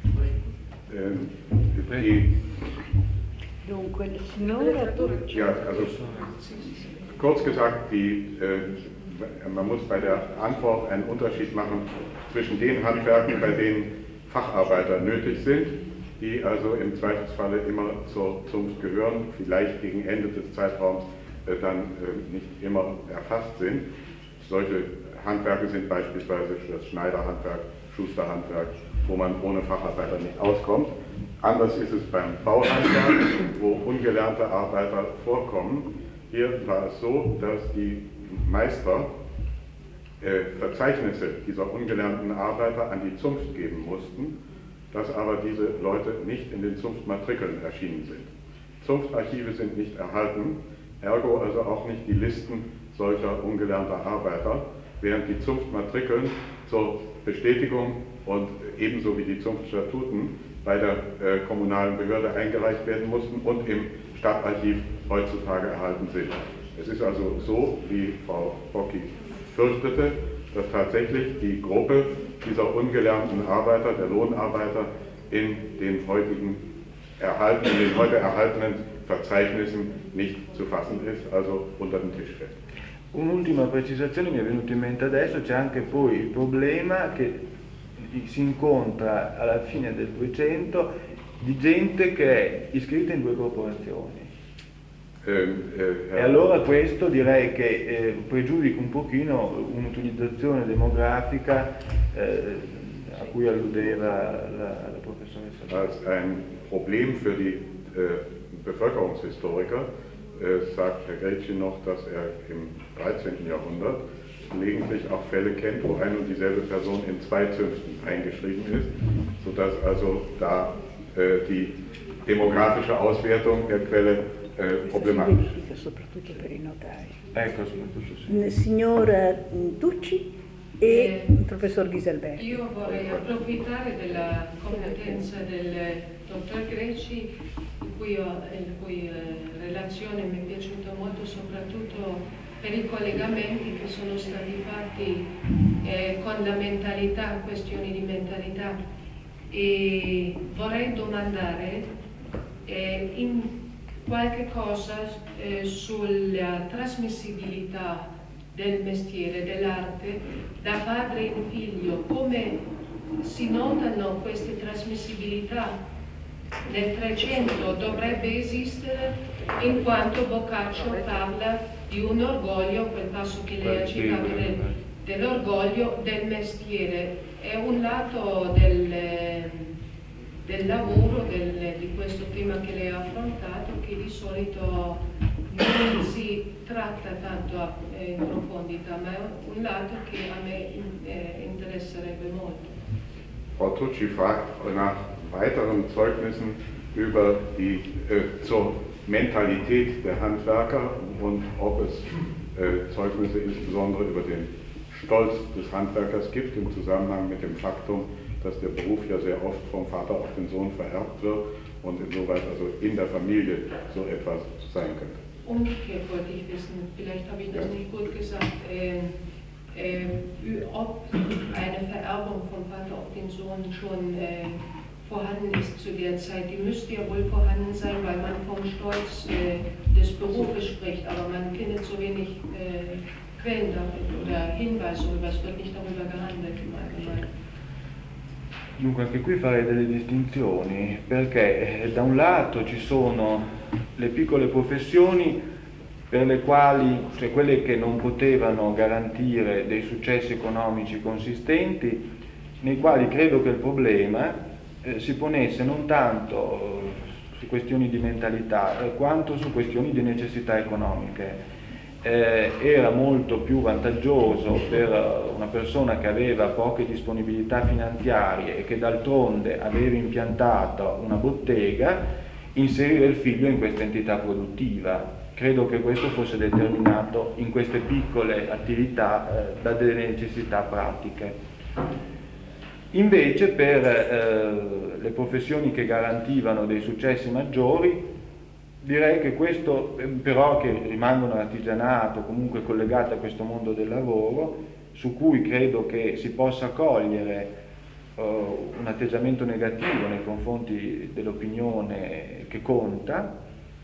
Eh, die, Dunque, il signore... ja, also kurz gesagt, die, äh, man muss bei der Antwort einen Unterschied machen zwischen den Handwerken, bei denen Facharbeiter nötig sind, die also im Zweifelsfalle immer zur Zunft gehören, vielleicht gegen Ende des Zeitraums äh, dann äh, nicht immer erfasst sind. Solche Handwerke sind beispielsweise das Schneiderhandwerk, Schusterhandwerk, wo man ohne Facharbeiter nicht auskommt. Anders ist es beim Bauhandwerk, wo ungelernte Arbeiter vorkommen. Hier war es so, dass die Meister äh, Verzeichnisse dieser ungelernten Arbeiter an die Zunft geben mussten, dass aber diese Leute nicht in den Zunftmatrikeln erschienen sind. Zunftarchive sind nicht erhalten, ergo also auch nicht die Listen solcher ungelernter Arbeiter, während die Zunftmatrikeln zur Bestätigung und ebenso wie die Zunftstatuten bei der äh, kommunalen Behörde eingereicht werden mussten und im Stadtarchiv heutzutage erhalten sind. Es ist also so, wie Frau Bocki fürchtete, dass tatsächlich die Gruppe dieser ungelernten Arbeiter, der Lohnarbeiter, in den heutigen erhalten, in den heute erhaltenen Verzeichnissen nicht zu fassen ist, also unter den Tisch fällt. Un'ultima precisazione mi è venuta in mente adesso, c'è anche poi il problema che si incontra alla fine del duecento di gente che è iscritta in due corporazioni. E allora questo direi che eh, pregiudica un pochino un'utilizzazione demografica eh, a cui alludeva la, la professoressa. Als ein Problem für die äh, Bevölkerungshistoriker äh, sagt Herr Gretchen noch, dass er im dreizehnten Jahrhundert gelegentlich auch Fälle kennt, wo ein und dieselbe Person in zwei Zünften eingeschrieben ist, sodass also da äh, die demografische Auswertung der Quelle Eh, problematico. Soprattutto per i notai. Ecco, soprattutto sì. Il signor Tucci e eh, il professor Ghiselberti. Io vorrei approfittare della competenza del dottor Greci, il cui, il cui eh, relazione mi è piaciuta molto, soprattutto per i collegamenti che sono stati fatti eh, con la mentalità, questioni di mentalità. E vorrei domandare eh, in qualche cosa eh, sulla trasmissibilità del mestiere, dell'arte, da padre in figlio, come si notano queste trasmissibilità. Nel Trecento dovrebbe esistere, in quanto Boccaccio parla di un orgoglio, quel passo che lei ha citato del, dell'orgoglio del mestiere. È un lato del, del lavoro, del, di questo tema che lei ha affrontato, che di solito non si tratta tanto in profondità, ma è un lato che a me eh, interesserebbe molto. Frau Tucci fragt nach weiteren Zeugnissen über die äh, zur Mentalität der Handwerker und ob es äh, Zeugnisse insbesondere über den Stolz des Handwerkers gibt im Zusammenhang mit dem Faktum, dass der Beruf ja sehr oft vom Vater auf den Sohn vererbt wird und insoweit also in der Familie so etwas sein könnte. Umgekehrt wollte ich wissen, vielleicht habe ich das ja. nicht gut gesagt, äh, äh, ob eine Vererbung vom Vater auf den Sohn schon äh, vorhanden ist zu der Zeit. Die müsste ja wohl vorhanden sein, weil man vom Stolz äh, des Berufes spricht, aber man findet so wenig äh, Quellen oder Hinweise, oder es wird nicht darüber gehandelt im Allgemeinen. Dunque anche qui farei delle distinzioni, perché eh, da un lato ci sono le piccole professioni per le quali, cioè quelle che non potevano garantire dei successi economici consistenti, nei quali credo che il problema eh, si ponesse non tanto su questioni di mentalità eh, quanto su questioni di necessità economiche. Eh, era molto più vantaggioso per una persona che aveva poche disponibilità finanziarie e che d'altronde aveva impiantato una bottega inserire il figlio in questa entità produttiva. Credo che questo fosse determinato in queste piccole attività eh, da delle necessità pratiche. Invece per eh, le professioni che garantivano dei successi maggiori, direi che questo, però, che rimangono artigianato, comunque collegate a questo mondo del lavoro, su cui credo che si possa cogliere uh, un atteggiamento negativo nei confronti dell'opinione che conta,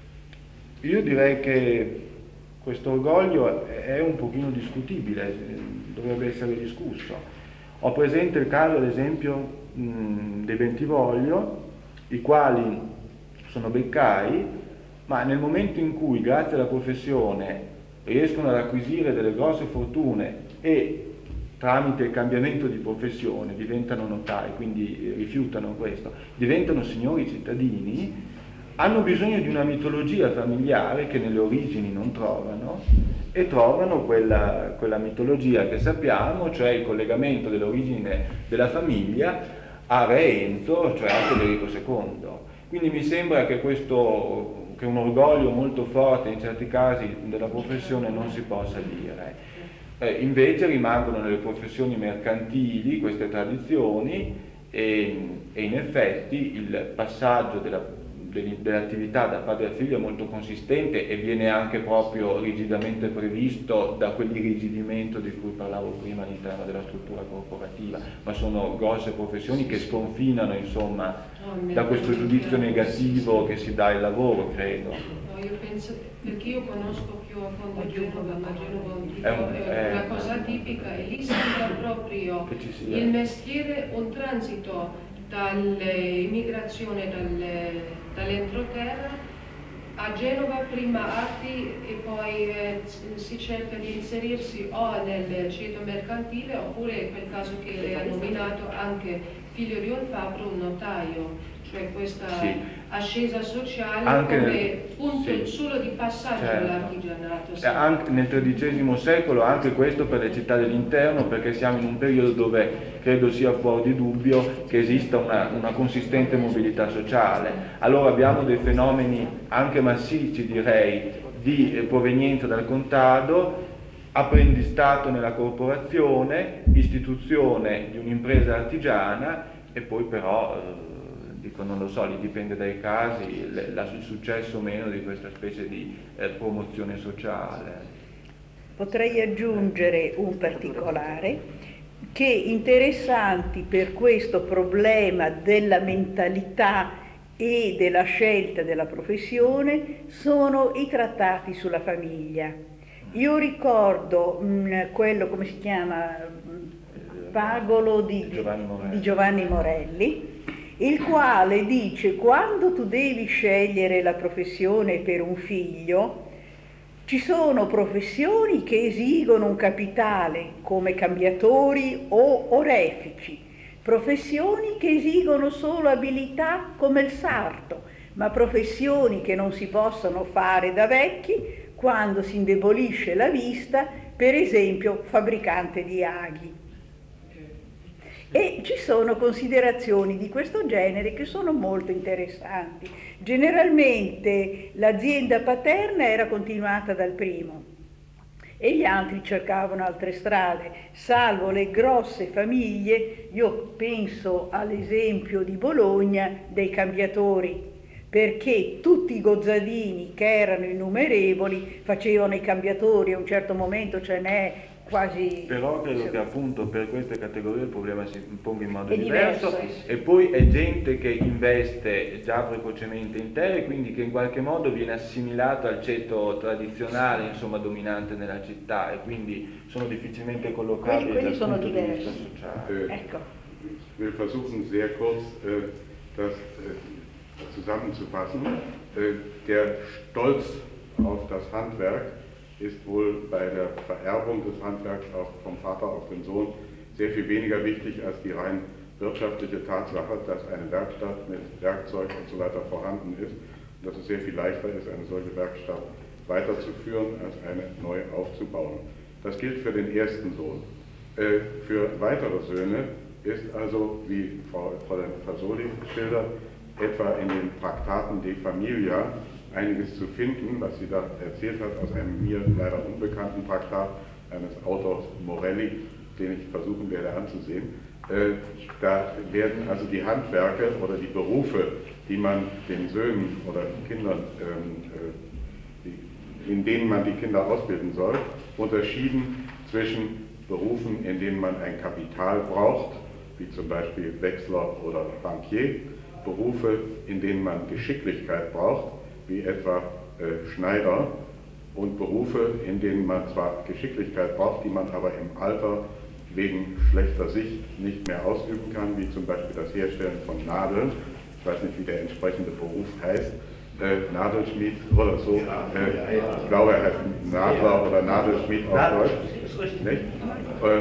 io direi che questo orgoglio è un pochino discutibile, dovrebbe essere discusso. Ho presente il caso, ad esempio, mh, dei Bentivoglio, i quali sono beccai, ma nel momento in cui, grazie alla professione, riescono ad acquisire delle grosse fortune e tramite il cambiamento di professione diventano notai, quindi rifiutano questo, diventano signori cittadini, hanno bisogno di una mitologia familiare che nelle origini non trovano, e trovano quella, quella mitologia che sappiamo, cioè il collegamento dell'origine della famiglia a Re Enzo, cioè a Federico secondo. Quindi mi sembra che questo che un orgoglio molto forte in certi casi della professione non si possa dire. Eh, invece rimangono nelle professioni mercantili queste tradizioni e, e in effetti il passaggio della, dell'attività da padre a figlio è molto consistente e viene anche proprio rigidamente previsto da quell'irrigidimento di cui parlavo prima all'interno della struttura corporativa, ma sono grosse professioni che sconfinano, insomma, da questo giudizio negativo che si dà al lavoro, credo. No, io penso, perché io conosco più a fondo Genova, ma Genova è, un, è una cosa tipica, e lì sembra proprio il mestiere un transito dall'immigrazione, dalle, dall'entroterra a Genova prima arti e poi eh, si cerca di inserirsi o nel ceto mercantile oppure in quel caso che lei ha nominato anche figlio di un fabbro, un notaio. Cioè questa sì. ascesa sociale anche come nel, punto sì. solo di passaggio certo. all'artigianato. Sì. Anche nel tredicesimo secolo, anche questo per le città dell'interno, perché siamo in un periodo dove credo sia fuori di dubbio che esista una, una consistente mobilità sociale. Allora abbiamo dei fenomeni anche massicci, direi, di eh, provenienza dal contado, apprendistato nella corporazione, istituzione di un'impresa artigiana e poi però... Eh, dico non lo so, lì dipende dai casi, le, la, il successo o meno di questa specie di eh, promozione sociale. Potrei aggiungere un particolare che interessanti per questo problema della mentalità e della scelta della professione sono i trattati sulla famiglia. Io ricordo mh, quello, come si chiama, Pagolo di, di, Giovanni Morelli. di Giovanni Morelli, il quale dice: quando tu devi scegliere la professione per un figlio, ci sono professioni che esigono un capitale come cambiatori o orefici, professioni che esigono solo abilità come il sarto, ma professioni che non si possono fare da vecchi quando si indebolisce la vista, per esempio fabbricante di aghi. E ci sono considerazioni di questo genere che sono molto interessanti. Generalmente l'azienda paterna era continuata dal primo e gli altri cercavano altre strade, salvo le grosse famiglie. Io penso all'esempio di Bologna dei cambiatori, perché tutti i gozzadini, che erano innumerevoli, facevano i cambiatori. A un certo momento ce n'è quasi... Però credo che appunto per queste categorie il problema si ponga in modo è diverso, diverso. E poi è gente che investe già precocemente in terra e quindi che in qualche modo viene assimilato al ceto tradizionale, insomma, dominante nella città, e quindi sono difficilmente collocabili quelli, quelli dal sono punto diversi. di vista sociale. Äh, Ecco. Ich will versuchen, sehr kurz äh, das äh, zusammenzufassen. Äh, der Stolz auf das Handwerk ist wohl bei der Vererbung des Handwerks auch vom Vater auf den Sohn sehr viel weniger wichtig als die rein wirtschaftliche Tatsache, dass eine Werkstatt mit Werkzeug und so weiter vorhanden ist und dass es sehr viel leichter ist, eine solche Werkstatt weiterzuführen, als eine neu aufzubauen. Das gilt für den ersten Sohn. Äh, für weitere Söhne ist also, wie Frau Fräulein Fasoli schildert, etwa in den Traktaten De Familia einiges zu finden, was sie da erzählt hat, aus einem mir leider unbekannten Traktat eines Autors Morelli, den ich versuchen werde anzusehen. Äh, da werden also die Handwerke oder die Berufe, die man den Söhnen oder Kindern, ähm, äh, die, in denen man die Kinder ausbilden soll, unterschieden zwischen Berufen, in denen man ein Kapital braucht, wie zum Beispiel Wechsler oder Bankier, Berufe, in denen man Geschicklichkeit braucht, wie etwa äh, Schneider, und Berufe, in denen man zwar Geschicklichkeit braucht, die man aber im Alter wegen schlechter Sicht nicht mehr ausüben kann, wie zum Beispiel das Herstellen von Nadeln. Ich weiß nicht, wie der entsprechende Beruf heißt, äh, Nadelschmied oder so. Äh, ich glaube, er heißt Nadler oder Nadelschmied auf Deutsch. Nicht? Äh,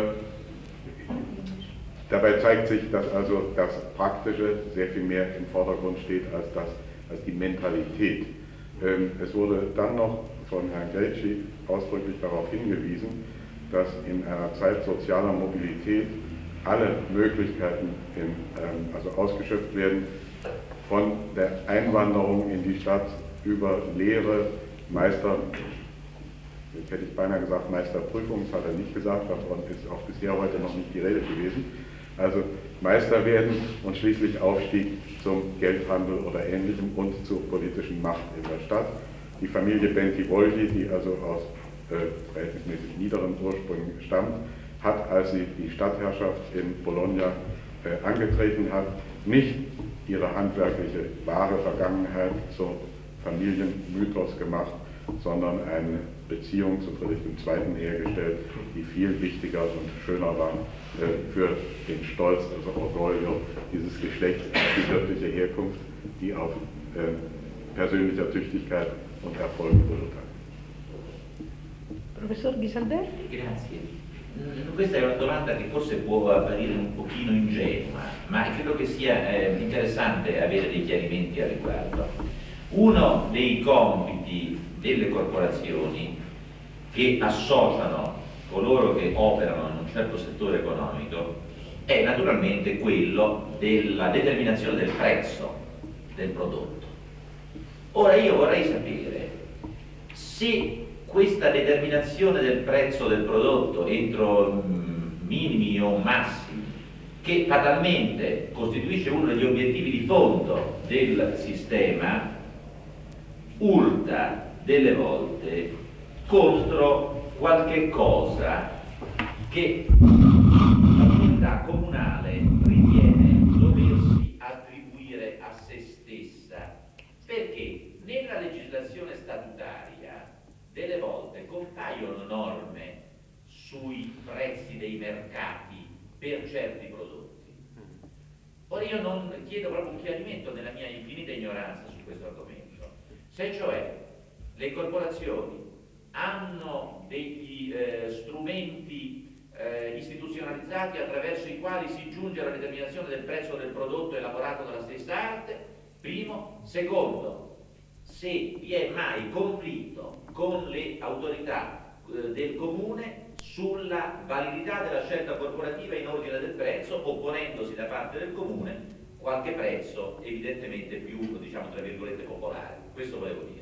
dabei zeigt sich, dass also das Praktische sehr viel mehr im Vordergrund steht als, das, als die Mentalität. Ähm, es wurde dann noch von Herrn Gretschi ausdrücklich darauf hingewiesen, dass in einer Zeit sozialer Mobilität alle Möglichkeiten in, ähm, also ausgeschöpft werden, von der Einwanderung in die Stadt über Lehre, Meister, jetzt hätte ich beinahe gesagt Meisterprüfung, das hat er nicht gesagt, davon ist auch bisher heute noch nicht die Rede gewesen. Also Meister werden und schließlich Aufstieg zum Geldhandel oder Ähnlichem und zur politischen Macht in der Stadt. Die Familie Bentivolli, die also aus äh, verhältnismäßig niederen Ursprüngen stammt, hat, als sie die Stadtherrschaft in Bologna äh, angetreten hat, nicht ihre handwerkliche wahre Vergangenheit zum Familienmythos gemacht, sondern eine Beziehung zu Friedrich der Zweiten hergestellt, die viel wichtiger und schöner war äh, für den Stolz, also Orgoglio dieses Geschlechts, die wirkliche Herkunft, die auf äh, persönlicher Tüchtigkeit und erfolgen würde. Professor Ghisalberti? Grazie. Questa è una domanda che forse può apparire un pochino ingenua, ma credo che sia eh, interessante avere dei chiarimenti al riguardo. Uno dei compiti delle corporazioni che associano coloro che operano in un certo settore economico è naturalmente quello della determinazione del prezzo del prodotto. Ora io vorrei sapere se questa determinazione del prezzo del prodotto entro mm, minimi o massimi, che fatalmente costituisce uno degli obiettivi di fondo del sistema, urta delle volte contro qualche cosa che l'autorità comunale ritiene doversi attribuire a se stessa, perché nella legislazione statutaria delle volte compaiono norme sui prezzi dei mercati per certi prodotti. Ora io non chiedo proprio un chiarimento nella mia infinita ignoranza su questo argomento, se cioè le corporazioni hanno degli eh, strumenti eh, istituzionalizzati attraverso i quali si giunge alla determinazione del prezzo del prodotto elaborato dalla stessa arte, primo. Secondo, se vi è mai conflitto con le autorità eh, del comune sulla validità della scelta corporativa in ordine del prezzo, opponendosi da parte del comune qualche prezzo evidentemente più, diciamo, tra virgolette, popolare. Questo volevo dire.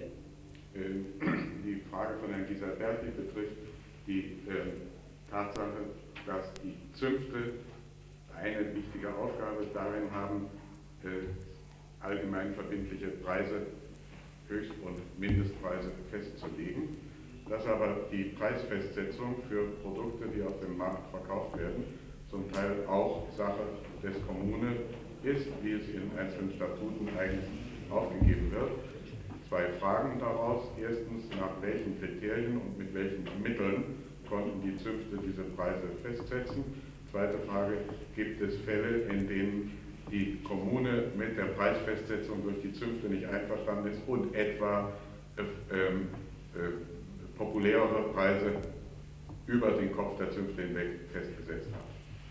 Die Frage von Herrn Ghisalberti betrifft die äh, Tatsache, dass die Zünfte eine wichtige Aufgabe darin haben, äh, allgemein verbindliche Preise, Höchst- und Mindestpreise festzulegen, dass aber die Preisfestsetzung für Produkte, die auf dem Markt verkauft werden, zum Teil auch Sache des Kommune ist, wie es in einzelnen Statuten eigentlich aufgegeben wird. Zwei Fragen daraus. Erstens, nach welchen Kriterien und mit welchen Mitteln konnten die Zünfte diese Preise festsetzen? Zweite Frage, gibt es Fälle, in denen die Kommune mit der Preisfestsetzung durch die Zünfte nicht einverstanden ist und etwa äh, äh, populärere Preise über den Kopf der Zünfte hinweg festgesetzt hat?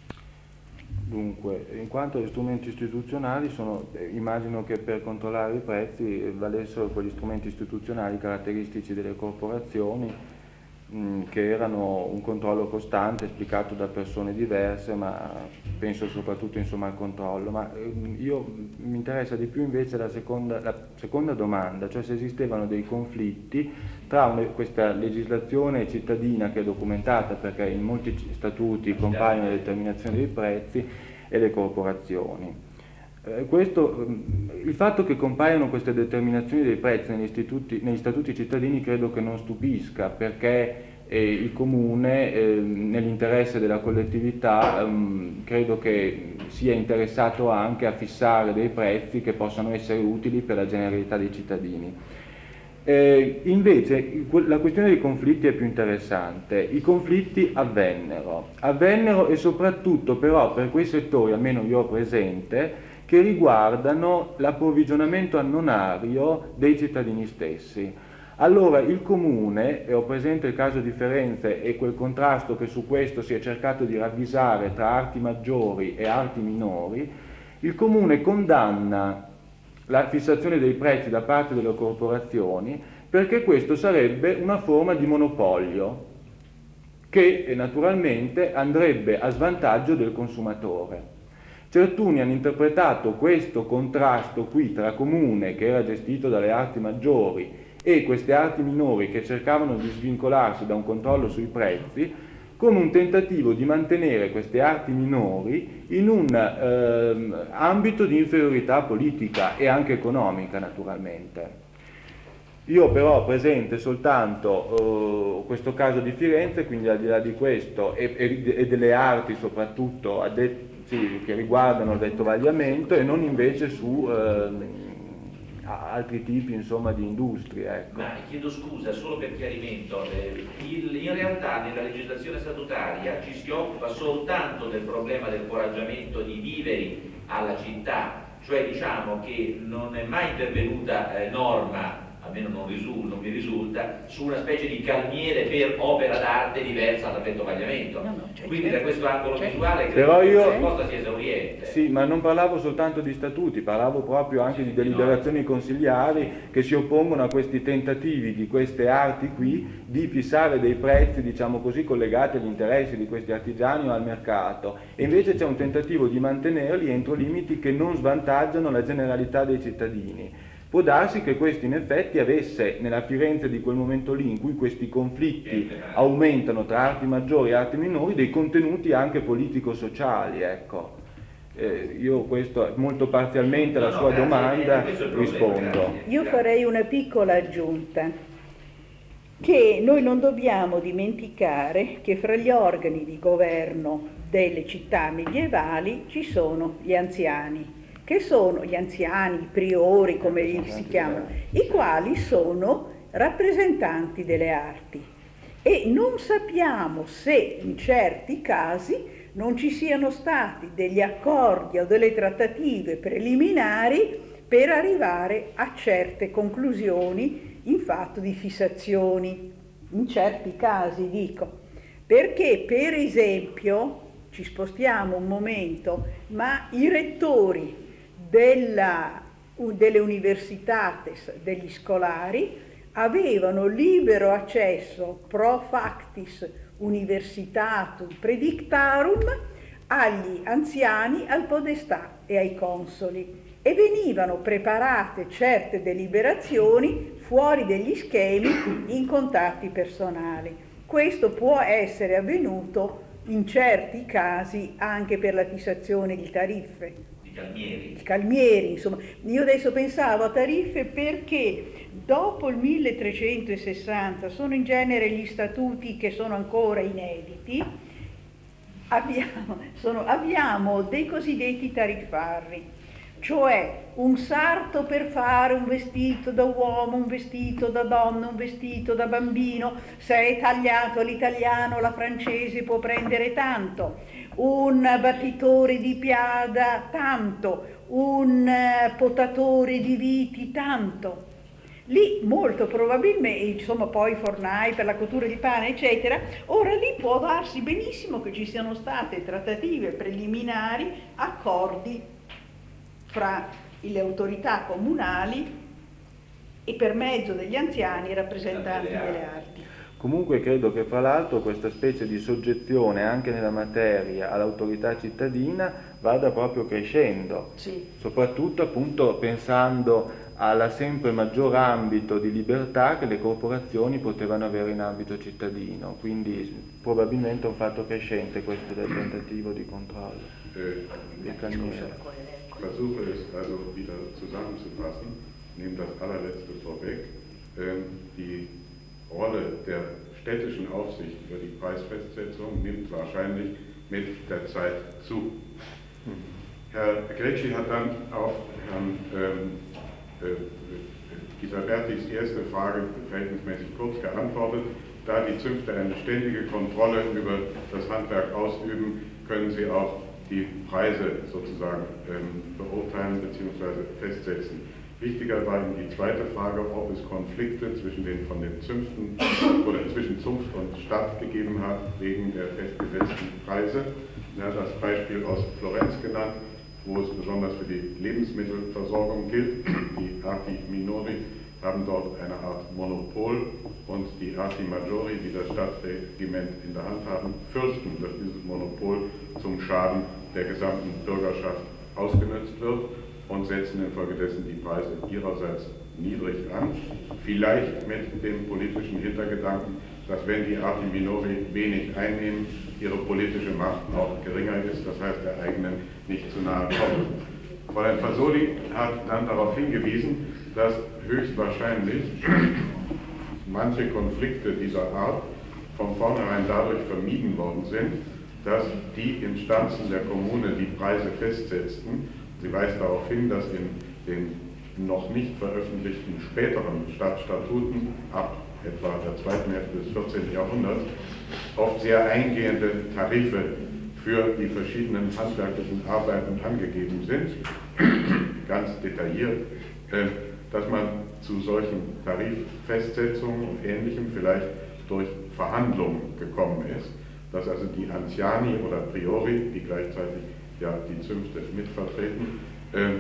Dunque, in quanto agli strumenti istituzionali, sono, immagino che per controllare i prezzi valessero quegli strumenti istituzionali caratteristici delle corporazioni, mh, che erano un controllo costante, esplicato da persone diverse, ma penso soprattutto, insomma, al controllo. Ma mh, io mi interessa di più invece la seconda, la seconda domanda, cioè se esistevano dei conflitti tra una, questa legislazione cittadina che è documentata, perché in molti statuti compaiono le determinazioni dei prezzi, e le corporazioni. Eh, questo, il fatto che compaiano queste determinazioni dei prezzi negli, istituti, negli statuti cittadini credo che non stupisca, perché eh, il comune, eh, nell'interesse della collettività, ehm, credo che sia interessato anche a fissare dei prezzi che possano essere utili per la generalità dei cittadini. Eh, invece la questione dei conflitti è più interessante. I conflitti avvennero, avvennero e soprattutto però per quei settori, almeno io ho presente, che riguardano l'approvvigionamento annonario dei cittadini stessi. Allora il comune, e ho presente il caso di Firenze e quel contrasto che su questo si è cercato di ravvisare tra arti maggiori e arti minori, il comune condanna la fissazione dei prezzi da parte delle corporazioni perché questo sarebbe una forma di monopolio che naturalmente andrebbe a svantaggio del consumatore. Certuni hanno interpretato questo contrasto qui tra comune, che era gestito dalle arti maggiori, e queste arti minori che cercavano di svincolarsi da un controllo sui prezzi come un tentativo di mantenere queste arti minori in un eh, ambito di inferiorità politica e anche economica, naturalmente. Io però ho presente soltanto eh, questo caso di Firenze, quindi al di là di questo, e, e, e delle arti soprattutto addette, sì, che riguardano il detto vagliamento, e non invece su eh, altri tipi, insomma, di industrie. Ecco. Ma chiedo scusa, solo per chiarimento, eh, il, in realtà nella legislazione statutaria ci si occupa soltanto del problema del foraggiamento di viveri alla città, cioè diciamo che non è mai intervenuta eh, norma almeno non, risulta, non mi risulta, su una specie di calmiere per opera d'arte diversa dal vettovagliamento. No, no, cioè, quindi c'è, da questo angolo c'è. visuale credo che la risposta sia esauriente. Sì, ma non parlavo soltanto di statuti, parlavo proprio anche sì, di deliberazioni no. consigliari che si oppongono a questi tentativi di queste arti qui di fissare dei prezzi, diciamo così, collegati agli interessi di questi artigiani o al mercato, e invece c'è un tentativo di mantenerli entro limiti che non svantaggiano la generalità dei cittadini. Può darsi che questo in effetti avesse, nella Firenze di quel momento lì, in cui questi conflitti aumentano tra arti maggiori e arti minori, dei contenuti anche politico-sociali, ecco. Eh, io questo molto parzialmente alla sua domanda rispondo. Io farei una piccola aggiunta, che noi non dobbiamo dimenticare che fra gli organi di governo delle città medievali ci sono gli anziani, che sono gli anziani, i priori, come li si chiamano, i quali sono rappresentanti delle arti, e non sappiamo se in certi casi non ci siano stati degli accordi o delle trattative preliminari per arrivare a certe conclusioni in fatto di fissazioni, in certi casi dico, perché per esempio, ci spostiamo un momento, ma i rettori della, delle universitates degli scolari avevano libero accesso pro factis universitatum predictarum agli anziani, al podestà e ai consoli, e venivano preparate certe deliberazioni fuori degli schemi in contatti personali. Questo può essere avvenuto in certi casi anche per la fissazione di tariffe. Di calmieri. Di calmieri, insomma. Io adesso pensavo a tariffe perché dopo il milletrecentosessanta sono in genere gli statuti che sono ancora inediti, abbiamo, sono, abbiamo dei cosiddetti tariffarri, cioè un sarto per fare un vestito da uomo, un vestito da donna, un vestito da bambino, se è tagliato all'italiano, la francese può prendere tanto, un battitore di piada tanto, un potatore di viti tanto. Lì molto probabilmente, insomma, poi fornai per la cottura di pane eccetera, ora lì può darsi benissimo che ci siano state trattative preliminari, accordi fra le autorità comunali e per mezzo degli anziani i rappresentanti delle arti. Comunque credo che fra l'altro questa specie di soggezione anche nella materia all'autorità cittadina vada proprio crescendo, sì. Soprattutto appunto pensando alla sempre maggior ambito di libertà che le corporazioni potevano avere in ambito cittadino, quindi probabilmente è un fatto crescente questo del tentativo di controllo. Eh, Ich versuche es also wieder zusammenzufassen, nehme das allerletzte vorweg. Die Rolle der städtischen Aufsicht über die Preisfestsetzung nimmt wahrscheinlich mit der Zeit zu. Herr Gretschi hat dann auf Herrn ähm, äh, Isaberdis erste Frage verhältnismäßig kurz geantwortet. Da die Zünfte eine ständige Kontrolle über das Handwerk ausüben, können sie auch die Preise sozusagen ähm, beurteilen bzw. festsetzen. Wichtiger war ihm die zweite Frage, ob es Konflikte zwischen den von den Zünften oder zwischen Zunft und Stadt gegeben hat wegen der festgesetzten Preise. Er hat das Beispiel aus Florenz genannt, wo es besonders für die Lebensmittelversorgung gilt. Die Arti Minori haben dort eine Art Monopol und die Arti Maggiori, die das Stadtregiment in der Hand haben, fürchten, dass dieses Monopol zum Schaden der gesamten Bürgerschaft ausgenutzt wird und setzen infolgedessen die Preise ihrerseits niedrig an, vielleicht mit dem politischen Hintergedanken, dass wenn die Arti Minori wenig einnehmen, ihre politische Macht auch geringer ist, das heißt der eigenen nicht zu nahe kommt. Fräulein Fasoli hat dann darauf hingewiesen, dass höchstwahrscheinlich manche Konflikte dieser Art von vornherein dadurch vermieden worden sind, dass die Instanzen der Kommune die Preise festsetzten. Sie weist darauf hin, dass in den noch nicht veröffentlichten späteren Stadtstatuten ab etwa der zweiten Hälfte des vierzehnten Jahrhunderts oft sehr eingehende Tarife für die verschiedenen handwerklichen Arbeiten angegeben sind, ganz detailliert, dass man zu solchen Tariffestsetzungen und Ähnlichem vielleicht durch Verhandlungen gekommen ist, dass also die Anziani oder Priori, die gleichzeitig ja die Zünfte mitvertreten, äh,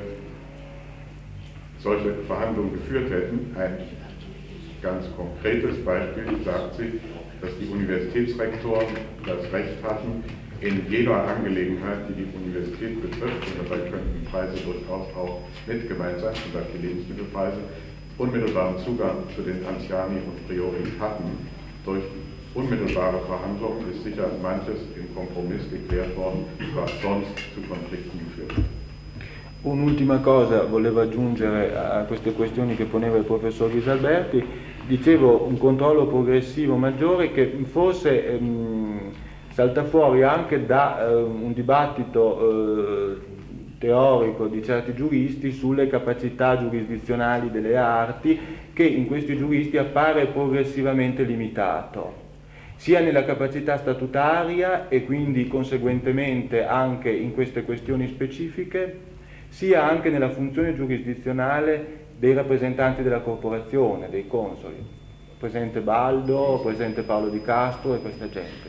solche Verhandlungen geführt hätten. Ein ganz konkretes Beispiel sagt sie, dass die Universitätsrektoren das Recht hatten, in jeder Angelegenheit, die die Universität betrifft, und dabei könnten Preise durchaus auch mit gemeint sein, zum Beispiel Lebensmittelpreise, unmittelbaren Zugang zu den Anziani und Priori hatten. Durch unmittelbare Verhandlungen ist sicher manches im Kompromiss geklärt worden, was sonst zu Konflikten geführt hat. Un'ultima cosa volevo aggiungere a queste questioni che poneva il professor Ghisalberti. Dicevo, un controllo progressivo maggiore che forse ehm, salta fuori anche da eh, un dibattito eh, teorico di certi giuristi sulle capacità giurisdizionali delle arti, che in questi giuristi appare progressivamente limitato, sia nella capacità statutaria e quindi conseguentemente anche in queste questioni specifiche, sia anche nella funzione giurisdizionale dei rappresentanti della corporazione, dei consoli, presente Baldo, presente Paolo Di Castro e questa gente,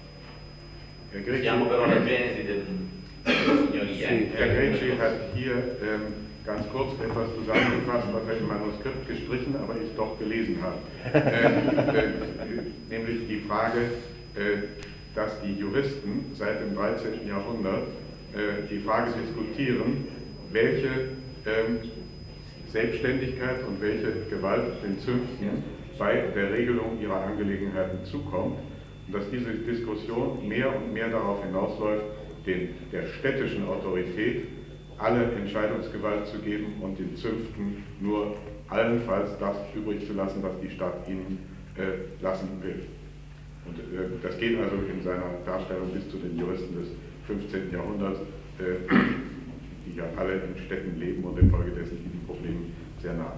insomma. Siamo però alla genesi del, della signoria. Sì, Herr Greci hat hier ähm, ganz kurz etwas zusammengefasst, was er im Manuskript gestrichen, aber ich doch gelesen habe. äh, äh, nämlich die Frage, äh, dass die Juristen seit dem dreizehnten Jahrhundert äh, die Frage diskutieren, welche ähm, Selbstständigkeit und welche Gewalt den Zünften bei der Regelung ihrer Angelegenheiten zukommt und dass diese Diskussion mehr und mehr darauf hinausläuft, den, der städtischen Autorität alle Entscheidungsgewalt zu geben und den Zünften nur allenfalls das übrig zu lassen, was die Stadt ihnen äh, lassen will. Und äh, das geht also in seiner Darstellung bis zu den Juristen des fünfzehnten Jahrhunderts, äh, die ja alle in Städten leben und infolgedessen diesen Problemen sehr nah.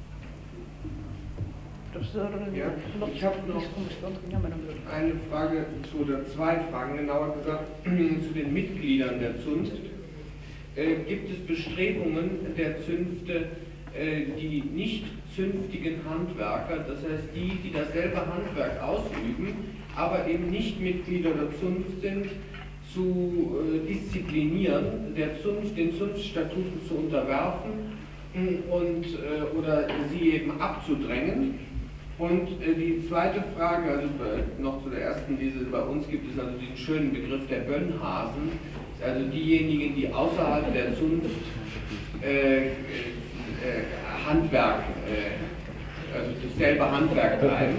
Ja, ich habe noch eine Frage zu, oder zwei Fragen, genauer gesagt, zu den Mitgliedern der Zunft. Äh, gibt es Bestrebungen der Zünfte, äh, die nicht zünftigen Handwerker, das heißt die, die dasselbe Handwerk ausüben, aber eben nicht Mitglieder der Zunft sind, zu äh, disziplinieren, der Zunft, den Zunftstatuten zu unterwerfen und, äh, oder sie eben abzudrängen. Und äh, die zweite Frage, also äh, noch zu der ersten, diese, bei uns gibt es also den schönen Begriff der Bönnhasen, also diejenigen, die außerhalb der Zunft äh, äh, Handwerk, äh, also dasselbe Handwerk treiben.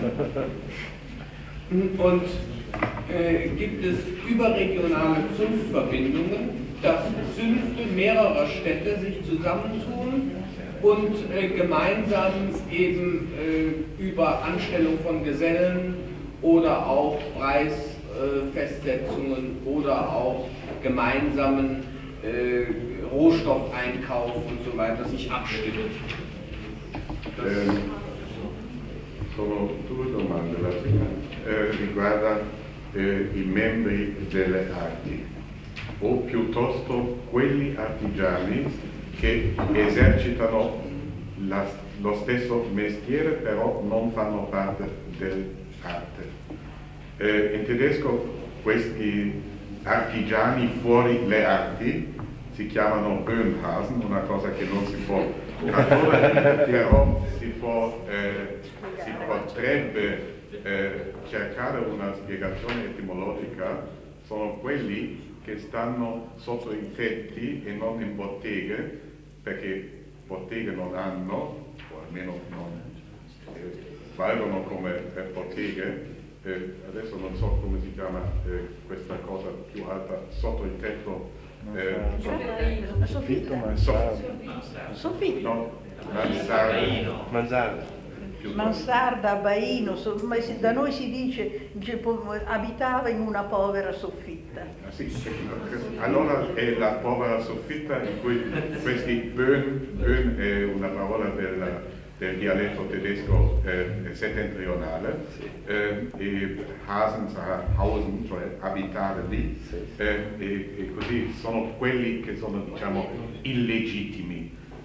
Und äh, gibt es überregionale Zunftverbindungen, dass Zünfte mehrerer Städte sich zusammentun und äh, gemeinsam eben äh, über Anstellung von Gesellen oder auch Preisfestsetzungen äh, oder auch gemeinsamen äh, Rohstoffeinkauf und so weiter sich abstimmen. Eh, sono due domande. La prima eh, riguarda eh, i membri delle arti, o piuttosto quegli artigiani che esercitano la, lo stesso mestiere però non fanno parte dell'arte. Eh, in tedesco questi artigiani fuori le arti si chiamano Böhnhasen, una cosa che non si può tradurre, però si, può, eh, si potrebbe eh, cercare una spiegazione etimologica. Sono quelli che stanno sotto i tetti e non in botteghe, perché botteghe non hanno, o almeno non eh, valgono come eh, botteghe. Eh, adesso non so come si chiama eh, questa cosa più alta, sotto il tetto. Eh, Soffitto, soffitto. No, mansarda. Mansarda. Mansarda, baino, so, ma si, da noi si dice, dice po, abitava in una povera soffitta. Ah, sì, allora è la povera soffitta in cui questi Böhm, Böhm è una parola del, del dialetto tedesco eh, settentrionale, eh, e Hasen sarà Hausen, cioè abitare lì, eh, e, e così sono quelli che sono, diciamo, illegittimi.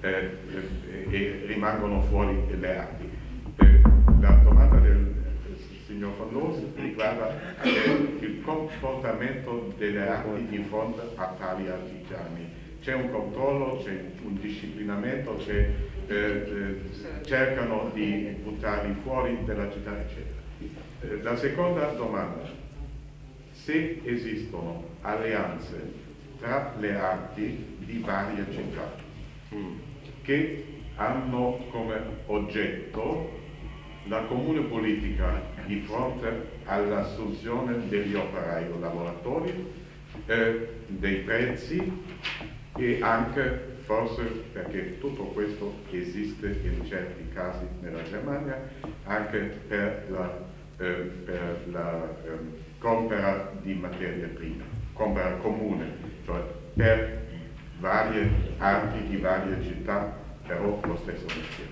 eh, e rimangono fuori le arti. Eh, la domanda del signor Von Loos riguarda eh, il comportamento delle arti di fronte a tali artigiani. C'è un controllo, c'è un disciplinamento, c'è, eh, eh, cercano di buttarli fuori dalla città, eccetera. Eh, la seconda domanda: se esistono alleanze tra le arti di varie città che hanno come oggetto la comune politica di fronte all'assunzione degli operai o lavoratori, eh, dei prezzi e anche, forse perché tutto questo esiste in certi casi nella Germania, anche per la, eh, per la eh, compra di materie prime, compra comune, cioè per varie arti di varie città, però lo stesso mestiere.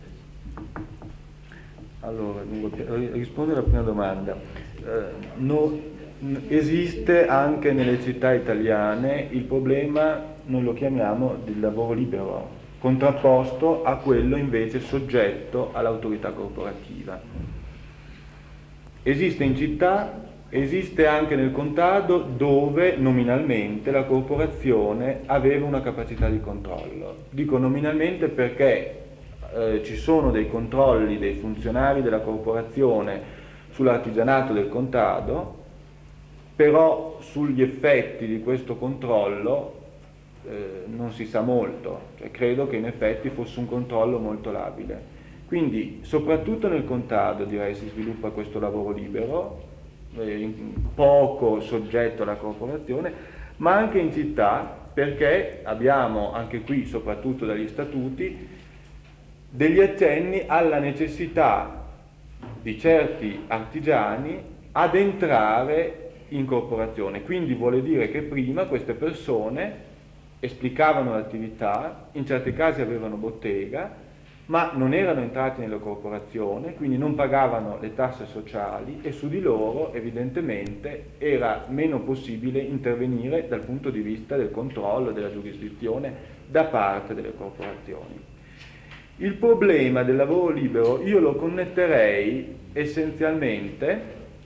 Allora, rispondo alla prima domanda. Eh, no, esiste anche nelle città italiane il problema, noi lo chiamiamo, del lavoro libero, contrapposto a quello invece soggetto all'autorità corporativa. Esiste in città, esiste anche nel contado, dove nominalmente la corporazione aveva una capacità di controllo. Dico nominalmente perché Eh, ci sono dei controlli dei funzionari della corporazione sull'artigianato del contado, però sugli effetti di questo controllo eh, non si sa molto, cioè, credo che in effetti fosse un controllo molto labile. Quindi soprattutto nel contado, direi, si sviluppa questo lavoro libero, eh, poco soggetto alla corporazione, ma anche in città, perché abbiamo anche qui, soprattutto dagli statuti, degli accenni alla necessità di certi artigiani ad entrare in corporazione. Quindi vuole dire che prima queste persone esplicavano l'attività, in certi casi avevano bottega, ma non erano entrati nella corporazione, quindi non pagavano le tasse sociali e su di loro evidentemente era meno possibile intervenire dal punto di vista del controllo, della giurisdizione da parte delle corporazioni. Il problema del lavoro libero io lo connetterei essenzialmente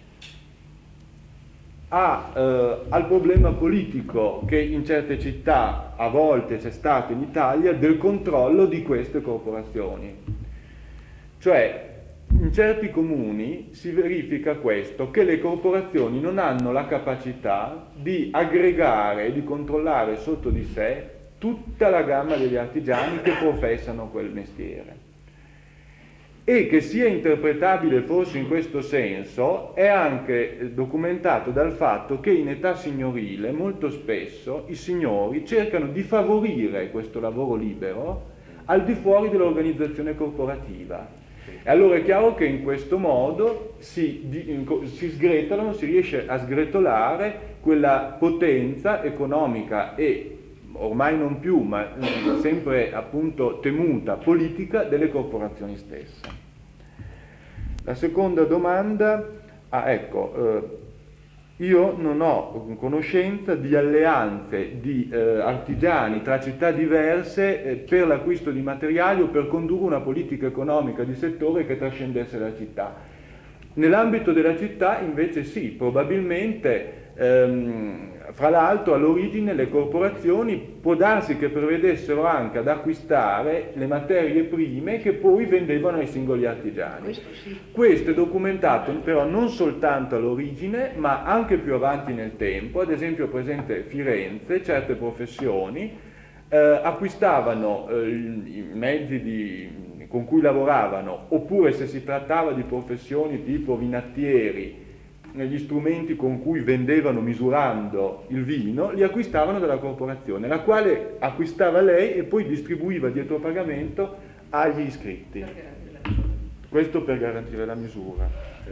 a, eh, al problema politico che in certe città a volte c'è stato in Italia del controllo di queste corporazioni. Cioè, in certi comuni si verifica questo, che le corporazioni non hanno la capacità di aggregare e di controllare sotto di sé tutta la gamma degli artigiani che professano quel mestiere. E che sia interpretabile forse in questo senso è anche documentato dal fatto che in età signorile molto spesso i signori cercano di favorire questo lavoro libero al di fuori dell'organizzazione corporativa. E allora è chiaro che in questo modo si, di, si sgretolano, si riesce a sgretolare quella potenza economica e ormai non più, ma sempre appunto temuta, politica delle corporazioni stesse. La seconda domanda, ah ecco, eh, io non ho conoscenza di alleanze di eh, artigiani tra città diverse eh, per l'acquisto di materiali o per condurre una politica economica di settore che trascendesse la città. Nell'ambito della città invece sì, probabilmente ehm, fra l'altro all'origine le corporazioni può darsi che prevedessero anche ad acquistare le materie prime che poi vendevano ai singoli artigiani. Questo, sì. Questo è documentato però non soltanto all'origine ma anche più avanti nel tempo. Ad esempio presente Firenze, certe professioni eh, acquistavano eh, i mezzi di, con cui lavoravano, oppure se si trattava di professioni tipo vinattieri, negli strumenti con cui vendevano misurando il vino, li acquistavano dalla corporazione, la quale acquistava lei e poi distribuiva dietro pagamento agli iscritti. Questo per garantire la misura.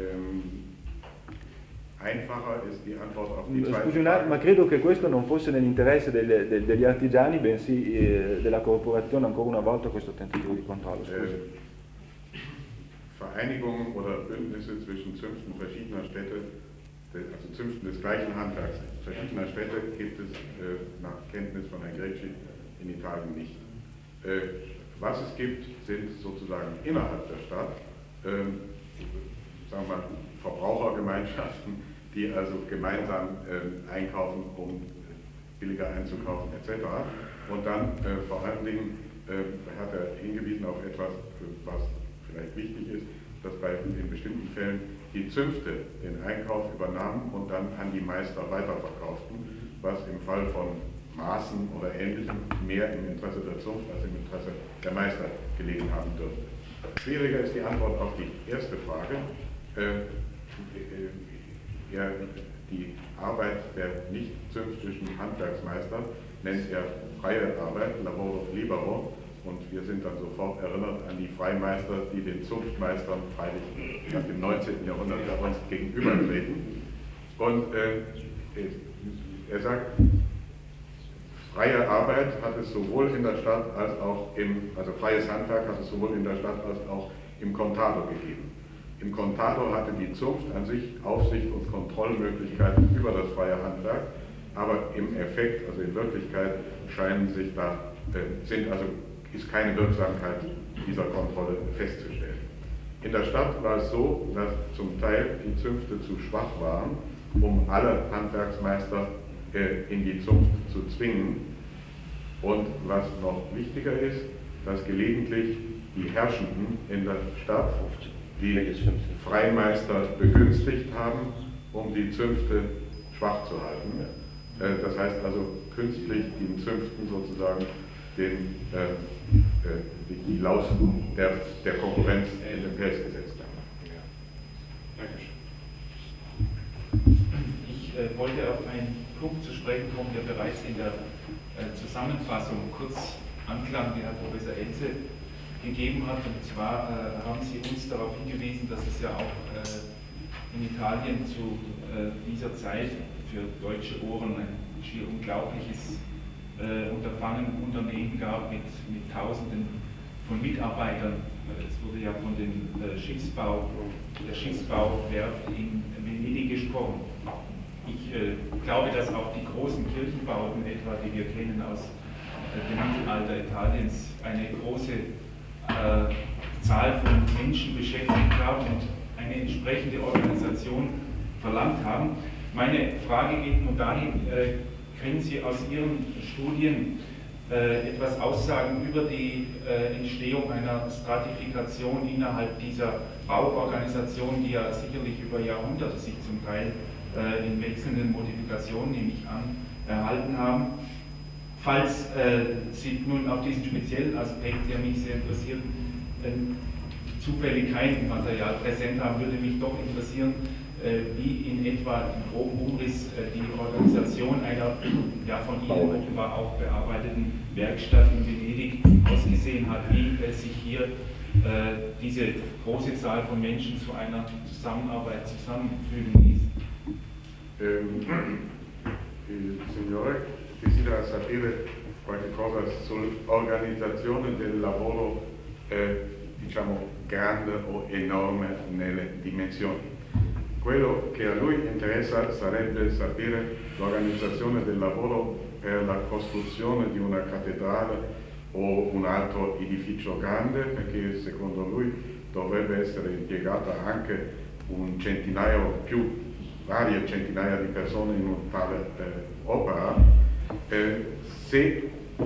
Scusi un attimo, ma credo che questo non fosse nell'interesse delle, de, degli artigiani, bensì eh, della corporazione, ancora una volta questo tentativo di controllo. Scusi. Vereinigungen oder Bündnisse zwischen Zünften verschiedener Städte, also Zünften des gleichen Handwerks verschiedener Städte gibt es äh, nach Kenntnis von Herrn Greci in Italien nicht. Was es gibt, sind sozusagen innerhalb der Stadt, ähm, sagen wir mal, Verbrauchergemeinschaften, die also gemeinsam ähm, einkaufen, um billiger einzukaufen et cetera. Und dann äh, vor allen Dingen äh, hat er hingewiesen auf etwas, was vielleicht wichtig ist, dass bei in bestimmten Fällen die Zünfte den Einkauf übernahmen und dann an die Meister weiterverkauften, was im Fall von Maßen oder Ähnlichem mehr im Interesse der Zunft als im Interesse der Meister gelegen haben dürfte. Schwieriger ist die Antwort auf die erste Frage. Äh, äh, ja, die Arbeit der nicht zünftischen Handwerksmeister nennt er freie Arbeit, Lavoro Libero, und wir sind dann sofort erinnert an die Freimeister, die den Zunftmeistern freilich nach dem neunzehnten Jahrhundert bei uns gegenübertreten. Und äh, er sagt, freie Arbeit hat es sowohl in der Stadt als auch im, also freies Handwerk hat es sowohl in der Stadt als auch im Contado gegeben. Im Contado hatte die Zunft an sich Aufsicht und Kontrollmöglichkeiten über das freie Handwerk, aber im Effekt, also in Wirklichkeit, scheinen sich da, äh, sind also, ist keine Wirksamkeit dieser Kontrolle festzustellen. In der Stadt war es so, dass zum Teil die Zünfte zu schwach waren, um alle Handwerksmeister äh, in die Zunft zu zwingen. Und was noch wichtiger ist, dass gelegentlich die Herrschenden in der Stadt die Freimeister begünstigt haben, um die Zünfte schwach zu halten. Äh, das heißt also künstlich den Zünften sozusagen den, äh, äh, die, die Lausen der, der Konkurrenz in den Pelz gesetzt haben. Dankeschön. Ich äh, wollte auf einen Punkt zu sprechen kommen, der bereits in der äh, Zusammenfassung kurz anklang, die Herr Professor Enze gegeben hat. Und zwar äh, haben Sie uns darauf hingewiesen, dass es ja auch äh, in Italien zu äh, dieser Zeit für deutsche Ohren ein schier unglaubliches äh, Unterfangen, Unternehmen gab mit, mit Tausenden von Mitarbeitern. Es wurde ja von den äh, Schiffsbau, der Schiffsbauwerft in Venedig gesprochen. Ich äh, glaube, dass auch die großen Kirchenbauten etwa, die wir kennen aus äh, dem Mittelalter Italiens, eine große Äh, Zahl von Menschen beschäftigt haben und eine entsprechende Organisation verlangt haben. Meine Frage geht nun dahin, äh, können Sie aus Ihren Studien äh, etwas aussagen über die äh, Entstehung einer Stratifikation innerhalb dieser Bauorganisation, die ja sicherlich über Jahrhunderte sich zum Teil äh, in wechselnden Modifikationen, nehme ich an, erhalten haben? Falls äh, Sie nun auf diesen speziellen Aspekt, der mich sehr interessiert, äh, zufällig kein Material präsent haben, würde mich doch interessieren, äh, wie in etwa im groben Umriss äh, die Organisation einer ja, von Ihnen offenbar auch bearbeiteten Werkstatt in Venedig ausgesehen hat, wie äh, sich hier äh, diese große Zahl von Menschen zu einer Zusammenarbeit zusammenfügen ließ. Ähm, Signore, desidera sapere qualche cosa sull'organizzazione del lavoro, eh, diciamo, grande o enorme nelle dimensioni. Quello che a lui interessa sarebbe sapere l'organizzazione del lavoro per la costruzione di una cattedrale o un altro edificio grande, perché secondo lui dovrebbe essere impiegata anche un centinaio, più varie centinaia di persone in un tale eh, opera. Eh, se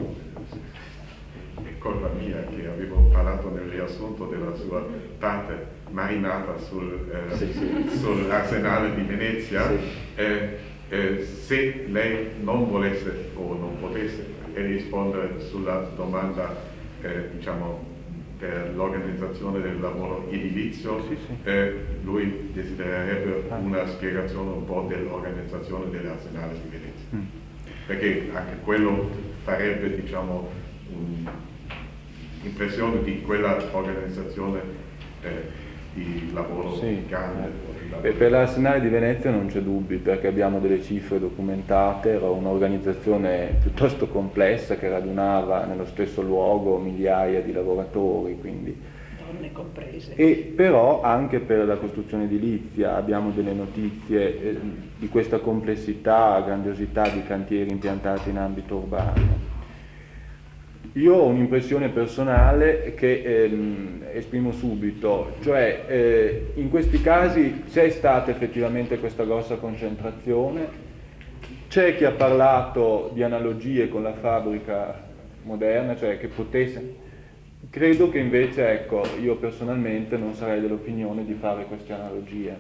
è colpa mia che avevo parlato nel riassunto della sua tante marinata sul, eh, sì, sì. sull'arsenale di Venezia, sì. eh, eh, se lei non volesse o non potesse rispondere sulla domanda eh, diciamo per l'organizzazione del lavoro edilizio, sì, sì. Eh, lui desidererebbe una spiegazione un po' dell'organizzazione dell'arsenale di Venezia. Mm. Perché anche quello farebbe, diciamo, un'impressione di quella organizzazione eh, di lavoro sì. grande. Beh, per l'Arsenale di Venezia non c'è dubbio, perché abbiamo delle cifre documentate, era un'organizzazione piuttosto complessa che radunava nello stesso luogo migliaia di lavoratori, quindi donne comprese. E però anche per la costruzione edilizia abbiamo delle notizie eh, di questa complessità, grandiosità di cantieri impiantati in ambito urbano. io ho un'impressione personale che ehm, esprimo subito, cioè eh, in questi casi c'è stata effettivamente questa grossa concentrazione, c'è chi ha parlato di analogie con la fabbrica moderna, cioè che potesse, credo che invece, ecco, io personalmente non sarei dell'opinione di fare queste analogie.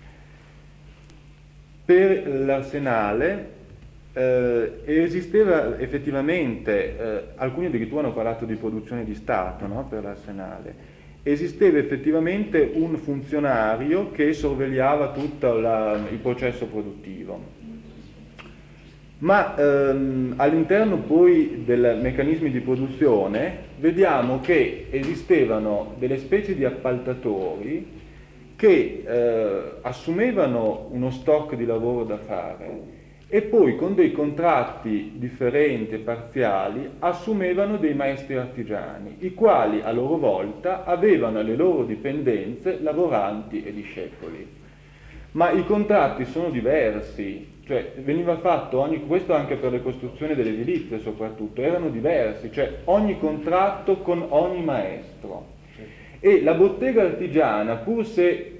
Per l'Arsenale Eh, esisteva effettivamente, eh, alcuni addirittura hanno parlato di produzione di Stato, no? Per l'Arsenale, esisteva effettivamente un funzionario che sorvegliava tutto la, il processo produttivo, ma ehm, all'interno poi dei meccanismi di produzione vediamo che esistevano delle specie di appaltatori che eh, assumevano uno stock di lavoro da fare e poi con dei contratti differenti e parziali assumevano dei maestri artigiani, i quali a loro volta avevano alle loro dipendenze lavoranti e discepoli. Ma i contratti sono diversi, cioè veniva fatto ogni, questo anche per le costruzioni dell'edilizia soprattutto, erano diversi, cioè ogni contratto con ogni maestro. E la bottega artigiana, pur se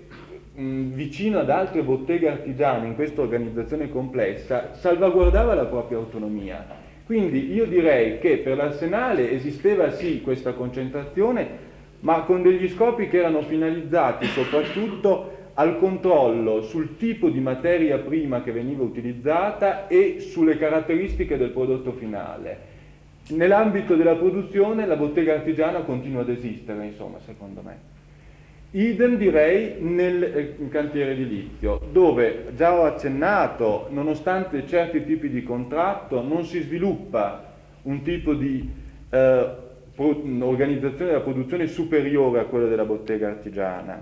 vicino ad altre botteghe artigiane in questa organizzazione complessa, salvaguardava la propria autonomia. Quindi io direi che per l'Arsenale esisteva sì questa concentrazione, ma con degli scopi che erano finalizzati soprattutto al controllo sul tipo di materia prima che veniva utilizzata e sulle caratteristiche del prodotto finale. Nell'ambito della produzione la bottega artigiana continua ad esistere, insomma, secondo me. Idem direi nel cantiere edilizio, dove già ho accennato, nonostante certi tipi di contratto, non si sviluppa un tipo di eh, pro- organizzazione della produzione superiore a quella della bottega artigiana.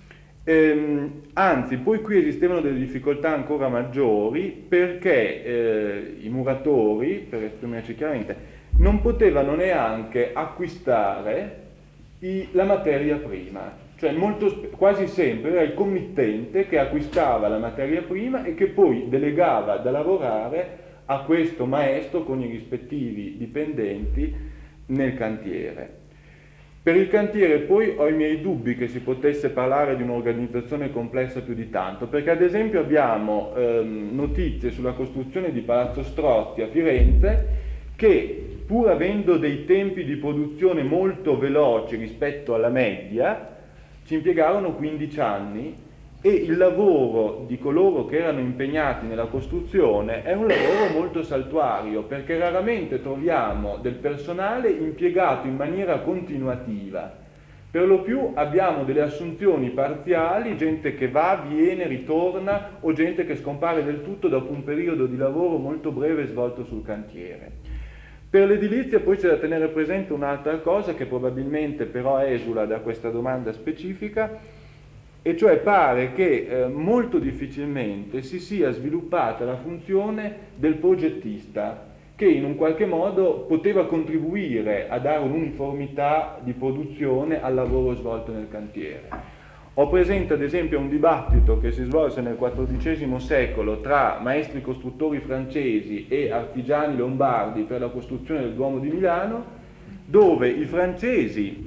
Ehm, anzi, poi qui esistevano delle difficoltà ancora maggiori perché eh, i muratori, per esprimerci chiaramente, non potevano neanche acquistare i, la materia prima. Cioè molto, quasi sempre era il committente che acquistava la materia prima e che poi delegava da lavorare a questo maestro con i rispettivi dipendenti nel cantiere. Per il cantiere poi ho i miei dubbi che si potesse parlare di un'organizzazione complessa più di tanto, perché ad esempio abbiamo ehm, notizie sulla costruzione di Palazzo Strozzi a Firenze che, pur avendo dei tempi di produzione molto veloci rispetto alla media, ci impiegarono quindici anni e il lavoro di coloro che erano impegnati nella costruzione è un lavoro molto saltuario, perché raramente troviamo del personale impiegato in maniera continuativa. Per lo più abbiamo delle assunzioni parziali, gente che va, viene, ritorna, o gente che scompare del tutto dopo un periodo di lavoro molto breve svolto sul cantiere. Per l'edilizia poi c'è da tenere presente un'altra cosa che probabilmente però esula da questa domanda specifica, e cioè pare che eh, molto difficilmente si sia sviluppata la funzione del progettista, che in un qualche modo poteva contribuire a dare un'uniformità di produzione al lavoro svolto nel cantiere. Ho presente ad esempio un dibattito che si svolse nel quattordicesimo secolo tra maestri costruttori francesi e artigiani lombardi per la costruzione del Duomo di Milano, dove i francesi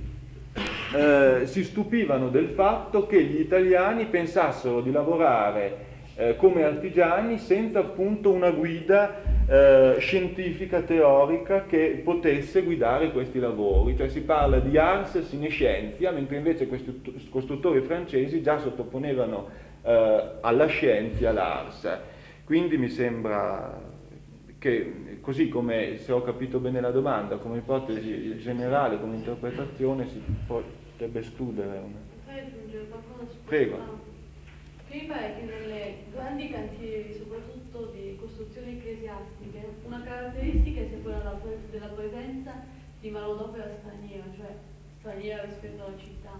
eh, si stupivano del fatto che gli italiani pensassero di lavorare eh, come artigiani senza appunto una guida eh, scientifica, teorica che potesse guidare questi lavori. Cioè si parla di ars sine scientia, mentre invece questi costruttori francesi già sottoponevano eh, alla scienza l'ars. Quindi mi sembra che, così come, se ho capito bene la domanda, come ipotesi generale, come interpretazione, si potrebbe escludere una. Prego. Che mi pare che nelle grandi cantieri, soprattutto di costruzioni ecclesiastiche, una caratteristica sia quella della presenza di manodopera straniera, cioè straniera rispetto alla città.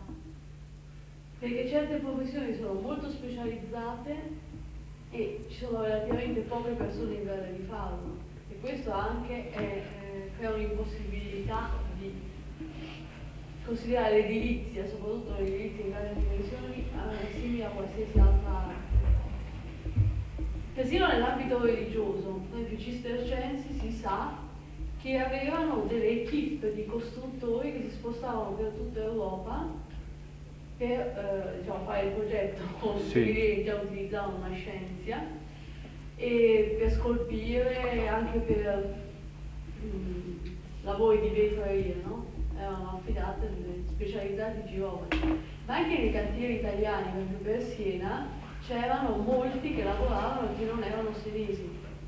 Perché certe professioni sono molto specializzate e ci sono relativamente poche persone in grado di farlo. E questo anche è, eh, crea un'impossibilità di considerare l'edilizia, soprattutto l'edilizia in grandi dimensioni, eh, simile a qualsiasi altra arte. Persino nell'ambito religioso, per esempio i cistercensi si sa che avevano delle equip di costruttori che si spostavano per tutta Europa per eh, diciamo, fare il progetto, costruire, sì. già utilizzavano una scienza, e per scolpire, anche per mh, lavori di vetreria, no? Erano affidate, specializzati giovani. Ma anche nei cantieri italiani, per esempio per Siena, c'erano molti che lavoravano e che non erano senesi.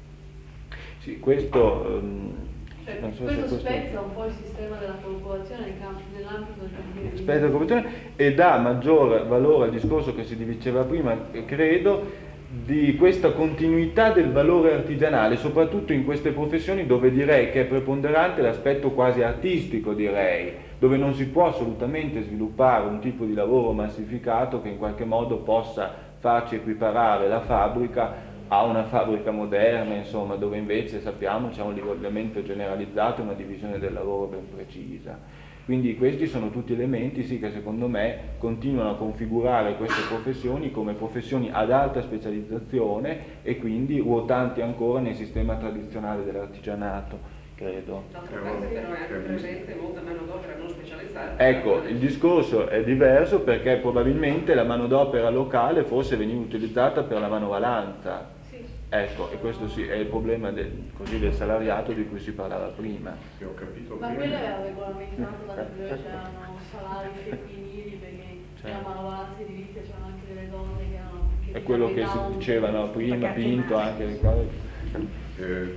Sì, questo... Um... Cioè, Non so questo se spezza questo... un po' il sistema della corporazione nel campo, nell'ambito del cantiere. Spezza la corporazione e dà maggior valore al discorso che si diceva prima, credo, di questa continuità del valore artigianale, soprattutto in queste professioni dove direi che è preponderante l'aspetto quasi artistico, direi, dove non si può assolutamente sviluppare un tipo di lavoro massificato che in qualche modo possa farci equiparare la fabbrica a una fabbrica moderna, insomma, dove invece sappiamo c'è un livellamento generalizzato e una divisione del lavoro ben precisa. Quindi questi sono tutti elementi, sì, che secondo me continuano a configurare queste professioni come professioni ad alta specializzazione e quindi ruotanti ancora nel sistema tradizionale dell'artigianato, credo. D'altra parte però è anche presente molta manodopera non specializzata. Ecco, il discorso è diverso perché probabilmente la manodopera locale forse veniva utilizzata per la manovalanza. Ecco, e questo sì è il problema del, così, del salariato di cui si parlava prima. Sì, ho capito. Ma quello era regolamentato da dove c'erano salari femminili, perché nella manovalanza edilizia c'erano anche delle donne che erano... Che è quello che si dicevano prima, Pinto, anche le cose. Eh,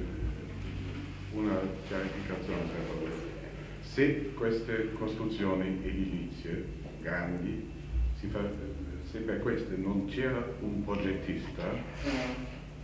una chiarificazione, per favore. Se queste costruzioni edilizie grandi, si fa, se per queste non c'era un progettista,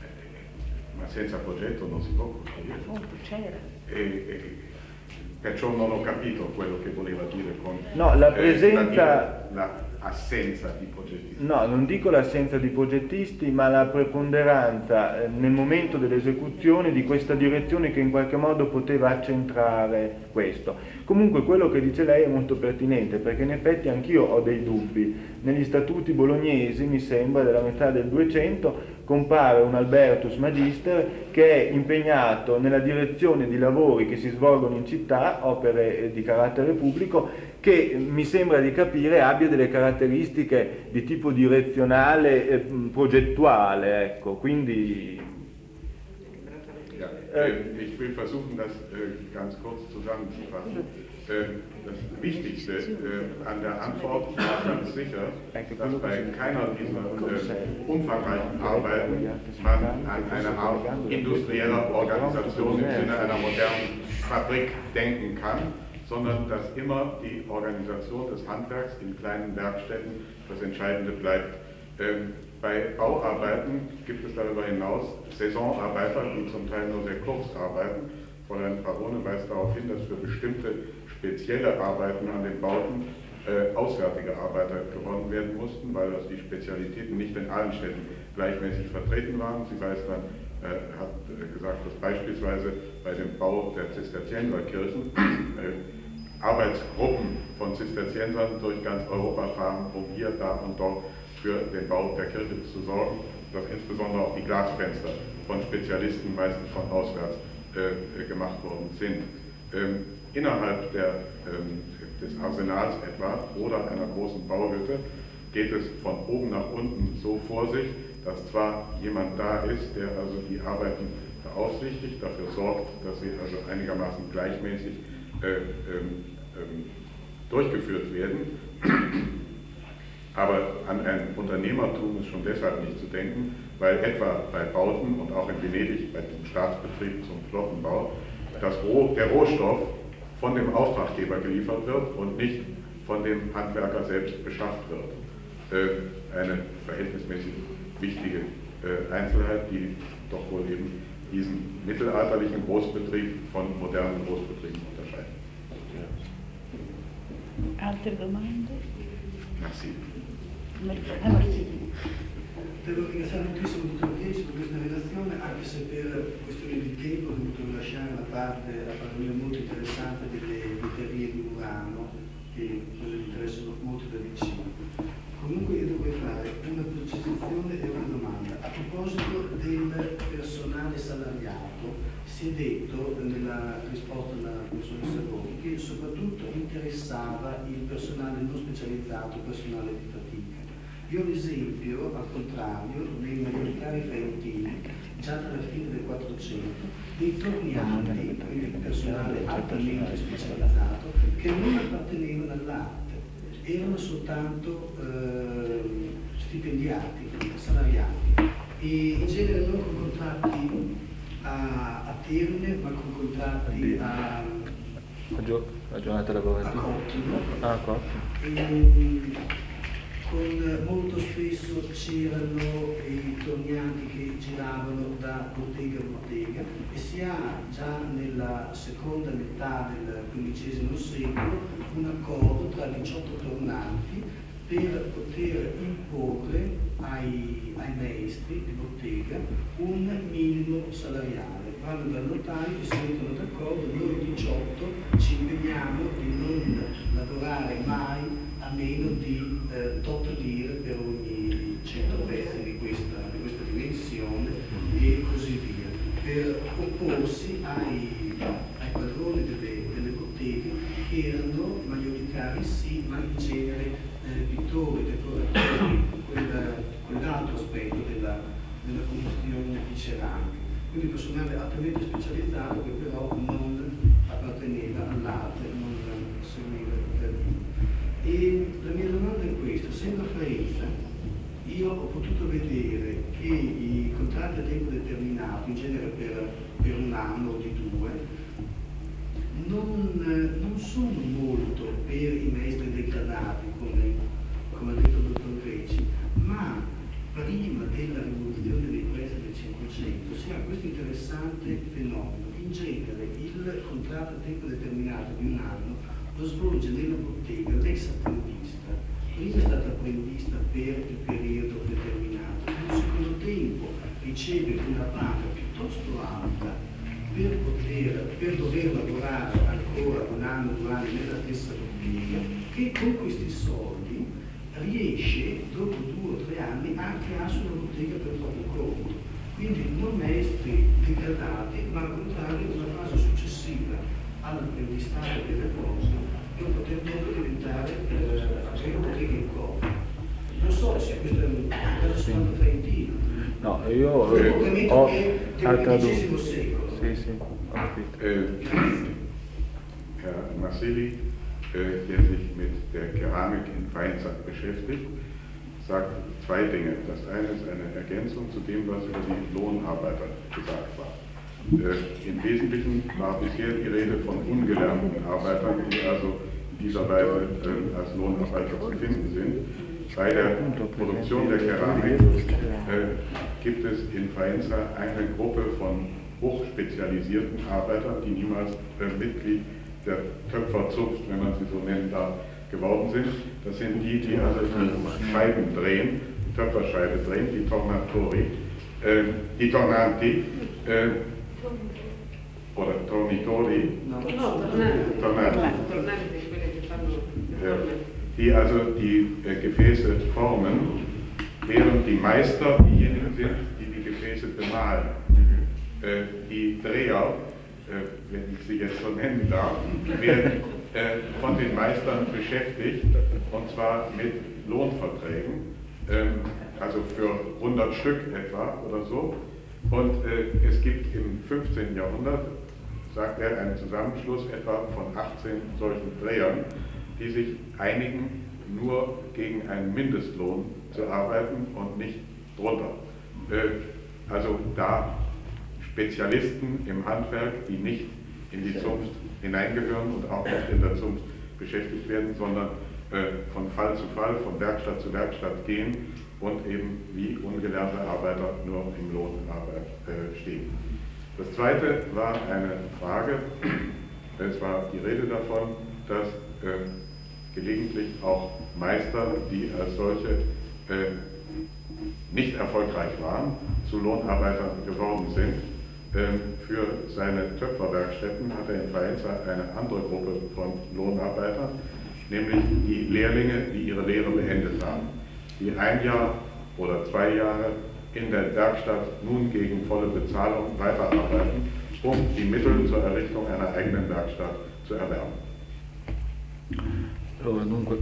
ma senza progetto non si può costruire. C'era. E, e perciò non ho capito quello che voleva dire con no, la presenza, eh, l'assenza di progettisti. No, non dico l'assenza di progettisti, ma la preponderanza eh, nel momento dell'esecuzione di questa direzione che in qualche modo poteva accentrare questo. Comunque quello che dice lei è molto pertinente, perché in effetti anch'io ho dei dubbi. Negli statuti bolognesi, mi sembra, della metà del duecento, compare un Albertus Magister che è impegnato nella direzione di lavori che si svolgono in città, opere di carattere pubblico, che mi sembra di capire abbia delle caratteristiche di tipo direzionale e progettuale, ecco, quindi... Ja, äh, ich will versuchen, das äh, ganz kurz zusammenzufassen. Äh, das Wichtigste äh, an der Antwort war ganz sicher, dass bei keiner dieser äh, umfangreichen Arbeiten man an eine Art industrieller Organisation im Sinne einer modernen Fabrik denken kann, sondern dass immer die Organisation des Handwerks in kleinen Werkstätten das Entscheidende bleibt. Ähm, Bei Bauarbeiten gibt es darüber hinaus Saisonarbeiter, die zum Teil nur sehr kurz arbeiten. Fräulein Parone weist darauf hin, dass für bestimmte spezielle Arbeiten an den Bauten äh, auswärtige Arbeiter gewonnen werden mussten, weil das die Spezialitäten nicht in allen Städten gleichmäßig vertreten waren. Sie weiß dann, äh, hat gesagt, dass beispielsweise bei dem Bau der Zisterzienserkirchen äh, Arbeitsgruppen von Zisterziensern durch ganz Europa fahren, um hier, da und dort für den Bau der Kirche zu sorgen, dass insbesondere auch die Glasfenster von Spezialisten meistens von auswärts äh, gemacht worden sind. Ähm, innerhalb der, ähm, des Arsenals etwa oder einer großen Bauhütte geht es von oben nach unten so vor sich, dass zwar jemand da ist, der also die Arbeiten beaufsichtigt, dafür sorgt, dass sie also einigermaßen gleichmäßig äh, ähm, ähm, durchgeführt werden, aber an ein Unternehmertum ist schon deshalb nicht zu denken, weil etwa bei Bauten und auch in Venedig bei dem Staatsbetrieb zum Flottenbau das Roh, der Rohstoff von dem Auftraggeber geliefert wird und nicht von dem Handwerker selbst beschafft wird. Äh, eine verhältnismäßig wichtige äh, Einzelheit, die doch wohl eben diesen mittelalterlichen Großbetrieb von modernen Großbetrieben unterscheidet. Altre domande? Merci. Devo ringraziare moltissimo il dottor Greci per questa relazione, anche se per questioni di tempo ho dovuto lasciare la parte, la parola molto interessante delle vetrerie di Murano, che mi interessano molto da vicino. Comunque io dovrei fare una precisazione e una domanda. A proposito del personale salariato, si è detto nella risposta alla professoressa Goni che soprattutto interessava il personale non specializzato, il personale di fatica. Io ad esempio, al contrario, nei majoritari fiorentini, già dalla fine del quattrocento, dei tornianti, quindi il personale altamente specializzato, che non appartenevano all'arte, erano soltanto eh, stipendiati, salariati, e in genere non con contratti a, a termine, ma con contratti a, la giornata lavorativa. a cottimo. Ah, cottimo. E, con, molto spesso c'erano i tornianti che giravano da bottega a bottega e si ha già nella seconda metà del quindicesimo secolo un accordo tra diciotto tornanti per poter imporre ai, ai maestri di bottega un minimo salariale. Vanno dal notaio e si mettono d'accordo, noi diciotto ci impegniamo di non lavorare mai a meno di eh, tot lire per ogni cento pezzi di questa, di questa dimensione e così via, per opporsi ai, ai padroni delle, delle botteghe che erano majoritari sì, ma in genere eh, pittori, decoratori, quel, quell'altro aspetto della, della combustione di ceramica. Quindi personale altamente specializzato che però non apparteneva all'arte, non seguiva il termine. E la mia domanda è questa: essendo a Faenza, io ho potuto vedere che i contratti a tempo determinato, in genere per, per un anno o di due, non, non sono molto per i maestri degradati, come, come ha detto il dottor Greci, ma prima della rivoluzione dei prezzi del Cinquecento si ha questo interessante fenomeno. In genere il contratto a tempo determinato di un anno lo svolge nella bottega l'ex apprendista. Prima è stata apprendista per il periodo determinato, nel secondo tempo riceve una paga piuttosto alta per, poter, per dover lavorare ancora un anno, due anni nella stessa bottega, che con questi soldi riesce dopo due o tre anni anche a su una bottega per proprio conto. Quindi non maestri degradati, ma al contrario una fase successiva all'apprendistato delle cose per poter dopo diventare eh, aprire bottega in coppia. Non so se questo è un caso soltanto trentino. No, io ovviamente ho è del quindicesimo secolo. Sì, sì, ho capito. Äh, Herr Massili, äh, der sich mit der Keramik in Faenza beschäftigt, sagt zwei Dinge. Das eine ist eine Ergänzung zu dem, was über die Lohnarbeiter gesagt war. Äh, Im Wesentlichen war bisher die Rede von ungelernten Arbeitern, die also in dieser Weise äh, als Lohnarbeiter zu finden sind. Bei der Produktion der Keramik äh, gibt es in Faenza eine Gruppe von hochspezialisierten Arbeitern, die niemals äh, Mitglied der Töpferzunft, wenn man sie so nennen darf, geworden sind. Das sind die, die also die Scheiben drehen, die Töpferscheibe drehen, die Tornatori, äh, die Tornanti, äh, oder Tornitori, No, tornanti. Tornanti. Tornanti, quelli che fanno le forme. Die also die äh, Gefäße formen, während die Meister diejenigen sind, die die Gefäße bemalen. Äh, die Dreher, äh, wenn ich sie jetzt so nennen darf, werden äh, von den Meistern beschäftigt, und zwar mit Lohnverträgen, ähm, also für hundert Stück etwa oder so. Und äh, es gibt im fünfzehnten Jahrhundert, sagt er, einen Zusammenschluss etwa von achtzehn solchen Drehern, die sich einigen, nur gegen einen Mindestlohn zu arbeiten und nicht drunter. Äh, also da Spezialisten im Handwerk, die nicht in die Zunft hineingehören und auch nicht in der Zunft beschäftigt werden, sondern äh, von Fall zu Fall, von Werkstatt zu Werkstatt gehen und eben wie ungelernte Arbeiter nur im Lohn äh, stehen. Das zweite war eine Frage, es war die Rede davon, dass äh, gelegentlich auch Meister, die als solche äh, nicht erfolgreich waren, zu Lohnarbeitern geworden sind. Ähm, für seine Töpferwerkstätten hat er in Faenza eine andere Gruppe von Lohnarbeitern, nämlich die Lehrlinge, die ihre Lehre beendet haben, die ein Jahr oder zwei Jahre in der Werkstatt nun gegen volle Bezahlung weiterarbeiten, um die Mittel zur Errichtung einer eigenen Werkstatt zu erwerben. Allora, dunque,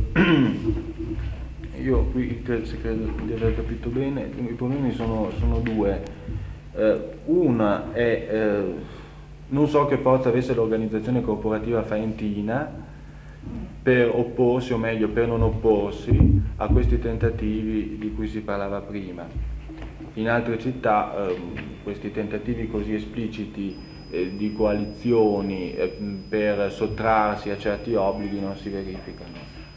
io qui se credo di aver capito bene, i problemi sono, sono due. Eh, una è, eh, non so che forza avesse l'organizzazione corporativa faentina per opporsi, o meglio per non opporsi a questi tentativi di cui si parlava prima. In altre città eh, questi tentativi così espliciti eh, di coalizioni eh, per sottrarsi a certi obblighi non si verificano.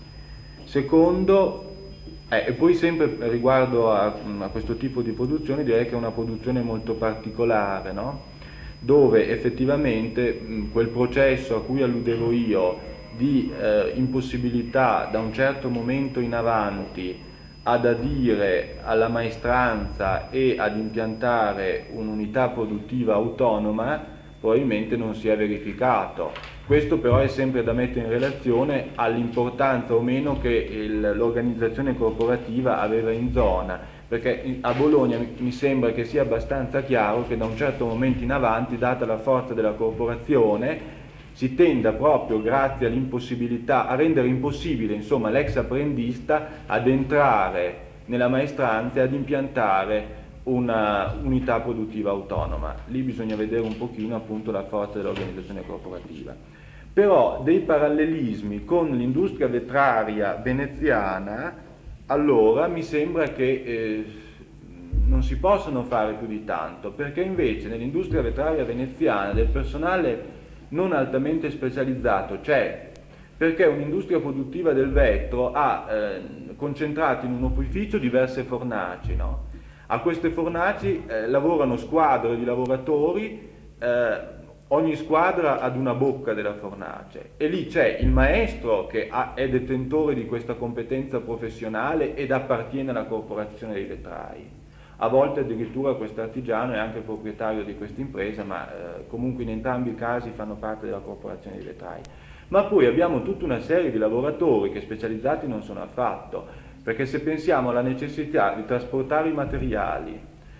Secondo, eh, e poi sempre riguardo a, a questo tipo di produzione, direi che è una produzione molto particolare, no? Dove effettivamente mh, quel processo a cui alludevo io di eh, impossibilità da un certo momento in avanti ad adire alla maestranza e ad impiantare un'unità produttiva autonoma probabilmente non si è verificato. Questo però è sempre da mettere in relazione all'importanza o meno che il, l'organizzazione corporativa aveva in zona, perché a Bologna mi sembra che sia abbastanza chiaro che da un certo momento in avanti, data la forza della corporazione, si tenda proprio, grazie all'impossibilità, a rendere impossibile insomma l'ex apprendista ad entrare nella maestranza e ad impiantare una unità produttiva autonoma. Lì bisogna vedere un pochino appunto la forza dell'organizzazione corporativa. Però dei parallelismi con l'industria vetraria veneziana, allora mi sembra che eh, non si possono fare più di tanto, perché invece nell'industria vetraria veneziana del personale non altamente specializzato c'è, perché un'industria produttiva del vetro ha eh, concentrato in un opificio diverse fornaci, no? A queste fornaci eh, lavorano squadre di lavoratori, eh, ogni squadra ad una bocca della fornace, e lì c'è il maestro che ha, è detentore di questa competenza professionale ed appartiene alla corporazione dei vetrai. A volte addirittura questo artigiano è anche proprietario di questa impresa, ma eh, comunque in entrambi i casi fanno parte della corporazione dei vetrai. Ma poi abbiamo tutta una serie di lavoratori che specializzati non sono affatto, perché se pensiamo alla necessità di trasportare i materiali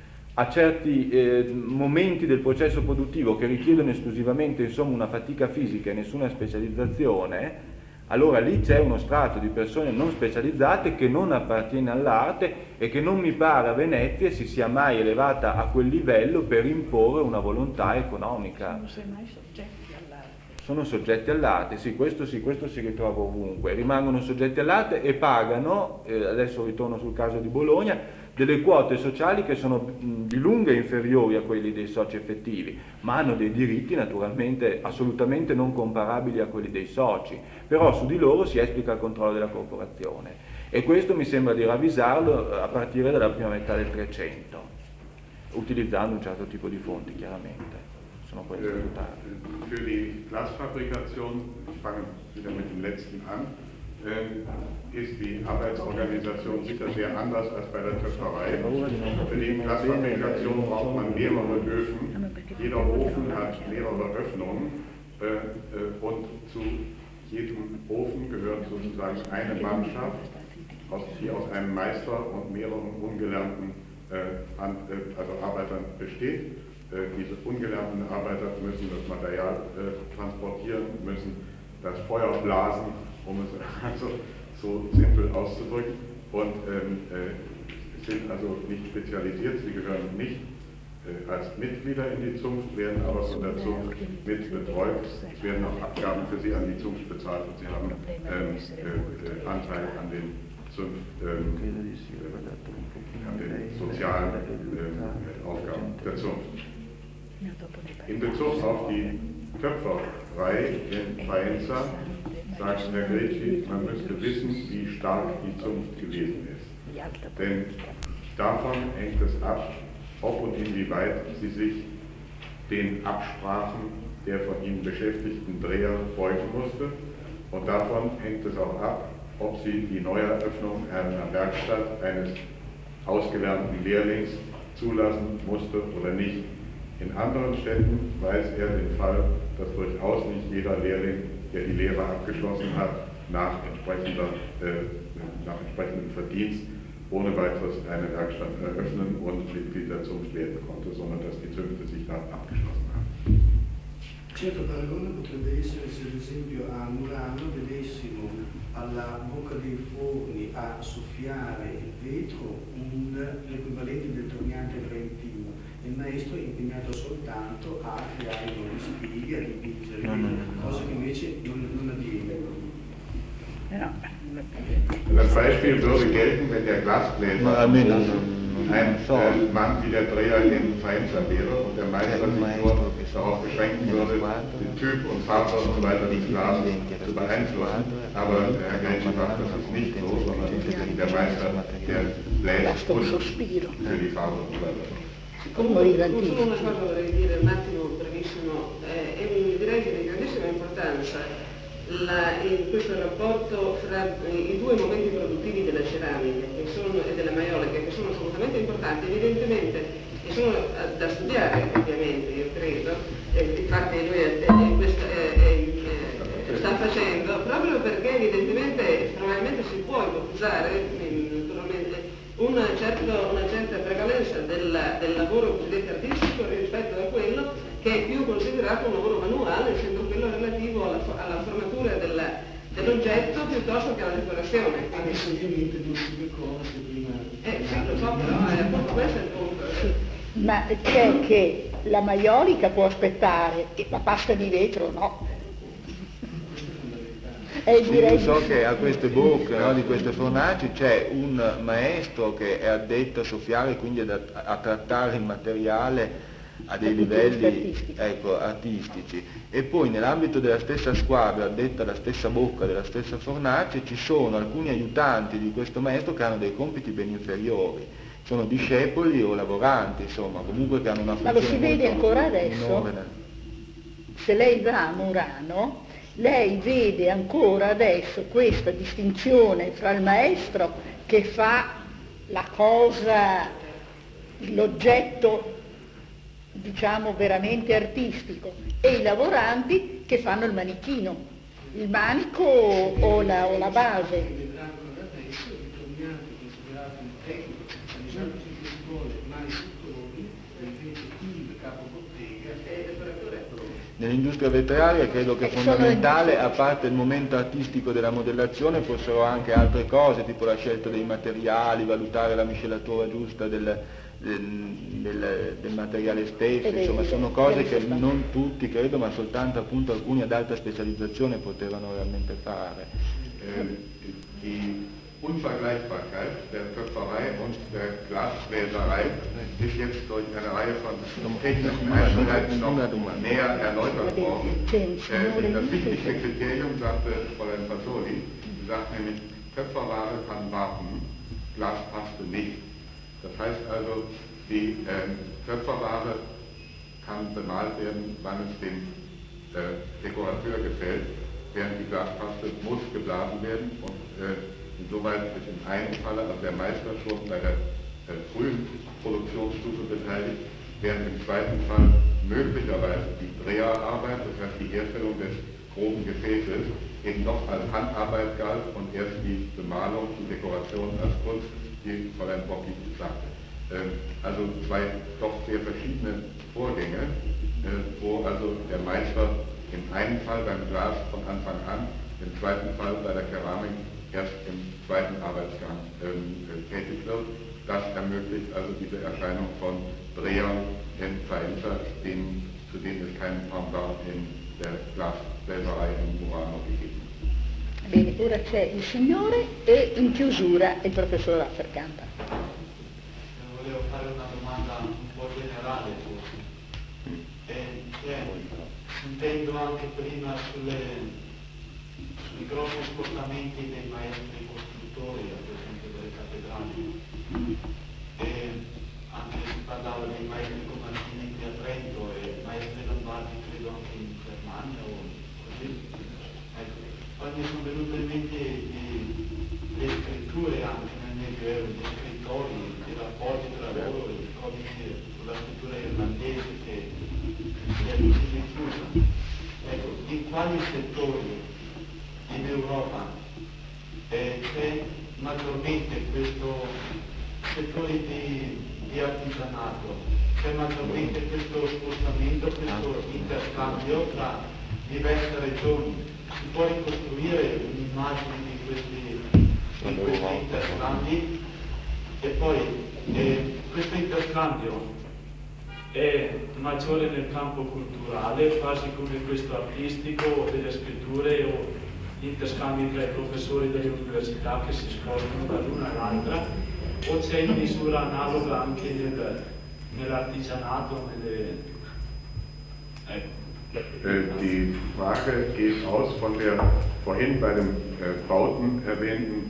a certi eh, momenti del processo produttivo che richiedono esclusivamente insomma una fatica fisica e nessuna specializzazione, allora lì c'è uno strato di persone non specializzate che non appartiene all'arte e che non mi pare a Venezia si sia mai elevata a quel livello per imporre una volontà economica. Non sei mai soggetti all'arte. Sono soggetti all'arte, sì, questo sì, questo si ritrova ovunque, rimangono soggetti all'arte e pagano, eh, adesso ritorno sul caso di Bologna, delle quote sociali che sono mh, di lunga inferiori a quelli dei soci effettivi, ma hanno dei diritti naturalmente assolutamente non comparabili a quelli dei soci, però su di loro si esplica il controllo della corporazione, e questo mi sembra di ravvisarlo a partire dalla prima metà del Trecento, utilizzando un certo tipo di fonti chiaramente. Äh, für die Glasfabrikation, ich fange wieder mit dem letzten an, äh, ist die Arbeitsorganisation sicher sehr anders als bei der Töpferei. Für die Glasfabrikation braucht man mehrere Öfen. Jeder Ofen hat mehrere Öffnungen äh, äh, und zu jedem Ofen gehört sozusagen eine Mannschaft, aus, die aus einem Meister und mehreren ungelernten äh, an, äh, also Arbeitern besteht. Diese ungelernten Arbeiter müssen das Material äh, transportieren, müssen das Feuer blasen, um es also so simpel auszudrücken, und ähm, äh, sind also nicht spezialisiert, sie gehören nicht äh, als Mitglieder in die Zunft, werden aber von der Zunft mit betreut. Es werden auch Abgaben für sie an die Zunft bezahlt und sie haben ähm, äh, Anteil an den Zunft, ähm, äh, an den sozialen äh, Aufgaben der Zunft. In Bezug auf die Töpferei in Faenza sagt Herr Greci, man müsste wissen, wie stark die Zunft gewesen ist. Denn davon hängt es ab, ob und inwieweit sie sich den Absprachen der von ihnen beschäftigten Dreher beugen musste. Und davon hängt es auch ab, ob sie die Neueröffnung einer Werkstatt eines ausgelernten Lehrlings zulassen musste oder nicht. In anderen Städten weiß er den Fall, dass durchaus nicht jeder Lehrling, der die Lehre abgeschlossen hat, nach, entsprechender, äh, nach entsprechendem Verdienst ohne weiteres eine Werkstatt eröffnen und Mitglied der Zunft werden konnte, sondern dass die Zünfte sich da abgeschlossen haben. Certo paragone potrebbe essere se ad esempio a Murano vedessimo alla bocca dei forni a soffiare il vetro un, l'equivalente del torniante trentino e il maestro è impegnato soltanto a creare nuovi spighi, a dipingere, cosa che invece non, non avviene. No. Das Beispiel würde gelten, wenn der Glasbläser ein äh, Mann wie der Dreher in Faenza wäre und der Meister sich nur darauf beschränken würde, den Typ und Farbe und so weiter des Glases zu beeinflussen. Aber Herr Grätsch macht das ist nicht so, sondern der Meister, der bläst und für die Farbe und so weiter. Solo una cosa vorrei dire un attimo brevissimo, eh, e direi che di grandissima importanza La, in questo rapporto fra i due momenti produttivi della ceramica che sono, e della maiolica, che sono assolutamente importanti, evidentemente, e sono da studiare ovviamente, io credo, e infatti lui è, è, questa, è, è, è, sta facendo, proprio perché evidentemente probabilmente si può ipotizzare naturalmente una, certo, una certa prevalenza del, del lavoro cosiddetto artistico rispetto a quello che è più considerato un lavoro manuale, essendo quello relativo alla, alla formatura del, dell'oggetto piuttosto che alla decorazione. Adesso ovviamente non si ricorda prima. Eh sì, lo so, però è appunto questo è il punto. Ma c'è che la maiolica può aspettare e la pasta di vetro no. E sì, io so che a queste bocche, no, di queste fornaci c'è un maestro che è addetto a soffiare, quindi a, a trattare il materiale a dei livelli artistici. Ecco, artistici. E poi nell'ambito della stessa squadra, addetta alla stessa bocca della stessa fornace, ci sono alcuni aiutanti di questo maestro che hanno dei compiti ben inferiori. Sono discepoli o lavoranti, insomma, comunque che hanno una funzione. Ma lo si vede ancora adesso? Minore. Se lei va a Murano, lei vede ancora adesso questa distinzione fra il maestro che fa la cosa, l'oggetto diciamo veramente artistico e i lavoranti che fanno il manichino, il manico o la, o la base. Nell'industria vetraria credo che fondamentale, a parte il momento artistico della modellazione, fossero anche altre cose, tipo la scelta dei materiali, valutare la miscelatura giusta del, del, del, del materiale stesso, insomma sono cose che non tutti credo, ma soltanto appunto alcuni ad alta specializzazione potevano realmente fare. Die Unvergleichbarkeit der Töpferei und der Glasbläserei ist jetzt durch eine Reihe von technischen Einzelheiten noch näher erläutert worden. Äh, das wichtigste Kriterium, sagte Fräulein Fasoli, sie sagt nämlich, Töpferware kann warten, Glaspaste nicht. Das heißt also, die äh, Töpferware kann bemalt werden, wann es dem äh, Dekorateur gefällt, während die Glaspaste muss geblasen werden und äh, insoweit ist im einen Falle also der Meister schon bei der äh, frühen Produktionsstufe beteiligt, während im zweiten Fall möglicherweise die Dreherarbeit, das heißt die Herstellung des groben Gefäßes, eben noch als Handarbeit galt und erst die Bemalung, die Dekoration als Kunst, wie Fräulein Bockig sagte. Ähm, also zwei doch sehr verschiedene Vorgänge, äh, wo also der Meister im einen Fall beim Glas von Anfang an, im zweiten Fall bei der Keramik erst im zweiten Arbeitsgang ähm, tätig wird. Das ermöglicht also diese Erscheinung von Drehern in Faenza, zu denen es keinen Pendant in der Glasbläserei in Murano gegeben hat. Bene, ora c'è il signore e in chiusura il professor Affercampa. Volevo fare una domanda un po' generale forse. Eh, cioè, intendo anche prima sulle i grossi spostamenti dei maestri costruttori, ad esempio delle cattedrali, e anche si parlava dei maestri comandamenti a Trento e maestri lombardi credo anche in Germania o così. Ecco, poi mi sono venute in mente le scritture anche nel Medioevo, gli scrittori, i rapporti tra loro, i codici sulla scrittura irlandese che si è così diffusa. Ecco, in quali settori in Europa eh, c'è maggiormente questo settori di, di artigianato. C'è maggiormente questo spostamento, questo interscambio tra diverse regioni. Si può ricostruire un'immagine di questi, di questi interscambi e poi eh, questo interscambio è maggiore nel campo culturale, fasi come questo artistico, delle scritture o interscambi tra i professori delle università che si spostano dall'una all'altra, o c'è in misura analoga anche nel, nell'artigianato, nelle... Ecco. Die Frage geht aus von der vorhin bei den Bauten erwähnten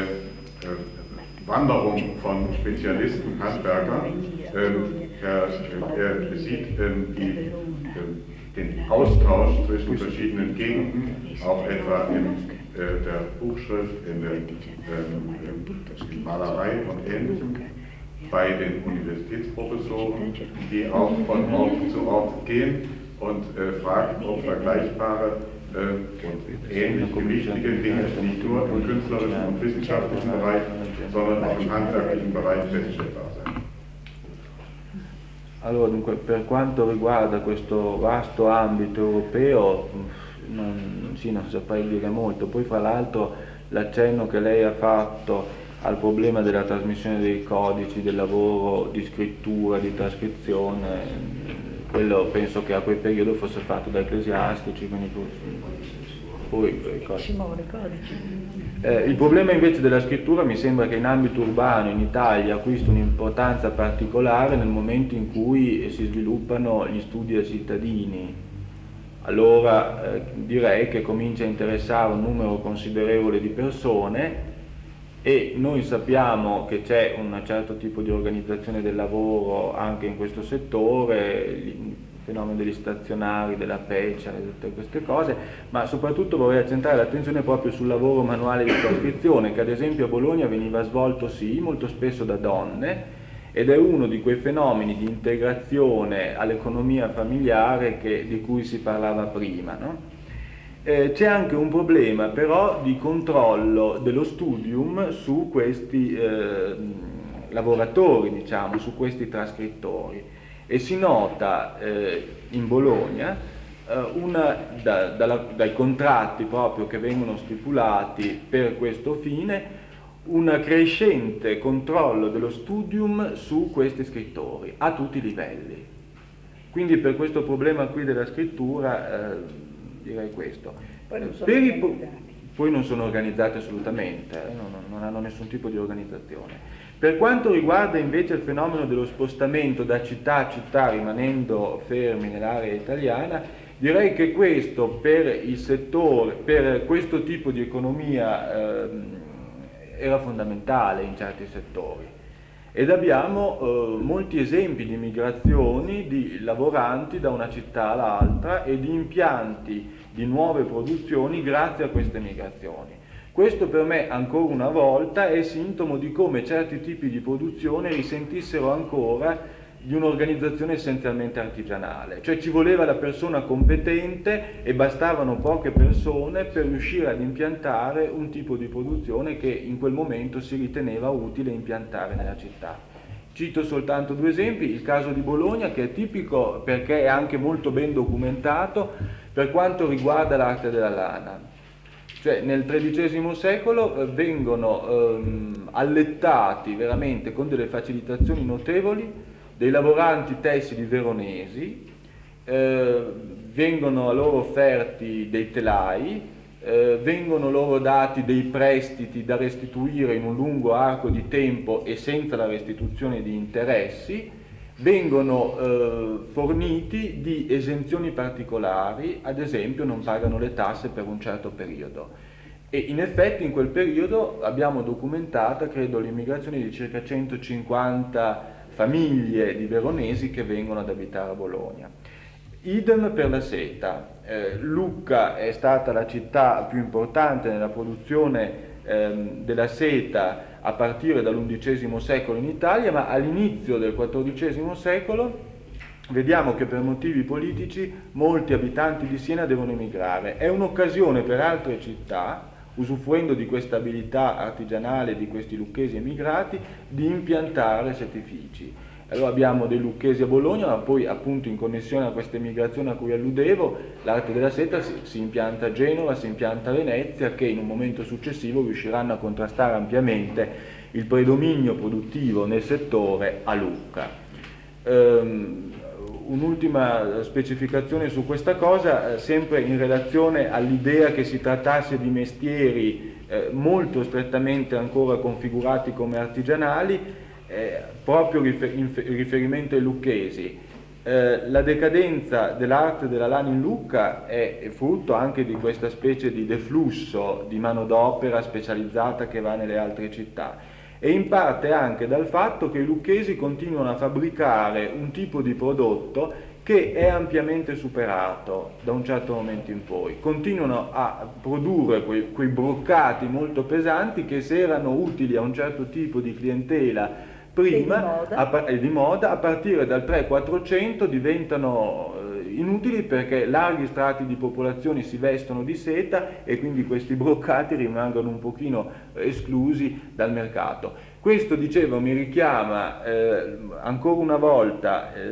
Wanderung von Spezialisten, Handwerkern. Er, er sieht die, den Austausch zwischen verschiedenen Gegenden, auch etwa in der Buchschrift, in der in Malerei und Ähnlichem, bei den Universitätsprofessoren, die auch von Ort zu Ort gehen und äh, fragt, ob vergleichbare äh, und ähnlich gewichtige Dinge nicht nur im künstlerischen und wissenschaftlichen Bereich, sondern auch im handwerklichen Bereich feststellbar sind. Allora, dunque, per quanto riguarda questo vasto ambito europeo, non, sì, non saprei dire molto. Poi, fra l'altro, l'accenno che lei ha fatto al problema della trasmissione dei codici, del lavoro di scrittura, di trascrizione, quello penso che a quel periodo fosse fatto da ecclesiastici, quindi poi si muovono i codici. Eh, il problema invece della scrittura mi sembra che in ambito urbano in Italia acquisti un'importanza particolare nel momento in cui si sviluppano gli studi ai cittadini. Allora eh, direi che comincia a interessare un numero considerevole di persone, e noi sappiamo che c'è un certo tipo di organizzazione del lavoro anche in questo settore, il fenomeno degli stazionari, della peccia, tutte queste cose, ma soprattutto vorrei accentrare l'attenzione proprio sul lavoro manuale di trascrizione, che ad esempio a Bologna veniva svolto sì, molto spesso da donne, ed è uno di quei fenomeni di integrazione all'economia familiare che, di cui si parlava prima, no? Eh, c'è anche un problema però di controllo dello studium su questi eh, lavoratori, diciamo, su questi trascrittori, e si nota eh, in Bologna eh, una, da, dalla, dai contratti proprio che vengono stipulati per questo fine, un crescente controllo dello studium su questi scrittori a tutti i livelli. Quindi per questo problema qui della scrittura eh, direi questo. Poi non sono per i organizzati. Poi non sono organizzati assolutamente, eh, non, non hanno nessun tipo di organizzazione. Per quanto riguarda invece il fenomeno dello spostamento da città a città rimanendo fermi nell'area italiana, direi che questo per il settore, per questo tipo di economia eh, era fondamentale in certi settori. Ed abbiamo eh, molti esempi di migrazioni di lavoranti da una città all'altra e di impianti di nuove produzioni grazie a queste migrazioni. Questo per me ancora una volta è sintomo di come certi tipi di produzione risentissero ancora di un'organizzazione essenzialmente artigianale, cioè ci voleva la persona competente e bastavano poche persone per riuscire ad impiantare un tipo di produzione che in quel momento si riteneva utile impiantare nella città. Cito soltanto due esempi: il caso di Bologna, che è tipico perché è anche molto ben documentato per quanto riguarda l'arte della lana. Cioè nel tredicesimo secolo eh, vengono ehm, allettati veramente con delle facilitazioni notevoli dei lavoranti tessili veronesi, eh, vengono a loro offerti dei telai, eh, vengono loro dati dei prestiti da restituire in un lungo arco di tempo e senza la restituzione di interessi, vengono eh, forniti di esenzioni particolari, ad esempio non pagano le tasse per un certo periodo. E in effetti in quel periodo abbiamo documentata, credo, l'immigrazione di circa centocinquanta famiglie di veronesi che vengono ad abitare a Bologna. Idem per la seta. Eh, Lucca è stata la città più importante nella produzione ehm, della seta a partire dall'undicesimo secolo in Italia, ma all'inizio del quattordicesimo secolo vediamo che per motivi politici molti abitanti di Siena devono emigrare. È un'occasione per altre città, usufruendo di questa abilità artigianale di questi lucchesi emigrati, di impiantare settifici. Allora abbiamo dei lucchesi a Bologna, ma poi appunto in connessione a questa emigrazione a cui alludevo, l'arte della seta si, si impianta a Genova, si impianta a Venezia, che in un momento successivo riusciranno a contrastare ampiamente il predominio produttivo nel settore a Lucca. Um, Un'ultima specificazione su questa cosa, eh, sempre in relazione all'idea che si trattasse di mestieri eh, molto strettamente ancora configurati come artigianali, eh, proprio rifer- in riferimento ai lucchesi. Eh, la decadenza dell'arte della lana in Lucca è, è frutto anche di questa specie di deflusso di manodopera specializzata che va nelle altre città, e in parte anche dal fatto che i lucchesi continuano a fabbricare un tipo di prodotto che è ampiamente superato da un certo momento in poi. Continuano a produrre quei, quei broccati molto pesanti che, se erano utili a un certo tipo di clientela prima, e di moda, a, e di moda, a partire dal tre quattrocento diventano eh, inutili, perché larghi strati di popolazione si vestono di seta e quindi questi broccati rimangono un pochino esclusi dal mercato. Questo, dicevo, mi richiama eh, ancora una volta eh,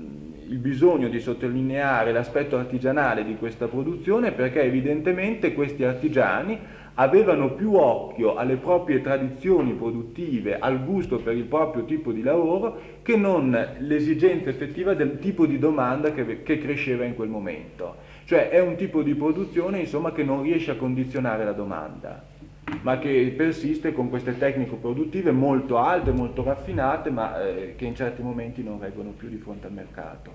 il bisogno di sottolineare l'aspetto artigianale di questa produzione, perché evidentemente questi artigiani avevano più occhio alle proprie tradizioni produttive, al gusto per il proprio tipo di lavoro, che non l'esigenza effettiva del tipo di domanda che, che cresceva in quel momento. Cioè è un tipo di produzione, insomma, che non riesce a condizionare la domanda, ma che persiste con queste tecniche produttive molto alte, molto raffinate, ma eh, che in certi momenti non reggono più di fronte al mercato.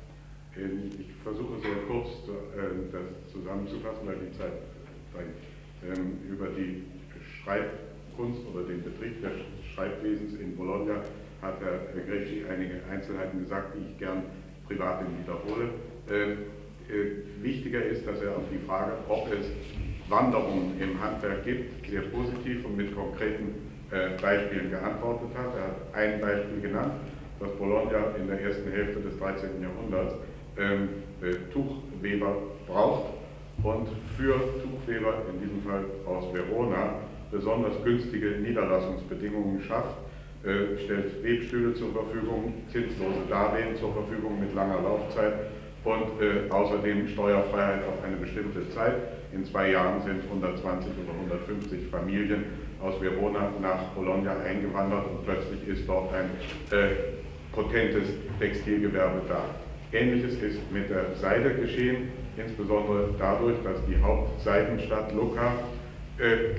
Ich versuche sehr kurz äh, das zusammenzufassen, weil die Zeit drängt. Ähm, über die Schreibkunst oder den Betrieb des Schreibwesens in Bologna hat Herr Grecci einige Einzelheiten gesagt, die ich gern privat wiederhole. Ähm, äh, wichtiger ist, dass er auf die Frage, ob es Wanderungen im Handwerk gibt, sehr positiv und mit konkreten äh, Beispielen geantwortet hat. Er hat ein Beispiel genannt, dass Bologna in der ersten Hälfte des dreizehnten Jahrhunderts ähm, äh, Tuchweber braucht und für Tuchweber, in diesem Fall aus Verona, besonders günstige Niederlassungsbedingungen schafft, äh, stellt Webstühle zur Verfügung, zinslose Darlehen zur Verfügung mit langer Laufzeit und äh, außerdem Steuerfreiheit auf eine bestimmte Zeit. In zwei Jahren sind hundertzwanzig oder hundertfünfzig Familien aus Verona nach Bologna eingewandert und plötzlich ist dort ein äh, potentes Textilgewerbe da. Ähnliches ist mit der Seide geschehen, insbesondere dadurch, dass die Hauptseidenstadt Lucca äh,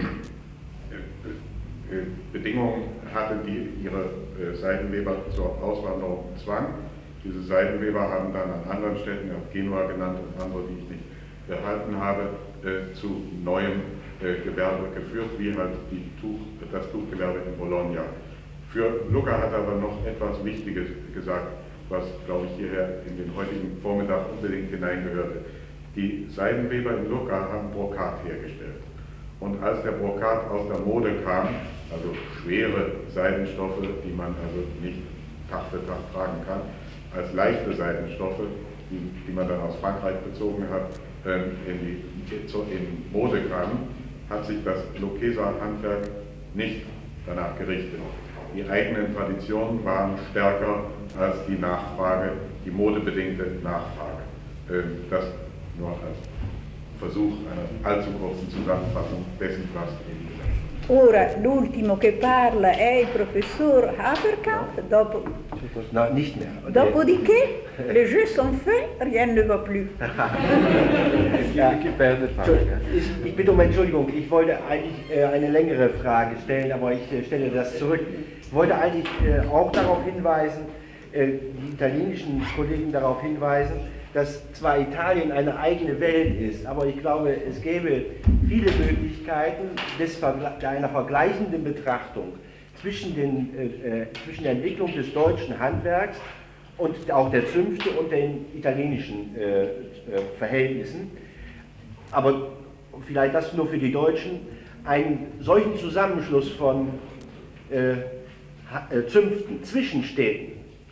äh, Bedingungen hatte, die ihre äh, Seidenweber zur Auswanderung zwang. Diese Seidenweber haben dann an anderen Städten, auch Genua genannt und andere, die ich nicht erhalten habe, äh, zu neuem äh, Gewerbe geführt, wie halt die Tuch, das Tuchgewerbe in Bologna. Für Lucca hat er aber noch etwas Wichtiges gesagt, was, glaube ich, hierher in den heutigen Vormittag unbedingt hineingehörte. Die Seidenweber in Lucca haben Brokat hergestellt. Und als der Brokat aus der Mode kam, also schwere Seidenstoffe, die man also nicht Tag für Tag tragen kann, als leichte Seidenstoffe, die, die man dann aus Frankreich bezogen hat, in, die, in Mode kamen, hat sich das Luccheser Handwerk nicht danach gerichtet. Die eigenen Traditionen waren stärker als die Nachfrage, die modebedingte Nachfrage. Das nur als Versuch einer allzu kurzen Zusammenfassung dessen, was eben gesagt wird. Ora l'ultimo che parla è il professor Haverkamp, dopo... No, nicht mehr. Dopodiché, les jeux sont faits, rien ne va plus. Ja, ich, ich bitte um Entschuldigung, ich wollte eigentlich äh, eine längere Frage stellen, aber ich äh, stelle das zurück. Ich wollte eigentlich äh, auch darauf hinweisen, äh, die italienischen Kollegen darauf hinweisen, dass zwar Italien eine eigene Welt ist, aber ich glaube, es gäbe viele Möglichkeiten des, einer vergleichenden Betrachtung zwischen, den, äh, zwischen der Entwicklung des deutschen Handwerks und auch der Zünfte und den italienischen äh, äh, Verhältnissen. Aber vielleicht das nur für die Deutschen, einen solchen Zusammenschluss von äh, Zünften zwischen Städten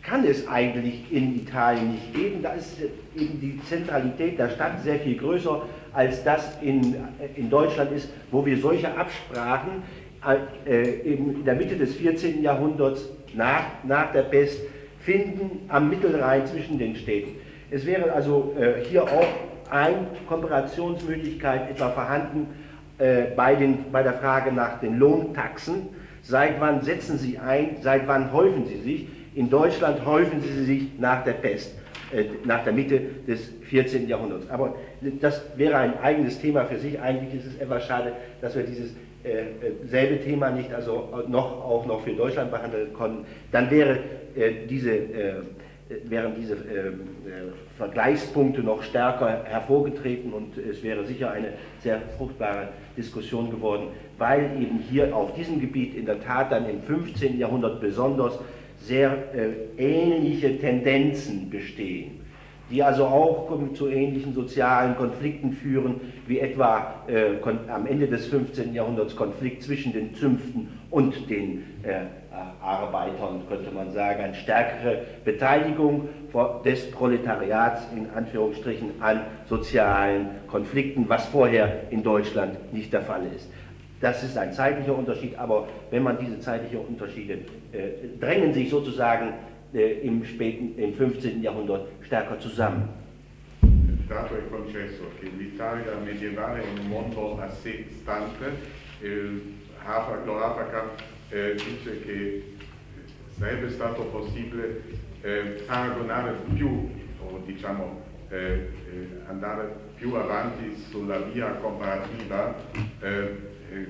kann es eigentlich in Italien nicht geben. Da ist eben die Zentralität der Stadt sehr viel größer, als das in, in Deutschland ist, wo wir solche Absprachen äh, eben in der Mitte des vierzehnten Jahrhunderts nach, nach der Pest finden, am Mittelrhein zwischen den Städten. Es wäre also äh, hier auch eine Komparationsmöglichkeit etwa vorhanden äh, bei, den, bei der Frage nach den Lohntaxen. Seit wann setzen sie ein, seit wann häufen sie sich? In Deutschland häufen sie sich nach der Pest, äh, nach der Mitte des vierzehnten Jahrhunderts. Aber das wäre ein eigenes Thema für sich. Eigentlich ist es etwas schade, dass wir dieses äh, selbe Thema nicht also noch, auch noch für Deutschland behandeln konnten. Dann wäre, äh, diese, äh, wären diese äh, Vergleichspunkte noch stärker hervorgetreten und es wäre sicher eine sehr fruchtbare Diskussion geworden, weil eben hier auf diesem Gebiet in der Tat dann im fünfzehnten Jahrhundert besonders sehr äh, ähnliche Tendenzen bestehen, die also auch zu ähnlichen sozialen Konflikten führen, wie etwa äh, am Ende des fünfzehnten Jahrhunderts Konflikt zwischen den Zünften und den äh, Arbeitern, könnte man sagen, eine stärkere Beteiligung des Proletariats in Anführungsstrichen an sozialen Konflikten, was vorher in Deutschland nicht der Fall ist. Das ist ein zeitlicher Unterschied, aber wenn man diese zeitlichen Unterschiede äh, drängen sich sozusagen äh, im späten, im fünfzehnten Jahrhundert stärker zusammen. Dato e concesso che l'Italia medievale è un mondo a sé stante, il Hafer eh, dice che sarebbe stato possibile eh, paragonare più, o diciamo eh, eh, andare più avanti sulla via comparativa, eh, eh,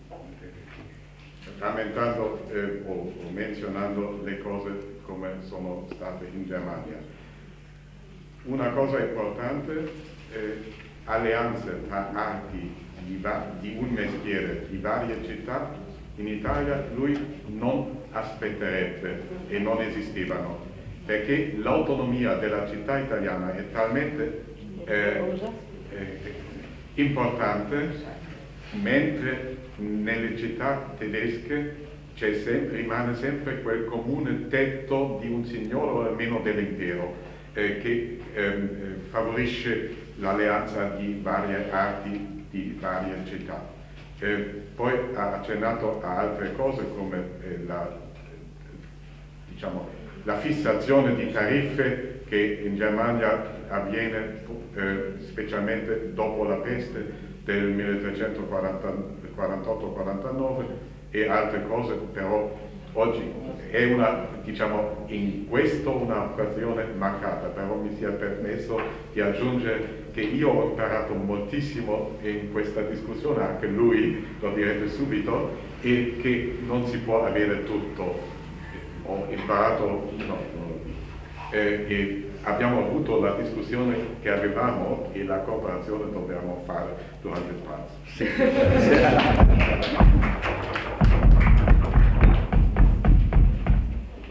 rammentando eh, o, o menzionando le cose come sono state in Germania. Una cosa importante, eh, alleanze tra arti di, di un mestiere di varie città, in Italia lui non aspetterebbe e non esistevano, perché l'autonomia della città italiana è talmente eh, eh, importante, mentre nelle città tedesche c'è sempre, rimane sempre quel comune tetto di un signore o almeno dell'impero eh, che eh, favorisce l'alleanza di varie arti di varie città. Eh, poi ha accennato a altre cose come eh, la, diciamo, la fissazione di tariffe che in Germania avviene eh, specialmente dopo la peste del milletrecentoquarantotto quarantanove e altre cose, però oggi è una, diciamo, in questo un'occasione mancata, però mi sia permesso di aggiungere che io ho imparato moltissimo in questa discussione, anche lui lo direte subito, e che non si può avere tutto. Ho imparato, no, no, eh, e abbiamo avuto la discussione che avevamo e la cooperazione dobbiamo fare durante il pranzo. Sì.